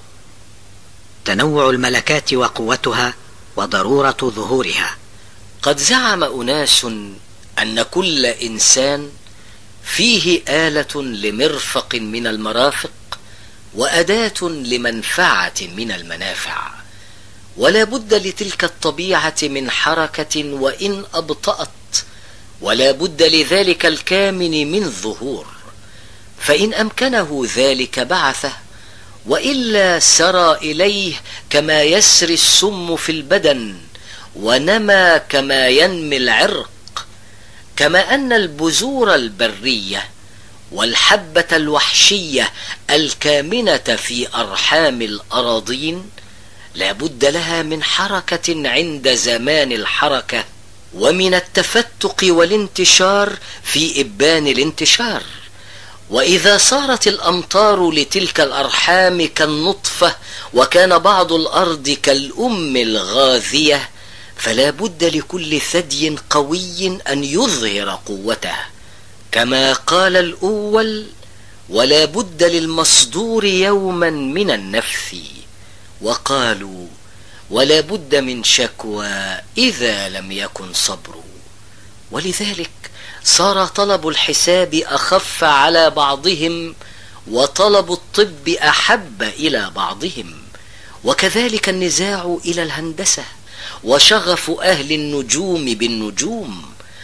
تنوع الملكات وقوتها وضرورة ظهورها. قد زعم أناس أن كل إنسان فيه آلة لمرفق من المرافق وأداة لمنفعة من المنافع، ولا بد لتلك الطبيعة من حركة وإن أبطأت، ولا بد لذلك الكامن من ظهور، فإن أمكنه ذلك بعثه، وإلا سرى إليه كما يسري السم في البدن ونمى كما ينمي العرق. كما أن البذور البرية والحبة الوحشية الكامنة في أرحام الأراضين لا بد لها من حركة عند زمان الحركة، ومن التفتق والانتشار في إبان الانتشار. وإذا صارت الأمطار لتلك الأرحام كالنطفة وكان بعض الأرض كالأم الغاذية، فلا بد لكل ثدي قوي أن يظهر قوته، كما قال الأول: ولا بد للمصدور يوما من النفث. وقالوا: ولا بد من شكوى إذا لم يكن صبر. ولذلك صار طلب الحساب أخف على بعضهم وطلب الطب أحب إلى بعضهم، وكذلك النزاع إلى الهندسة وشغف أهل النجوم بالنجوم،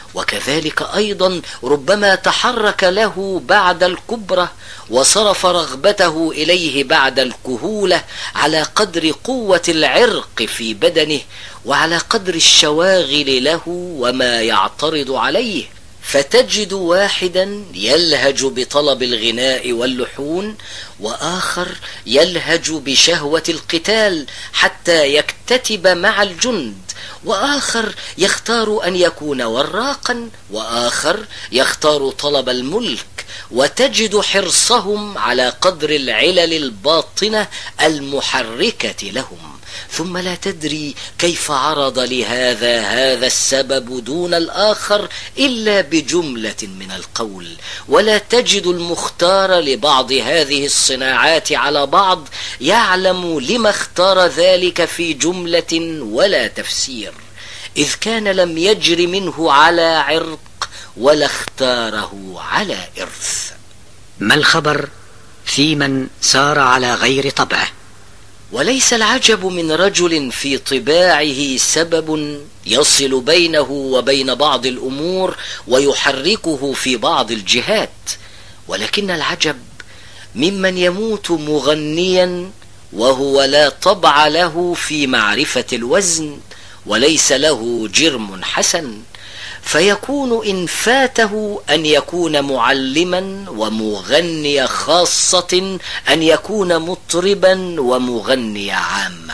وكذلك أيضا ربما تحرك له بعد الكبرى وصرف رغبته إليه بعد الكهولة على قدر قوة العرق في بدنه وعلى قدر الشواغل له وما يعترض عليه. فتجد واحدا يلهج بطلب الغناء واللحون، وآخر يلهج بشهوة القتال حتى يكتتب مع الجند، وآخر يختار أن يكون وراقا، وآخر يختار طلب الملك. وتجد حرصهم على قدر العلل الباطنة المحركة لهم، ثم لا تدري كيف عرض لهذا هذا السبب دون الآخر إلا بجملة من القول. ولا تجد المختار لبعض هذه الصناعات على بعض يعلم لما اختار ذلك في جملة ولا تفسير، إذ كان لم يجر منه على عرق ولا اختاره على إرث. ما الخبر في من سار على غير طبعه؟ وليس العجب من رجل في طباعه سبب يصل بينه وبين بعض الأمور ويحركه في بعض الجهات، ولكن العجب ممن يموت مغنيا وهو لا طبع له في معرفة الوزن وليس له جرم حسن، فيكون إن فاته أن يكون معلما ومغني خاصة أن يكون مطربا ومغني عامة.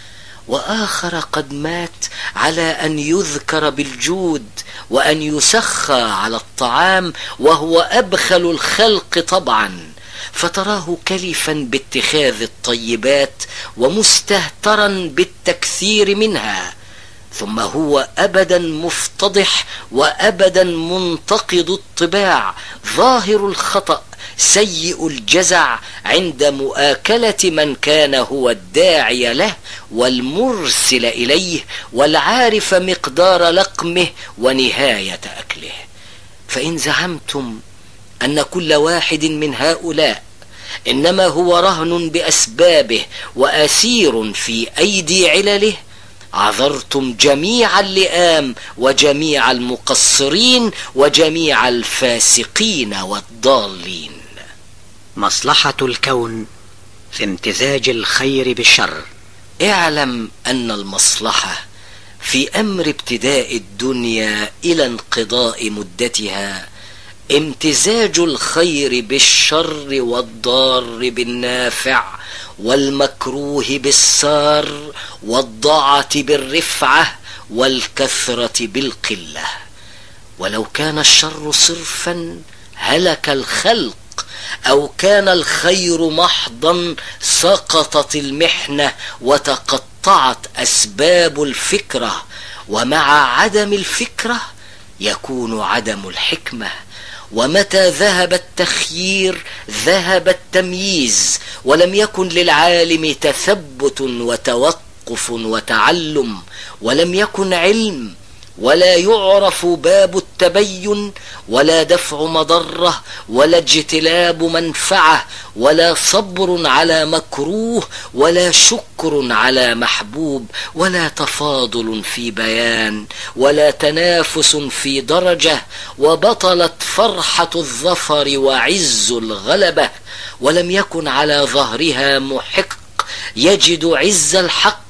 وآخر قد مات على أن يذكر بالجود وأن يسخى على الطعام وهو أبخل الخلق طبعا، فتراه كلفا باتخاذ الطيبات ومستهترا بالتكثير منها، ثم هو أبدا مفتضح وأبدا منتقد الطباع، ظاهر الخطأ، سيء الجزع عند مؤاكلة من كان هو الداعي له والمرسل إليه والعارف مقدار لقمه ونهاية أكله. فإن زعمتم أن كل واحد من هؤلاء إنما هو رهن بأسبابه وأسير في أيدي علله، عذرتم جميع اللئام وجميع المقصرين وجميع الفاسقين والضالين. مصلحة الكون في امتزاج الخير بالشر. اعلم أن المصلحة في أمر ابتداء الدنيا إلى انقضاء مدتها امتزاج الخير بالشر والضار بالنافع والمكروه بالسار والضعة بالرفعة والكثرة بالقلة. ولو كان الشر صرفا هلك الخلق، أو كان الخير محضا سقطت المحنة وتقطعت أسباب الفكرة، ومع عدم الفكرة يكون عدم الحكمة، ومتى ذهب التخيير ذهب التمييز، ولم يكن للعالم تثبت وتوقف وتعلم، ولم يكن علم، ولا يعرف باب التبين، ولا دفع مضرة، ولا اجتلاب منفعة، ولا صبر على مكروه، ولا شكر على محبوب، ولا تفاضل في بيان، ولا تنافس في درجة، وبطلت فرحة الظفر وعز الغلبة، ولم يكن على ظهرها محق يجد عز الحق،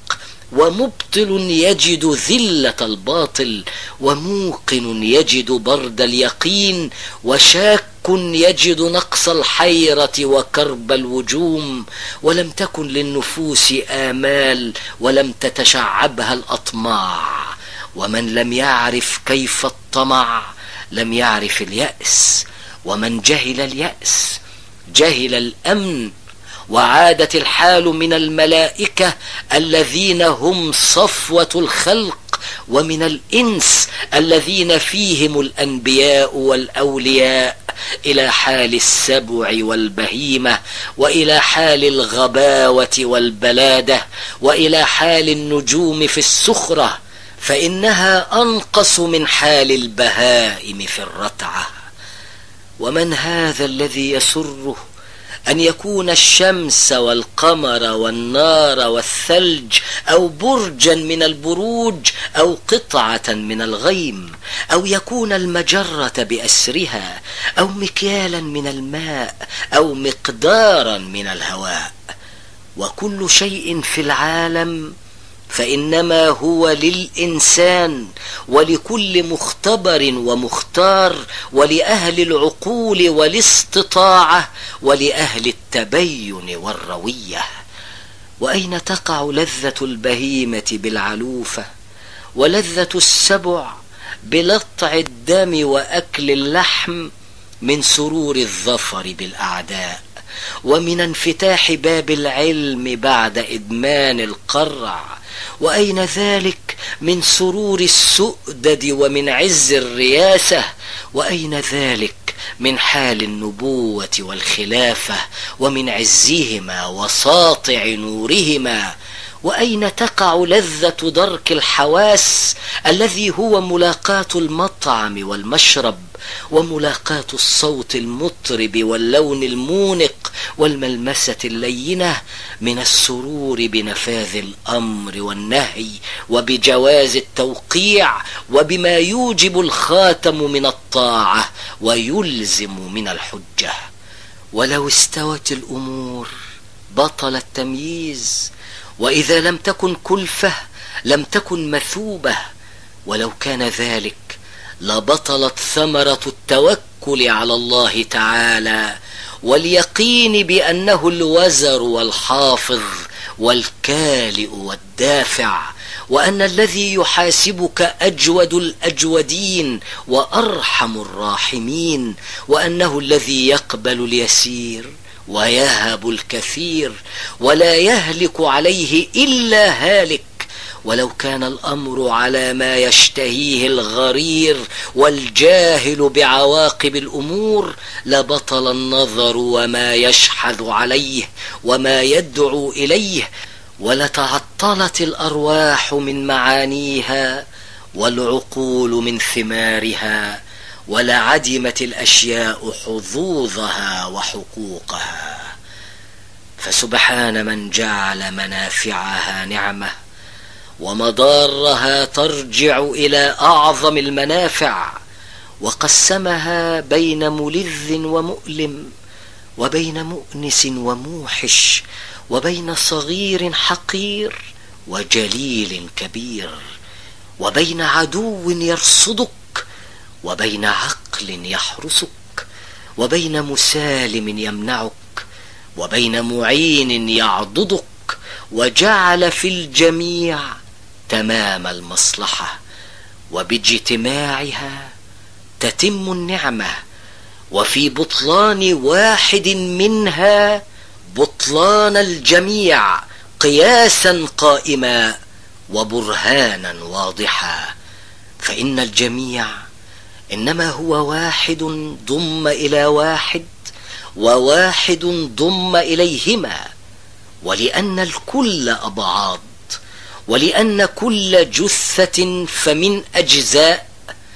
ومبطل يجد ذلة الباطل، وموقن يجد برد اليقين، وشاك يجد نقص الحيرة وكرب الوجوم. ولم تكن للنفوس آمال ولم تتشعبها الأطماع، ومن لم يعرف كيف الطمع لم يعرف اليأس، ومن جهل اليأس جهل الأمن. وعادت الحال من الملائكة الذين هم صفوة الخلق، ومن الإنس الذين فيهم الأنبياء والأولياء، إلى حال السبع والبهيمة، وإلى حال الغباوة والبلادة، وإلى حال النجوم في السخرة، فإنها أنقص من حال البهائم في الرتعة. ومن هذا الذي يسره أن يكون الشمس والقمر والنار والثلج أو برجا من البروج أو قطعة من الغيم، أو يكون المجرة بأسرها، أو مكيالا من الماء، أو مقدارا من الهواء. وكل شيء في العالم فإنما هو للإنسان ولكل مختبر ومختار، ولأهل العقول والاستطاعة، ولأهل التبين والروية. وأين تقع لذة البهيمة بالعلوفة، ولذة السبع بلطع الدم وأكل اللحم، من سرور الظفر بالأعداء، ومن انفتاح باب العلم بعد إدمان القرع؟ وأين ذلك من سرور السؤدد ومن عز الرياسة؟ وأين ذلك من حال النبوة والخلافة ومن عزهما وساطع نورهما؟ وأين تقع لذة درك الحواس الذي هو ملاقاة المطعم والمشرب، وملاقاة الصوت المطرب واللون المونق والملمسة اللينة، من السرور بنفاذ الأمر والنهي وبجواز التوقيع وبما يوجب الخاتم من الطاعة ويلزم من الحجة؟ ولو استوت الأمور بطل التمييز، وإذا لم تكن كلفة لم تكن مثوبة، ولو كان ذلك لبطلت ثمرة التوكل على الله تعالى واليقين بأنه الوزر والحافظ والكالئ والدافع، وأن الذي يحاسبك أجود الأجودين وأرحم الراحمين، وأنه الذي يقبل اليسير ويهب الكثير ولا يهلك عليه إلا هالك. ولو كان الأمر على ما يشتهيه الغرير والجاهل بعواقب الأمور لبطل النظر وما يشحذ عليه وما يدعو إليه، ولتعطلت الأرواح من معانيها والعقول من ثمارها، ولعدمت الأشياء حظوظها وحقوقها. فسبحان من جعل منافعها نعمة ومضارها ترجع إلى أعظم المنافع، وقسمها بين ملذ ومؤلم، وبين مؤنس وموحش، وبين صغير حقير وجليل كبير، وبين عدو يرصدك وبين عقل يحرسك، وبين مسالم يمنعك وبين معين يعضدك، وجعل في الجميع تمام المصلحة، وباجتماعها تتم النعمة، وفي بطلان واحد منها بطلان الجميع، قياسا قائما وبرهانا واضحا. فإن الجميع إنما هو واحد ضم إلى واحد، وواحد ضم إليهما، ولأن الكل أبعاد، ولأن كل جثة فمن أجزاء،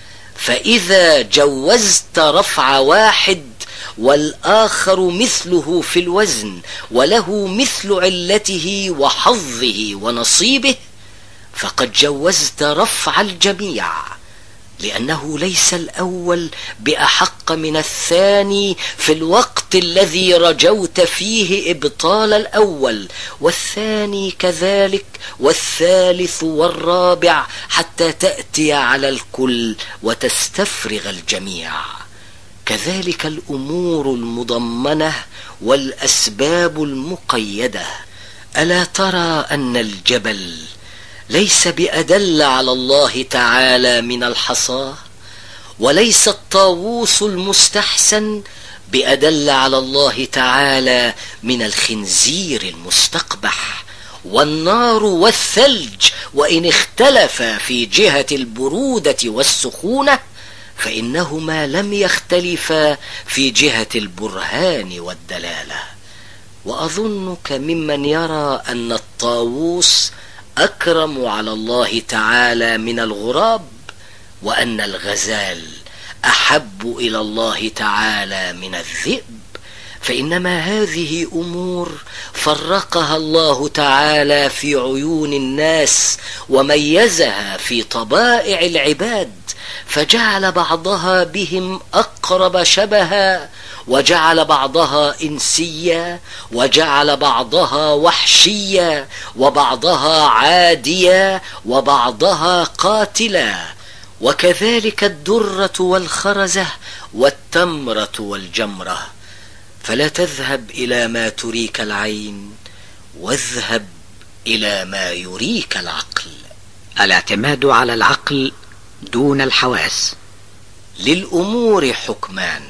فإذا جوزت رفع واحد والآخر مثله في الوزن وله مثل علته وحظه ونصيبه، فقد جوزت رفع الجميع، لأنه ليس الأول بأحق من الثاني في الوقت الذي رجوت فيه إبطال الأول، والثاني كذلك، والثالث والرابع، حتى تأتي على الكل وتستفرغ الجميع. كذلك الأمور المضمنة والأسباب المقيدة. ألا ترى أن الجبل ليس بأدل على الله تعالى من الحصى، وليس الطاووس المستحسن بأدل على الله تعالى من الخنزير المستقبح، والنار والثلج وإن اختلفا في جهة البرودة والسخونة فإنهما لم يختلفا في جهة البرهان والدلالة. وأظنك ممن يرى أن الطاووس أكرم على الله تعالى من الغراب، وأن الغزال أحب إلى الله تعالى من الذئب، فإنما هذه أمور فرقها الله تعالى في عيون الناس وميزها في طبائع العباد، فجعل بعضها بهم أقرب شبها، وجعل بعضها إنسيا، وجعل بعضها وحشيا، وبعضها عاديا، وبعضها قاتلا. وكذلك الدرة والخرزة والتمرة والجمرة. فلا تذهب إلى ما تريك العين، واذهب إلى ما يريك العقل. الاعتماد على العقل دون الحواس. للأمور حكمان: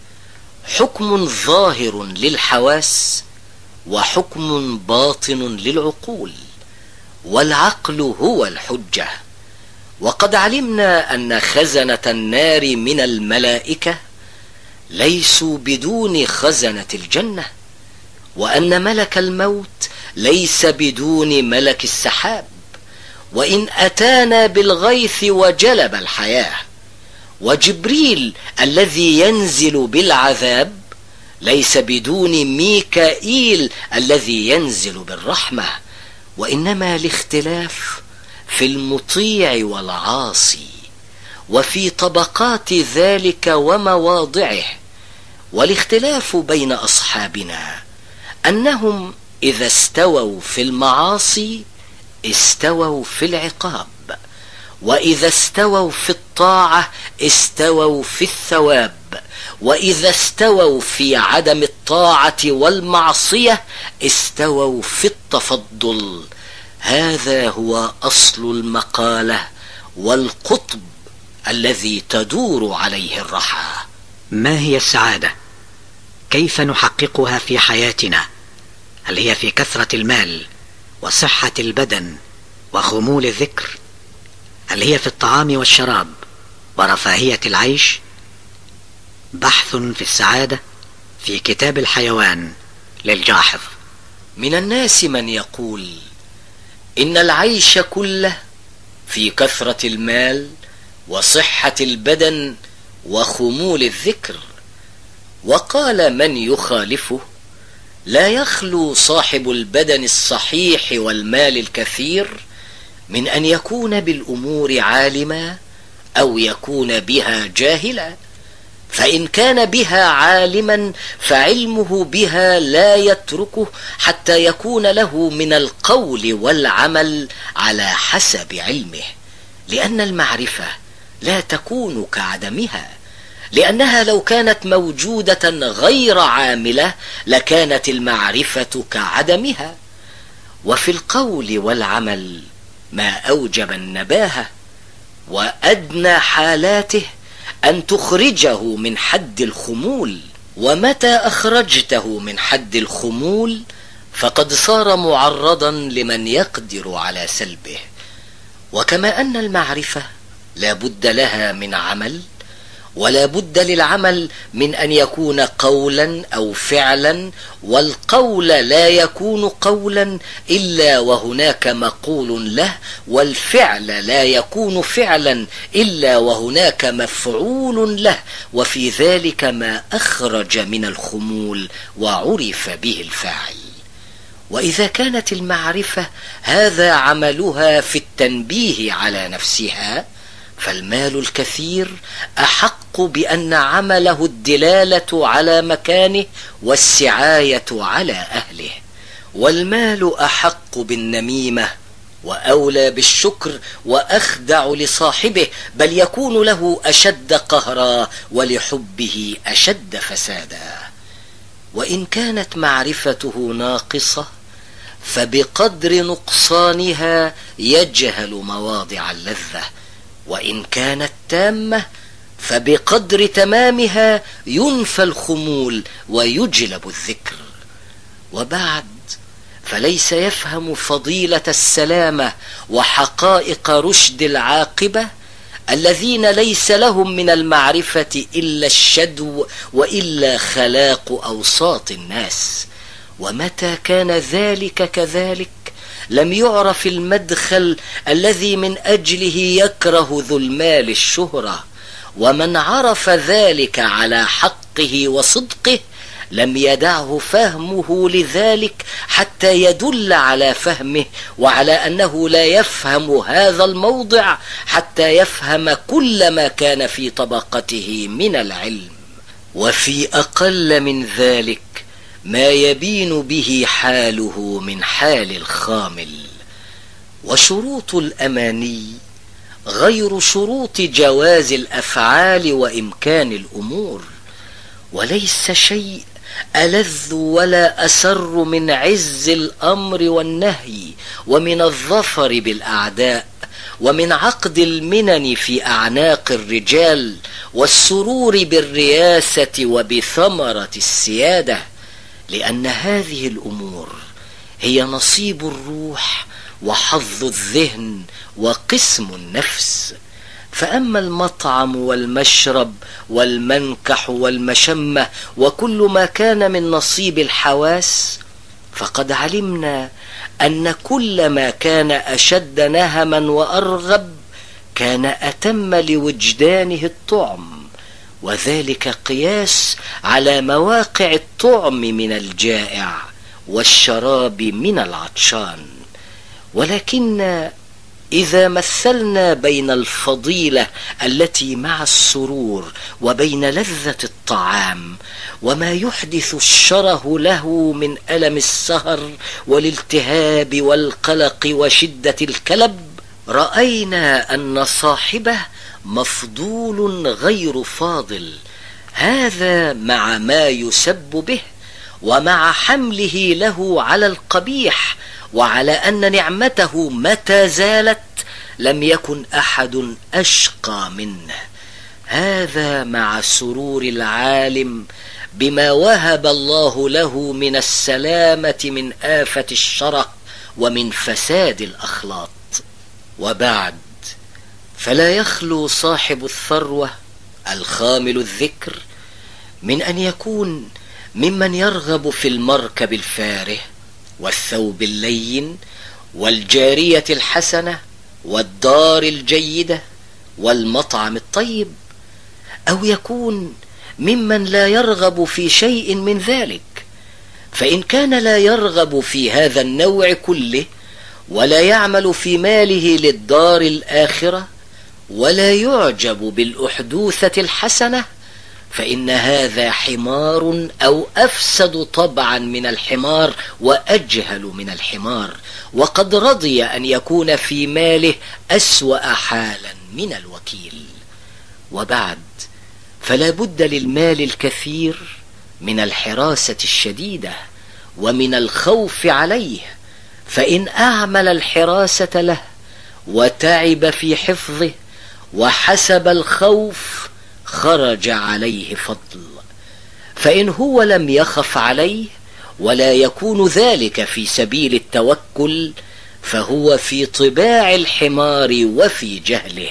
حكم ظاهر للحواس، وحكم باطن للعقول، والعقل هو الحجة. وقد علمنا أن خزنة النار من الملائكة ليسوا بدون خزنة الجنة، وأن ملك الموت ليس بدون ملك السحاب، وإن أتانا بالغيث وجلب الحياة. وجبريل الذي ينزل بالعذاب ليس بدون ميكائيل الذي ينزل بالرحمة، وإنما الاختلاف في المطيع والعاصي، وفي طبقات ذلك ومواضعه. والاختلاف بين أصحابنا أنهم إذا استووا في المعاصي استووا في العقاب، وإذا استووا في الطاعة استووا في الثواب، وإذا استووا في عدم الطاعة والمعصية استووا في التفضل. هذا هو أصل المقالة والقطب الذي تدور عليه الرحى. ما هي السعادة؟ كيف نحققها في حياتنا؟ هل هي في كثرة المال وصحة البدن وخمول الذكر؟ هل هي في الطعام والشراب ورفاهية العيش؟ بحث في السعادة في كتاب الحيوان للجاحظ. من الناس من يقول إن العيش كله في كثرة المال وصحة البدن وخمول الذكر. وقال من يخالفه: لا يخلو صاحب البدن الصحيح والمال الكثير من أن يكون بالأمور عالما أو يكون بها جاهلا. فإن كان بها عالما فعلمه بها لا يتركه حتى يكون له من القول والعمل على حسب علمه، لأن المعرفة لا تكون كعدمها، لأنها لو كانت موجودة غير عاملة لكانت المعرفة كعدمها. وفي القول والعمل ما أوجب النباهة، وأدنى حالاته أن تخرجه من حد الخمول، ومتى أخرجته من حد الخمول فقد صار معرضا لمن يقدر على سلبه. وكما أن المعرفة لا بد لها من عمل، ولا بد للعمل من أن يكون قولا أو فعلا، والقول لا يكون قولا إلا وهناك مقول له، والفعل لا يكون فعلا إلا وهناك مفعول له، وفي ذلك ما أخرج من الخمول وعرف به الفاعل. وإذا كانت المعرفة هذا عملها في التنبيه على نفسها، فالمال الكثير أحق بأن عمله الدلالة على مكانه والسعاية على أهله. والمال أحق بالنميمة وأولى بالشكر وأخدع لصاحبه، بل يكون له أشد قهرا ولحبه أشد فسادا. وإن كانت معرفته ناقصة فبقدر نقصانها يجهل مواضع اللذة، وإن كانت تامة فبقدر تمامها ينفى الخمول ويجلب الذكر. وبعد فليس يفهم فضيلة السلامة وحقائق رشد العاقبة الذين ليس لهم من المعرفة إلا الشدو وإلا خلاق أوساط الناس. ومتى كان ذلك كذلك لم يعرف المدخل الذي من أجله يكره ذو المال الشهرة. ومن عرف ذلك على حقه وصدقه لم يدعه فهمه لذلك حتى يدل على فهمه، وعلى أنه لا يفهم هذا الموضع حتى يفهم كل ما كان في طبقته من العلم. وفي أقل من ذلك ما يبين به حاله من حال الخامل. وشروط الأماني غير شروط جواز الأفعال وإمكان الأمور، وليس شيء ألذ ولا أسر من عز الأمر والنهي، ومن الظفر بالأعداء، ومن عقد المنن في أعناق الرجال، والسرور بالرياسة وبثمرة السيادة، لأن هذه الأمور هي نصيب الروح وحظ الذهن وقسم النفس. فأما المطعم والمشرب والمنكح والمشمة وكل ما كان من نصيب الحواس، فقد علمنا أن كل ما كان أشد نهما وأرغب كان أتم لوجدانه الطعم، وذلك قياس على مواقع الطعم من الجائع والشراب من العطشان. ولكن إذا مثلنا بين الفضيلة التي مع السرور وبين لذة الطعام وما يحدث الشره له من ألم السهر والالتهاب والقلق وشدة الكلب، رأينا أن صاحبه مفضول غير فاضل، هذا مع ما يسب به ومع حمله له على القبيح، وعلى أن نعمته متى زالت لم يكن أحد أشقى منه. هذا مع سرور العالم بما وهب الله له من السلامة من آفة الشره ومن فساد الأخلاط. وبعد، فلا يخلو صاحب الثروة الخامل الذكر من أن يكون ممن يرغب في المركب الفاره والثوب اللين والجارية الحسنة والدار الجيدة والمطعم الطيب، أو يكون ممن لا يرغب في شيء من ذلك. فإن كان لا يرغب في هذا النوع كله ولا يعمل في ماله للدار الآخرة ولا يعجب بالأحدوثة الحسنة، فإن هذا حمار أو أفسد طبعا من الحمار وأجهل من الحمار، وقد رضي أن يكون في ماله أسوأ حالا من الوكيل. وبعد، فلا بد للمال الكثير من الحراسة الشديدة ومن الخوف عليه، فإن أعمل الحراسة له وتعب في حفظه وحسب الخوف خرج عليه فضل. فإن هو لم يخف عليه ولا يكون ذلك في سبيل التوكل، فهو في طباع الحمار وفي جهله.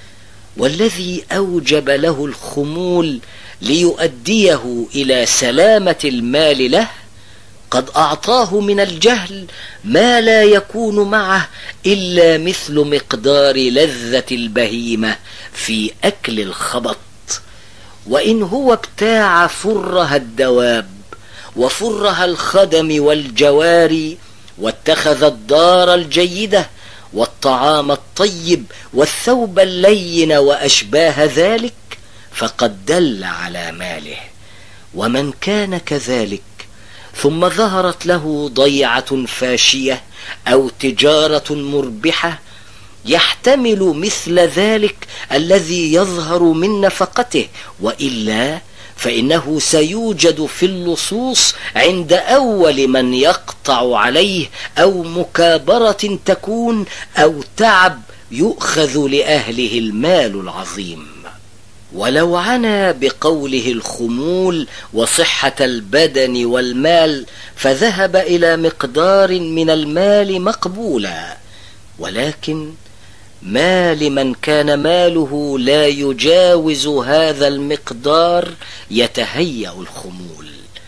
والذي أوجب له الخمول ليؤديه إلى سلامة المال له قد أعطاه من الجهل ما لا يكون معه إلا مثل مقدار لذة البهيمة في أكل الخبط. وإن هو ابتاع فرها الدواب وفرها الخدم والجواري، واتخذ الدار الجيدة والطعام الطيب والثوب اللين وأشباه ذلك، فقد دل على ماله. ومن كان كذلك ثم ظهرت له ضيعة فاشية أو تجارة مربحة، يحتمل مثل ذلك الذي يظهر من نفقته، وإلا فإنه سيوجد في اللصوص عند أول من يقطع عليه، أو مكابرة تكون، أو تعب يؤخذ لأهله المال العظيم. ولو عنا بقوله الخمول وصحة البدن والمال فذهب إلى مقدار من المال مقبولا، ولكن ما لمن كان ماله لا يجاوز هذا المقدار يتهيأ الخمول.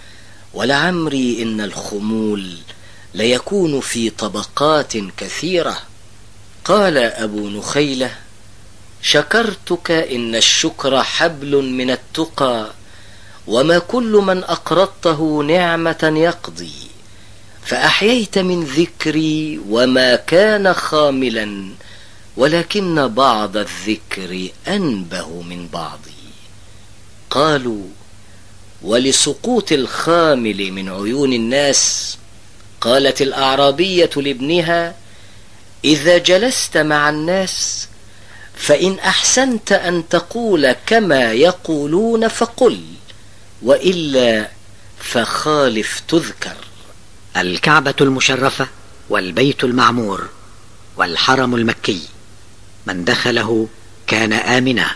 ولعمري إن الخمول ليكون في طبقات كثيرة. قال أبو نخيلة: شكرتك إن الشكر حبل من التقى، وما كل من أقرضته نعمة يقضي، فأحييت من ذكري وما كان خاملا، ولكن بعض الذكر أنبه من بعض. قالوا: ولسقوط الخامل من عيون الناس. قالت الأعرابية لابنها: إذا جلست مع الناس فإن أحسنت أن تقول كما يقولون فقل، وإلا فخالف تذكر. الكعبة المشرفة والبيت المعمور والحرم المكي، من دخله كان آمنا.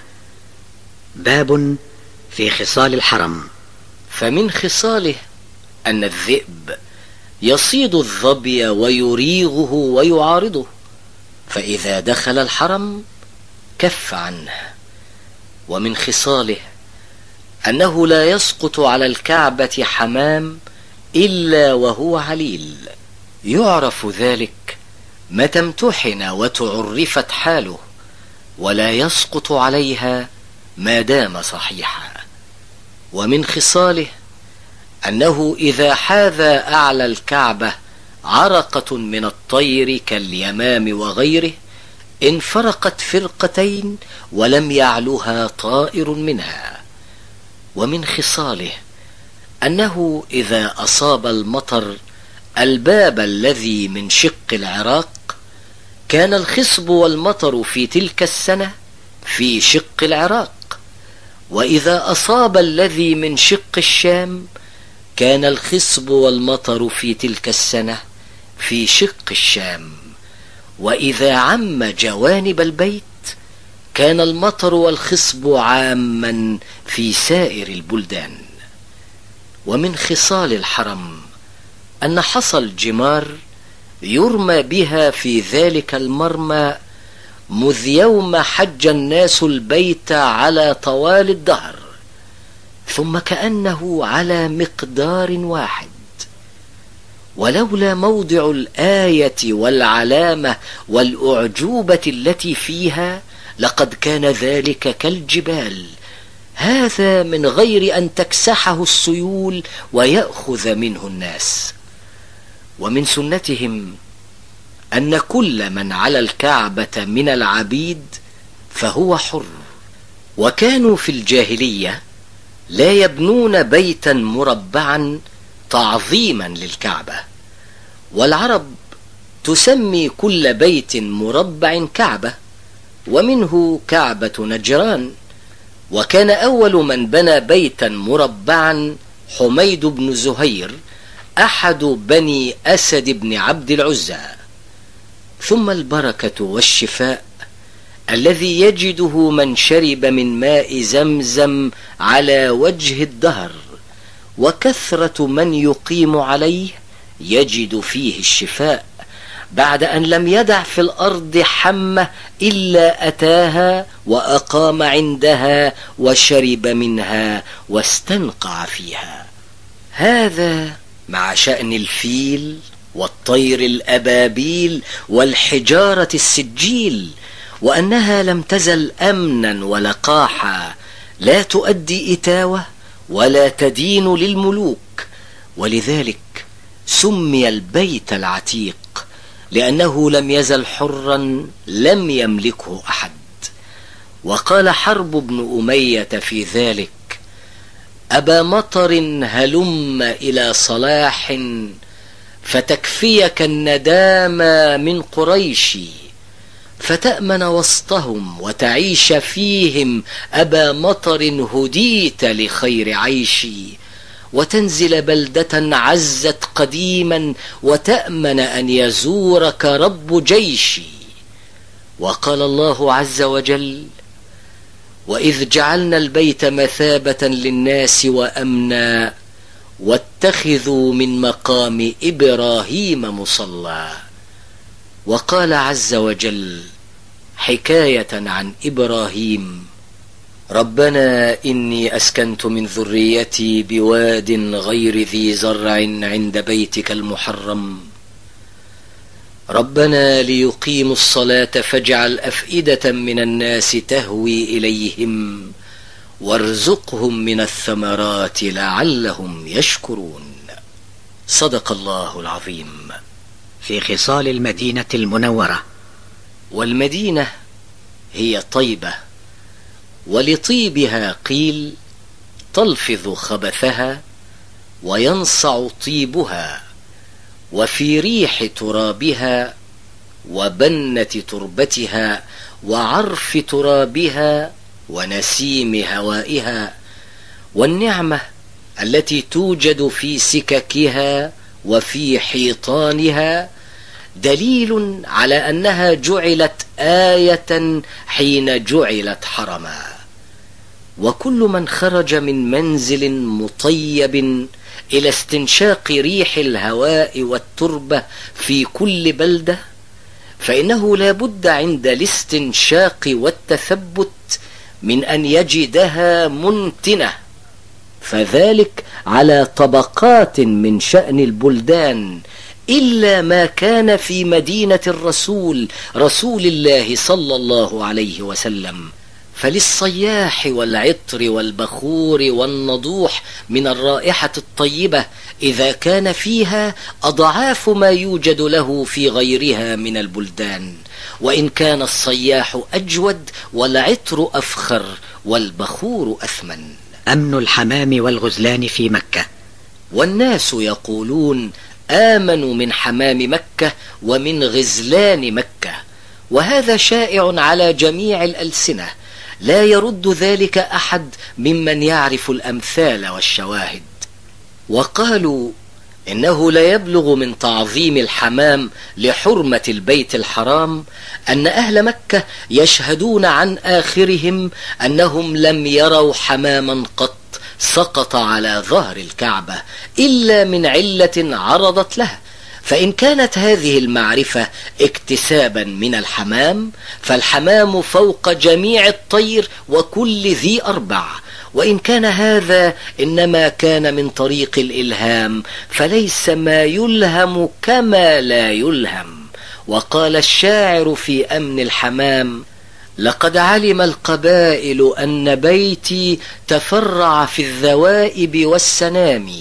باب في خصال الحرم. فمن خصاله أن الذئب يصيد الظبي ويريغه ويعارضه، فإذا دخل الحرم كف عنه. ومن خصاله أنه لا يسقط على الكعبة حمام إلا وهو عليل، يعرف ذلك متى امتحن وتعرفت حاله، ولا يسقط عليها ما دام صحيحا. ومن خصاله أنه إذا حاذى أعلى الكعبة عرقة من الطير كاليمام وغيره انفرقت فرقتين ولم يعلها طائر منها. ومن خصاله أنه إذا أصاب المطر الباب الذي من شق العراق كان الخصب والمطر في تلك السنة في شق العراق، وإذا أصاب الذي من شق الشام كان الخصب والمطر في تلك السنة في شق الشام، وإذا عم جوانب البيت كان المطر والخصب عاما في سائر البلدان. ومن خصال الحرم أن حصى الجمار يرمى بها في ذلك المرمى مذ يوم حج الناس البيت على طوال الدهر، ثم كأنه على مقدار واحد. ولولا موضع الآية والعلامة والأعجوبة التي فيها لقد كان ذلك كالجبال، هذا من غير أن تكسحه السيول ويأخذ منه الناس. ومن سنتهم أن كل من على الكعبة من العبيد فهو حر. وكانوا في الجاهلية لا يبنون بيتا مربعا تعظيما للكعبة، والعرب تسمي كل بيت مربع كعبة، ومنه كعبة نجران. وكان أول من بنى بيتا مربعا حميد بن زهير أحد بني أسد بن عبد العزى. ثم البركة والشفاء الذي يجده من شرب من ماء زمزم على وجه الدهر، وكثرة من يقيم عليه يجد فيه الشفاء بعد أن لم يدع في الأرض حمة إلا أتاها وأقام عندها وشرب منها واستنقع فيها. هذا مع شأن الفيل والطير الأبابيل والحجارة السجيل، وأنها لم تزل أمنا ولقاحا، لا تؤدي إتاوة ولا تدين للملوك. ولذلك سمي البيت العتيق، لأنه لم يزل حرا لم يملكه أحد. وقال حرب بن أمية في ذلك: أبا مطر هلم إلى صلاح فتكفيك الندامة من قريش، فتأمن وسطهم وتعيش فيهم أبا مطر هديت لخير عيشي، وتنزل بلدة عزت قديما وتأمن أن يزورك رب جيشي. وقال الله عز وجل: وإذ جعلنا البيت مثابة للناس وأمنا واتخذوا من مقام إبراهيم مصلى. وقال عز وجل حكاية عن إبراهيم: ربنا إني أسكنت من ذريتي بواد غير ذي زرع عند بيتك المحرم، ربنا ليقيموا الصلاة فاجعل أفئدة من الناس تهوي إليهم وارزقهم من الثمرات لعلهم يشكرون. صدق الله العظيم. في خصال المدينة المنورة. والمدينة هي طيبة، ولطيبها قيل تلفظ خبثها وينصع طيبها، وفي ريح ترابها وبنة تربتها وعرف ترابها ونسيم هوائها، والنعمة التي توجد في سككها وفي حيطانها دليل على أنها جعلت آية حين جعلت حرما. وكل من خرج من منزل مطيب إلى استنشاق ريح الهواء والتربة في كل بلدة، فإنه لا بد عند الاستنشاق والتثبت من أن يجدها منتنة، فذلك على طبقات من شأن البلدان، إلا ما كان في مدينة الرسول رسول الله صلى الله عليه وسلم، فللصياح والعطر والبخور والنضوح من الرائحة الطيبة إذا كان فيها أضعاف ما يوجد له في غيرها من البلدان، وإن كان الصياح أجود والعطر أفخر والبخور أثمن. أمن الحمام والغزلان في مكة. والناس يقولون آمنوا من حمام مكة ومن غزلان مكة، وهذا شائع على جميع الألسنة، لا يرد ذلك أحد ممن يعرف الأمثال والشواهد. وقالوا إنه لا يبلغ من تعظيم الحمام لحرمة البيت الحرام أن أهل مكة يشهدون عن آخرهم أنهم لم يروا حماما قط سقط على ظهر الكعبة إلا من علة عرضت له. فإن كانت هذه المعرفة اكتسابا من الحمام، فالحمام فوق جميع الطير وكل ذي أربع، وإن كان هذا إنما كان من طريق الإلهام، فليس ما يلهم كما لا يلهم. وقال الشاعر في أمن الحمام: لقد علم القبائل أن بيتي تفرع في الذوائب والسنام،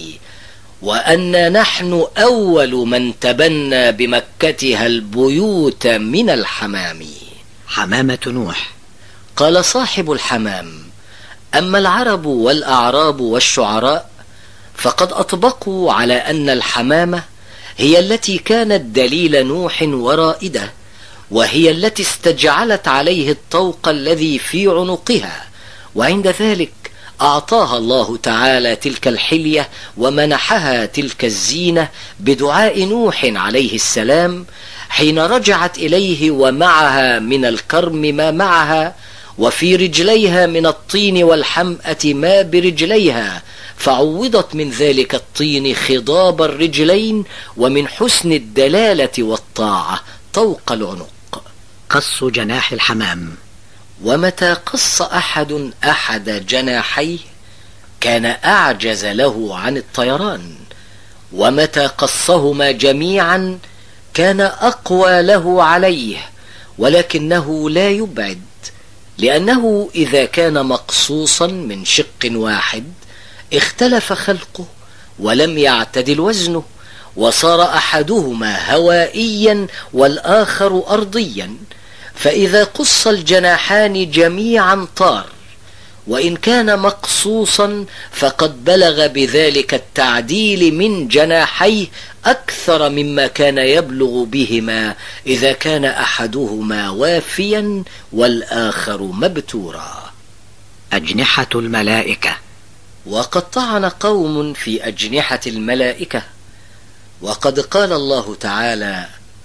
وأن نحن أول من تبنى بمكتها البيوت من الحمام. حمامة نوح. قال صاحب الحمام: أما العرب والأعراب والشعراء فقد أطبقوا على أن الحمامة هي التي كانت دليل نوح ورائده، وهي التي استجعلت عليه الطوق الذي في عنقها، وعند ذلك أعطاها الله تعالى تلك الحلية ومنحها تلك الزينة بدعاء نوح عليه السلام حين رجعت إليه ومعها من الكرم ما معها، وفي رجليها من الطين والحمأة ما برجليها، فعوضت من ذلك الطين خضاب الرجلين، ومن حسن الدلالة والطاعة طوق العنق. قص جناح الحمام. ومتى قص أحد أحد جناحيه كان أعجز له عن الطيران، ومتى قصهما جميعا كان أقوى له عليه، ولكنه لا يبعد، لأنه إذا كان مقصوصا من شق واحد اختلف خلقه ولم يعتدل وزنه، وصار أحدهما هوائيا والآخر أرضيا، فإذا قص الجناحان جميعا طار، وإن كان مقصوصا فقد بلغ بذلك التعديل من جناحيه أكثر مما كان يبلغ بهما إذا كان أحدهما وافيا والآخر مبتورا. أجنحة الملائكة. وقد طعن قوم في أجنحة الملائكة، وقد قال الله تعالى: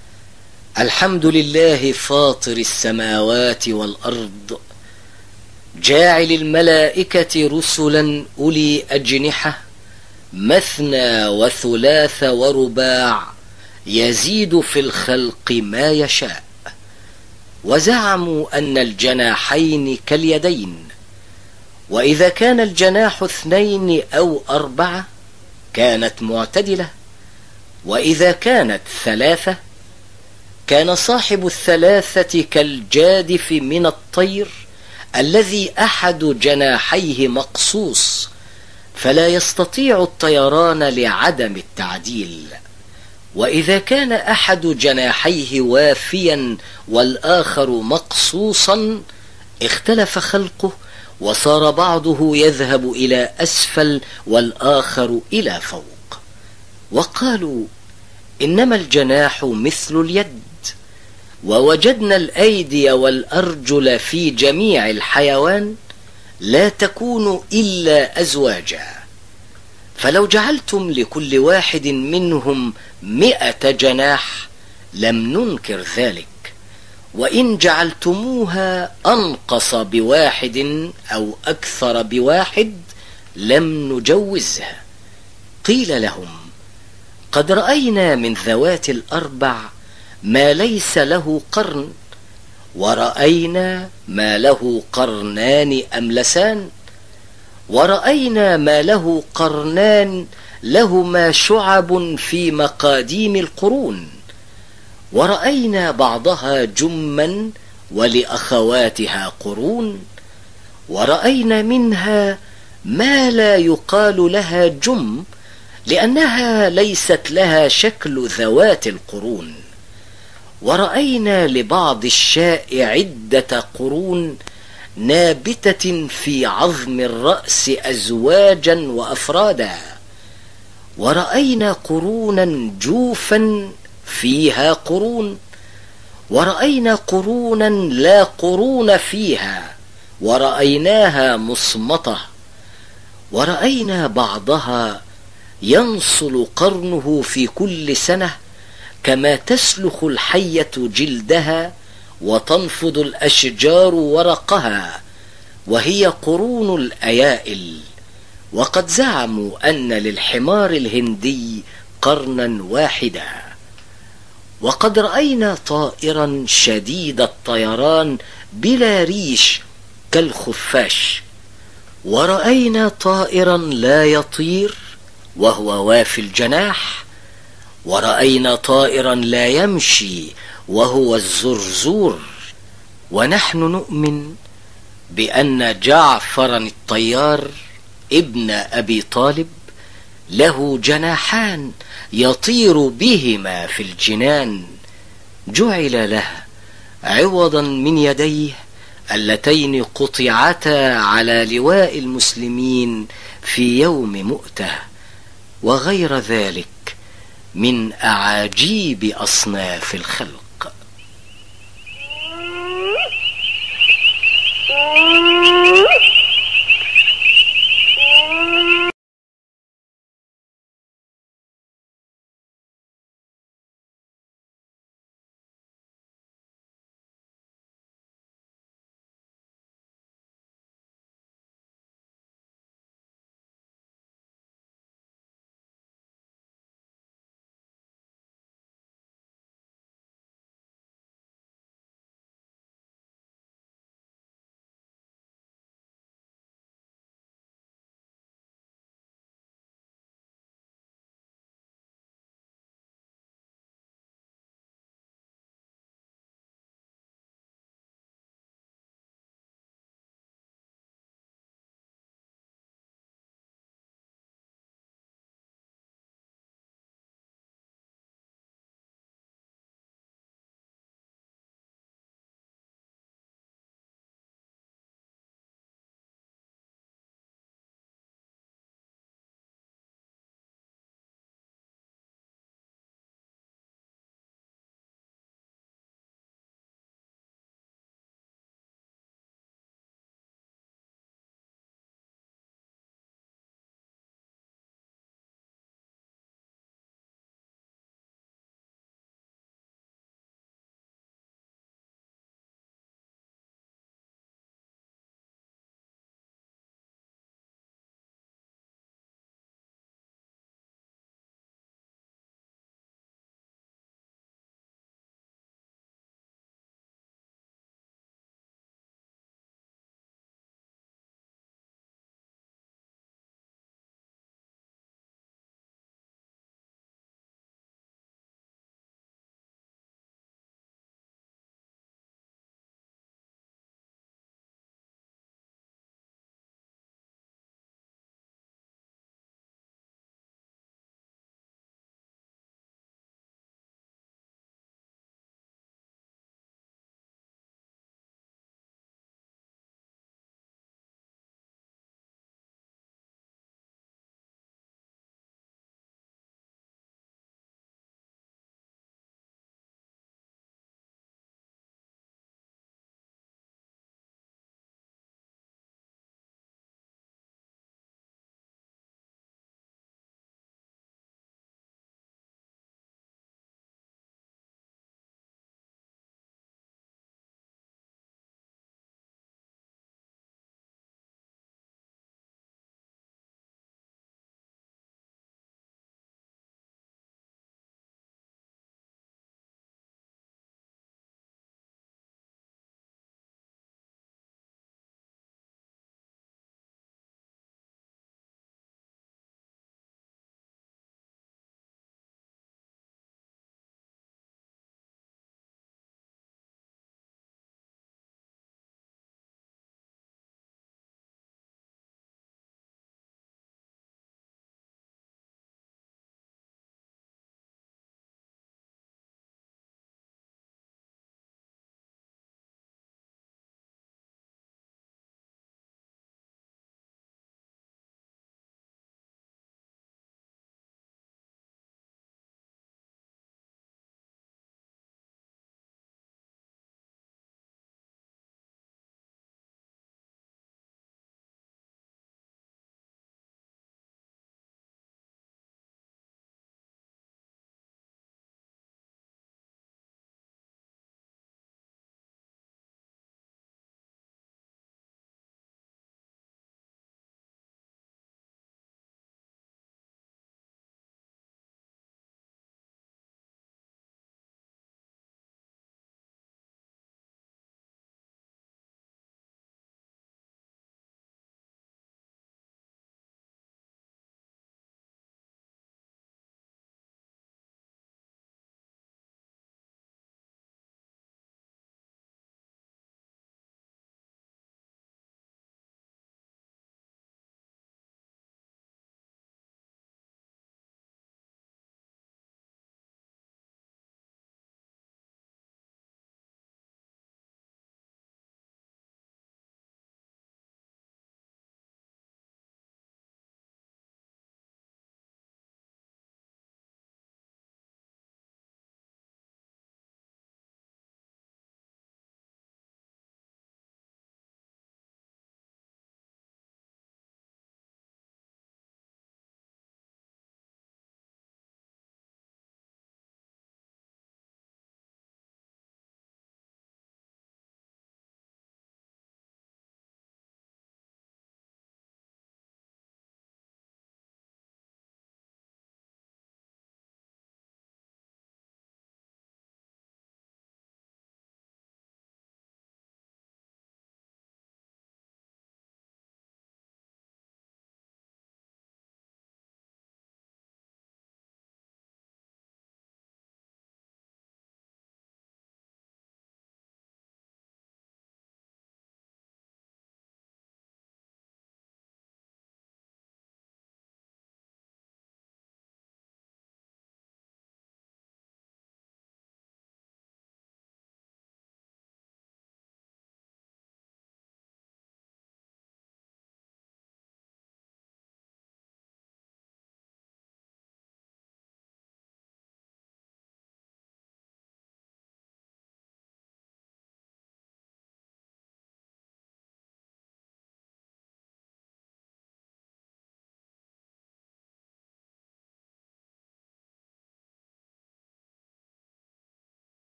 الحمد لله فاطر السماوات والأرض جاعل الملائكة رسلا أولي أجنحة مثنى وثلاث ورباع يزيد في الخلق ما يشاء. وزعموا أن الجناحين كاليدين، وإذا كان الجناح اثنين أو أربعة كانت معتدلة، وإذا كانت ثلاثة كان صاحب الثلاثة كالجادف من الطير الذي أحد جناحيه مقصوص فلا يستطيع الطيران لعدم التعديل، وإذا كان أحد جناحيه وافيا والآخر مقصوصا اختلف خلقه وصار بعضه يذهب إلى أسفل والآخر إلى فوق. وقالوا إنما الجناح مثل اليد، ووجدنا الأيدي والأرجل في جميع الحيوان لا تكون إلا أزواجا، فلو جعلتم لكل واحد منهم مئة جناح لم ننكر ذلك، وإن جعلتموها أنقص بواحد أو أكثر بواحد لم نجوزها. قيل لهم قد رأينا من ذوات الأربع ما ليس له قرن، ورأينا ما له قرنان أملسان، ورأينا ما له قرنان لهما شعب في مقاديم القرون، ورأينا بعضها جما ولأخواتها قرون، ورأينا منها ما لا يقال لها جم لأنها ليست لها شكل ذوات القرون، ورأينا لبعض الشاء عدة قرون نابتة في عظم الرأس أزواجا وأفرادا، ورأينا قرونا جوفا فيها قرون، ورأينا قرونا لا قرون فيها، ورأيناها مصمتة، ورأينا بعضها ينصل قرنه في كل سنة كما تسلخ الحية جلدها وتنفض الأشجار ورقها، وهي قرون الأيائل. وقد زعموا أن للحمار الهندي قرنا واحدا. وقد رأينا طائرا شديد الطيران بلا ريش كالخفاش، ورأينا طائرا لا يطير وهو وافي الجناح، ورأينا طائرا لا يمشي وهو الزرزور. ونحن نؤمن بأن جعفرا الطيار ابن أبي طالب له جناحان يطير بهما في الجنان، جعل له عوضا من يديه اللتين قطعتا على لواء المسلمين في يوم مؤتة، وغير ذلك من أعاجيب أصناف الخلق.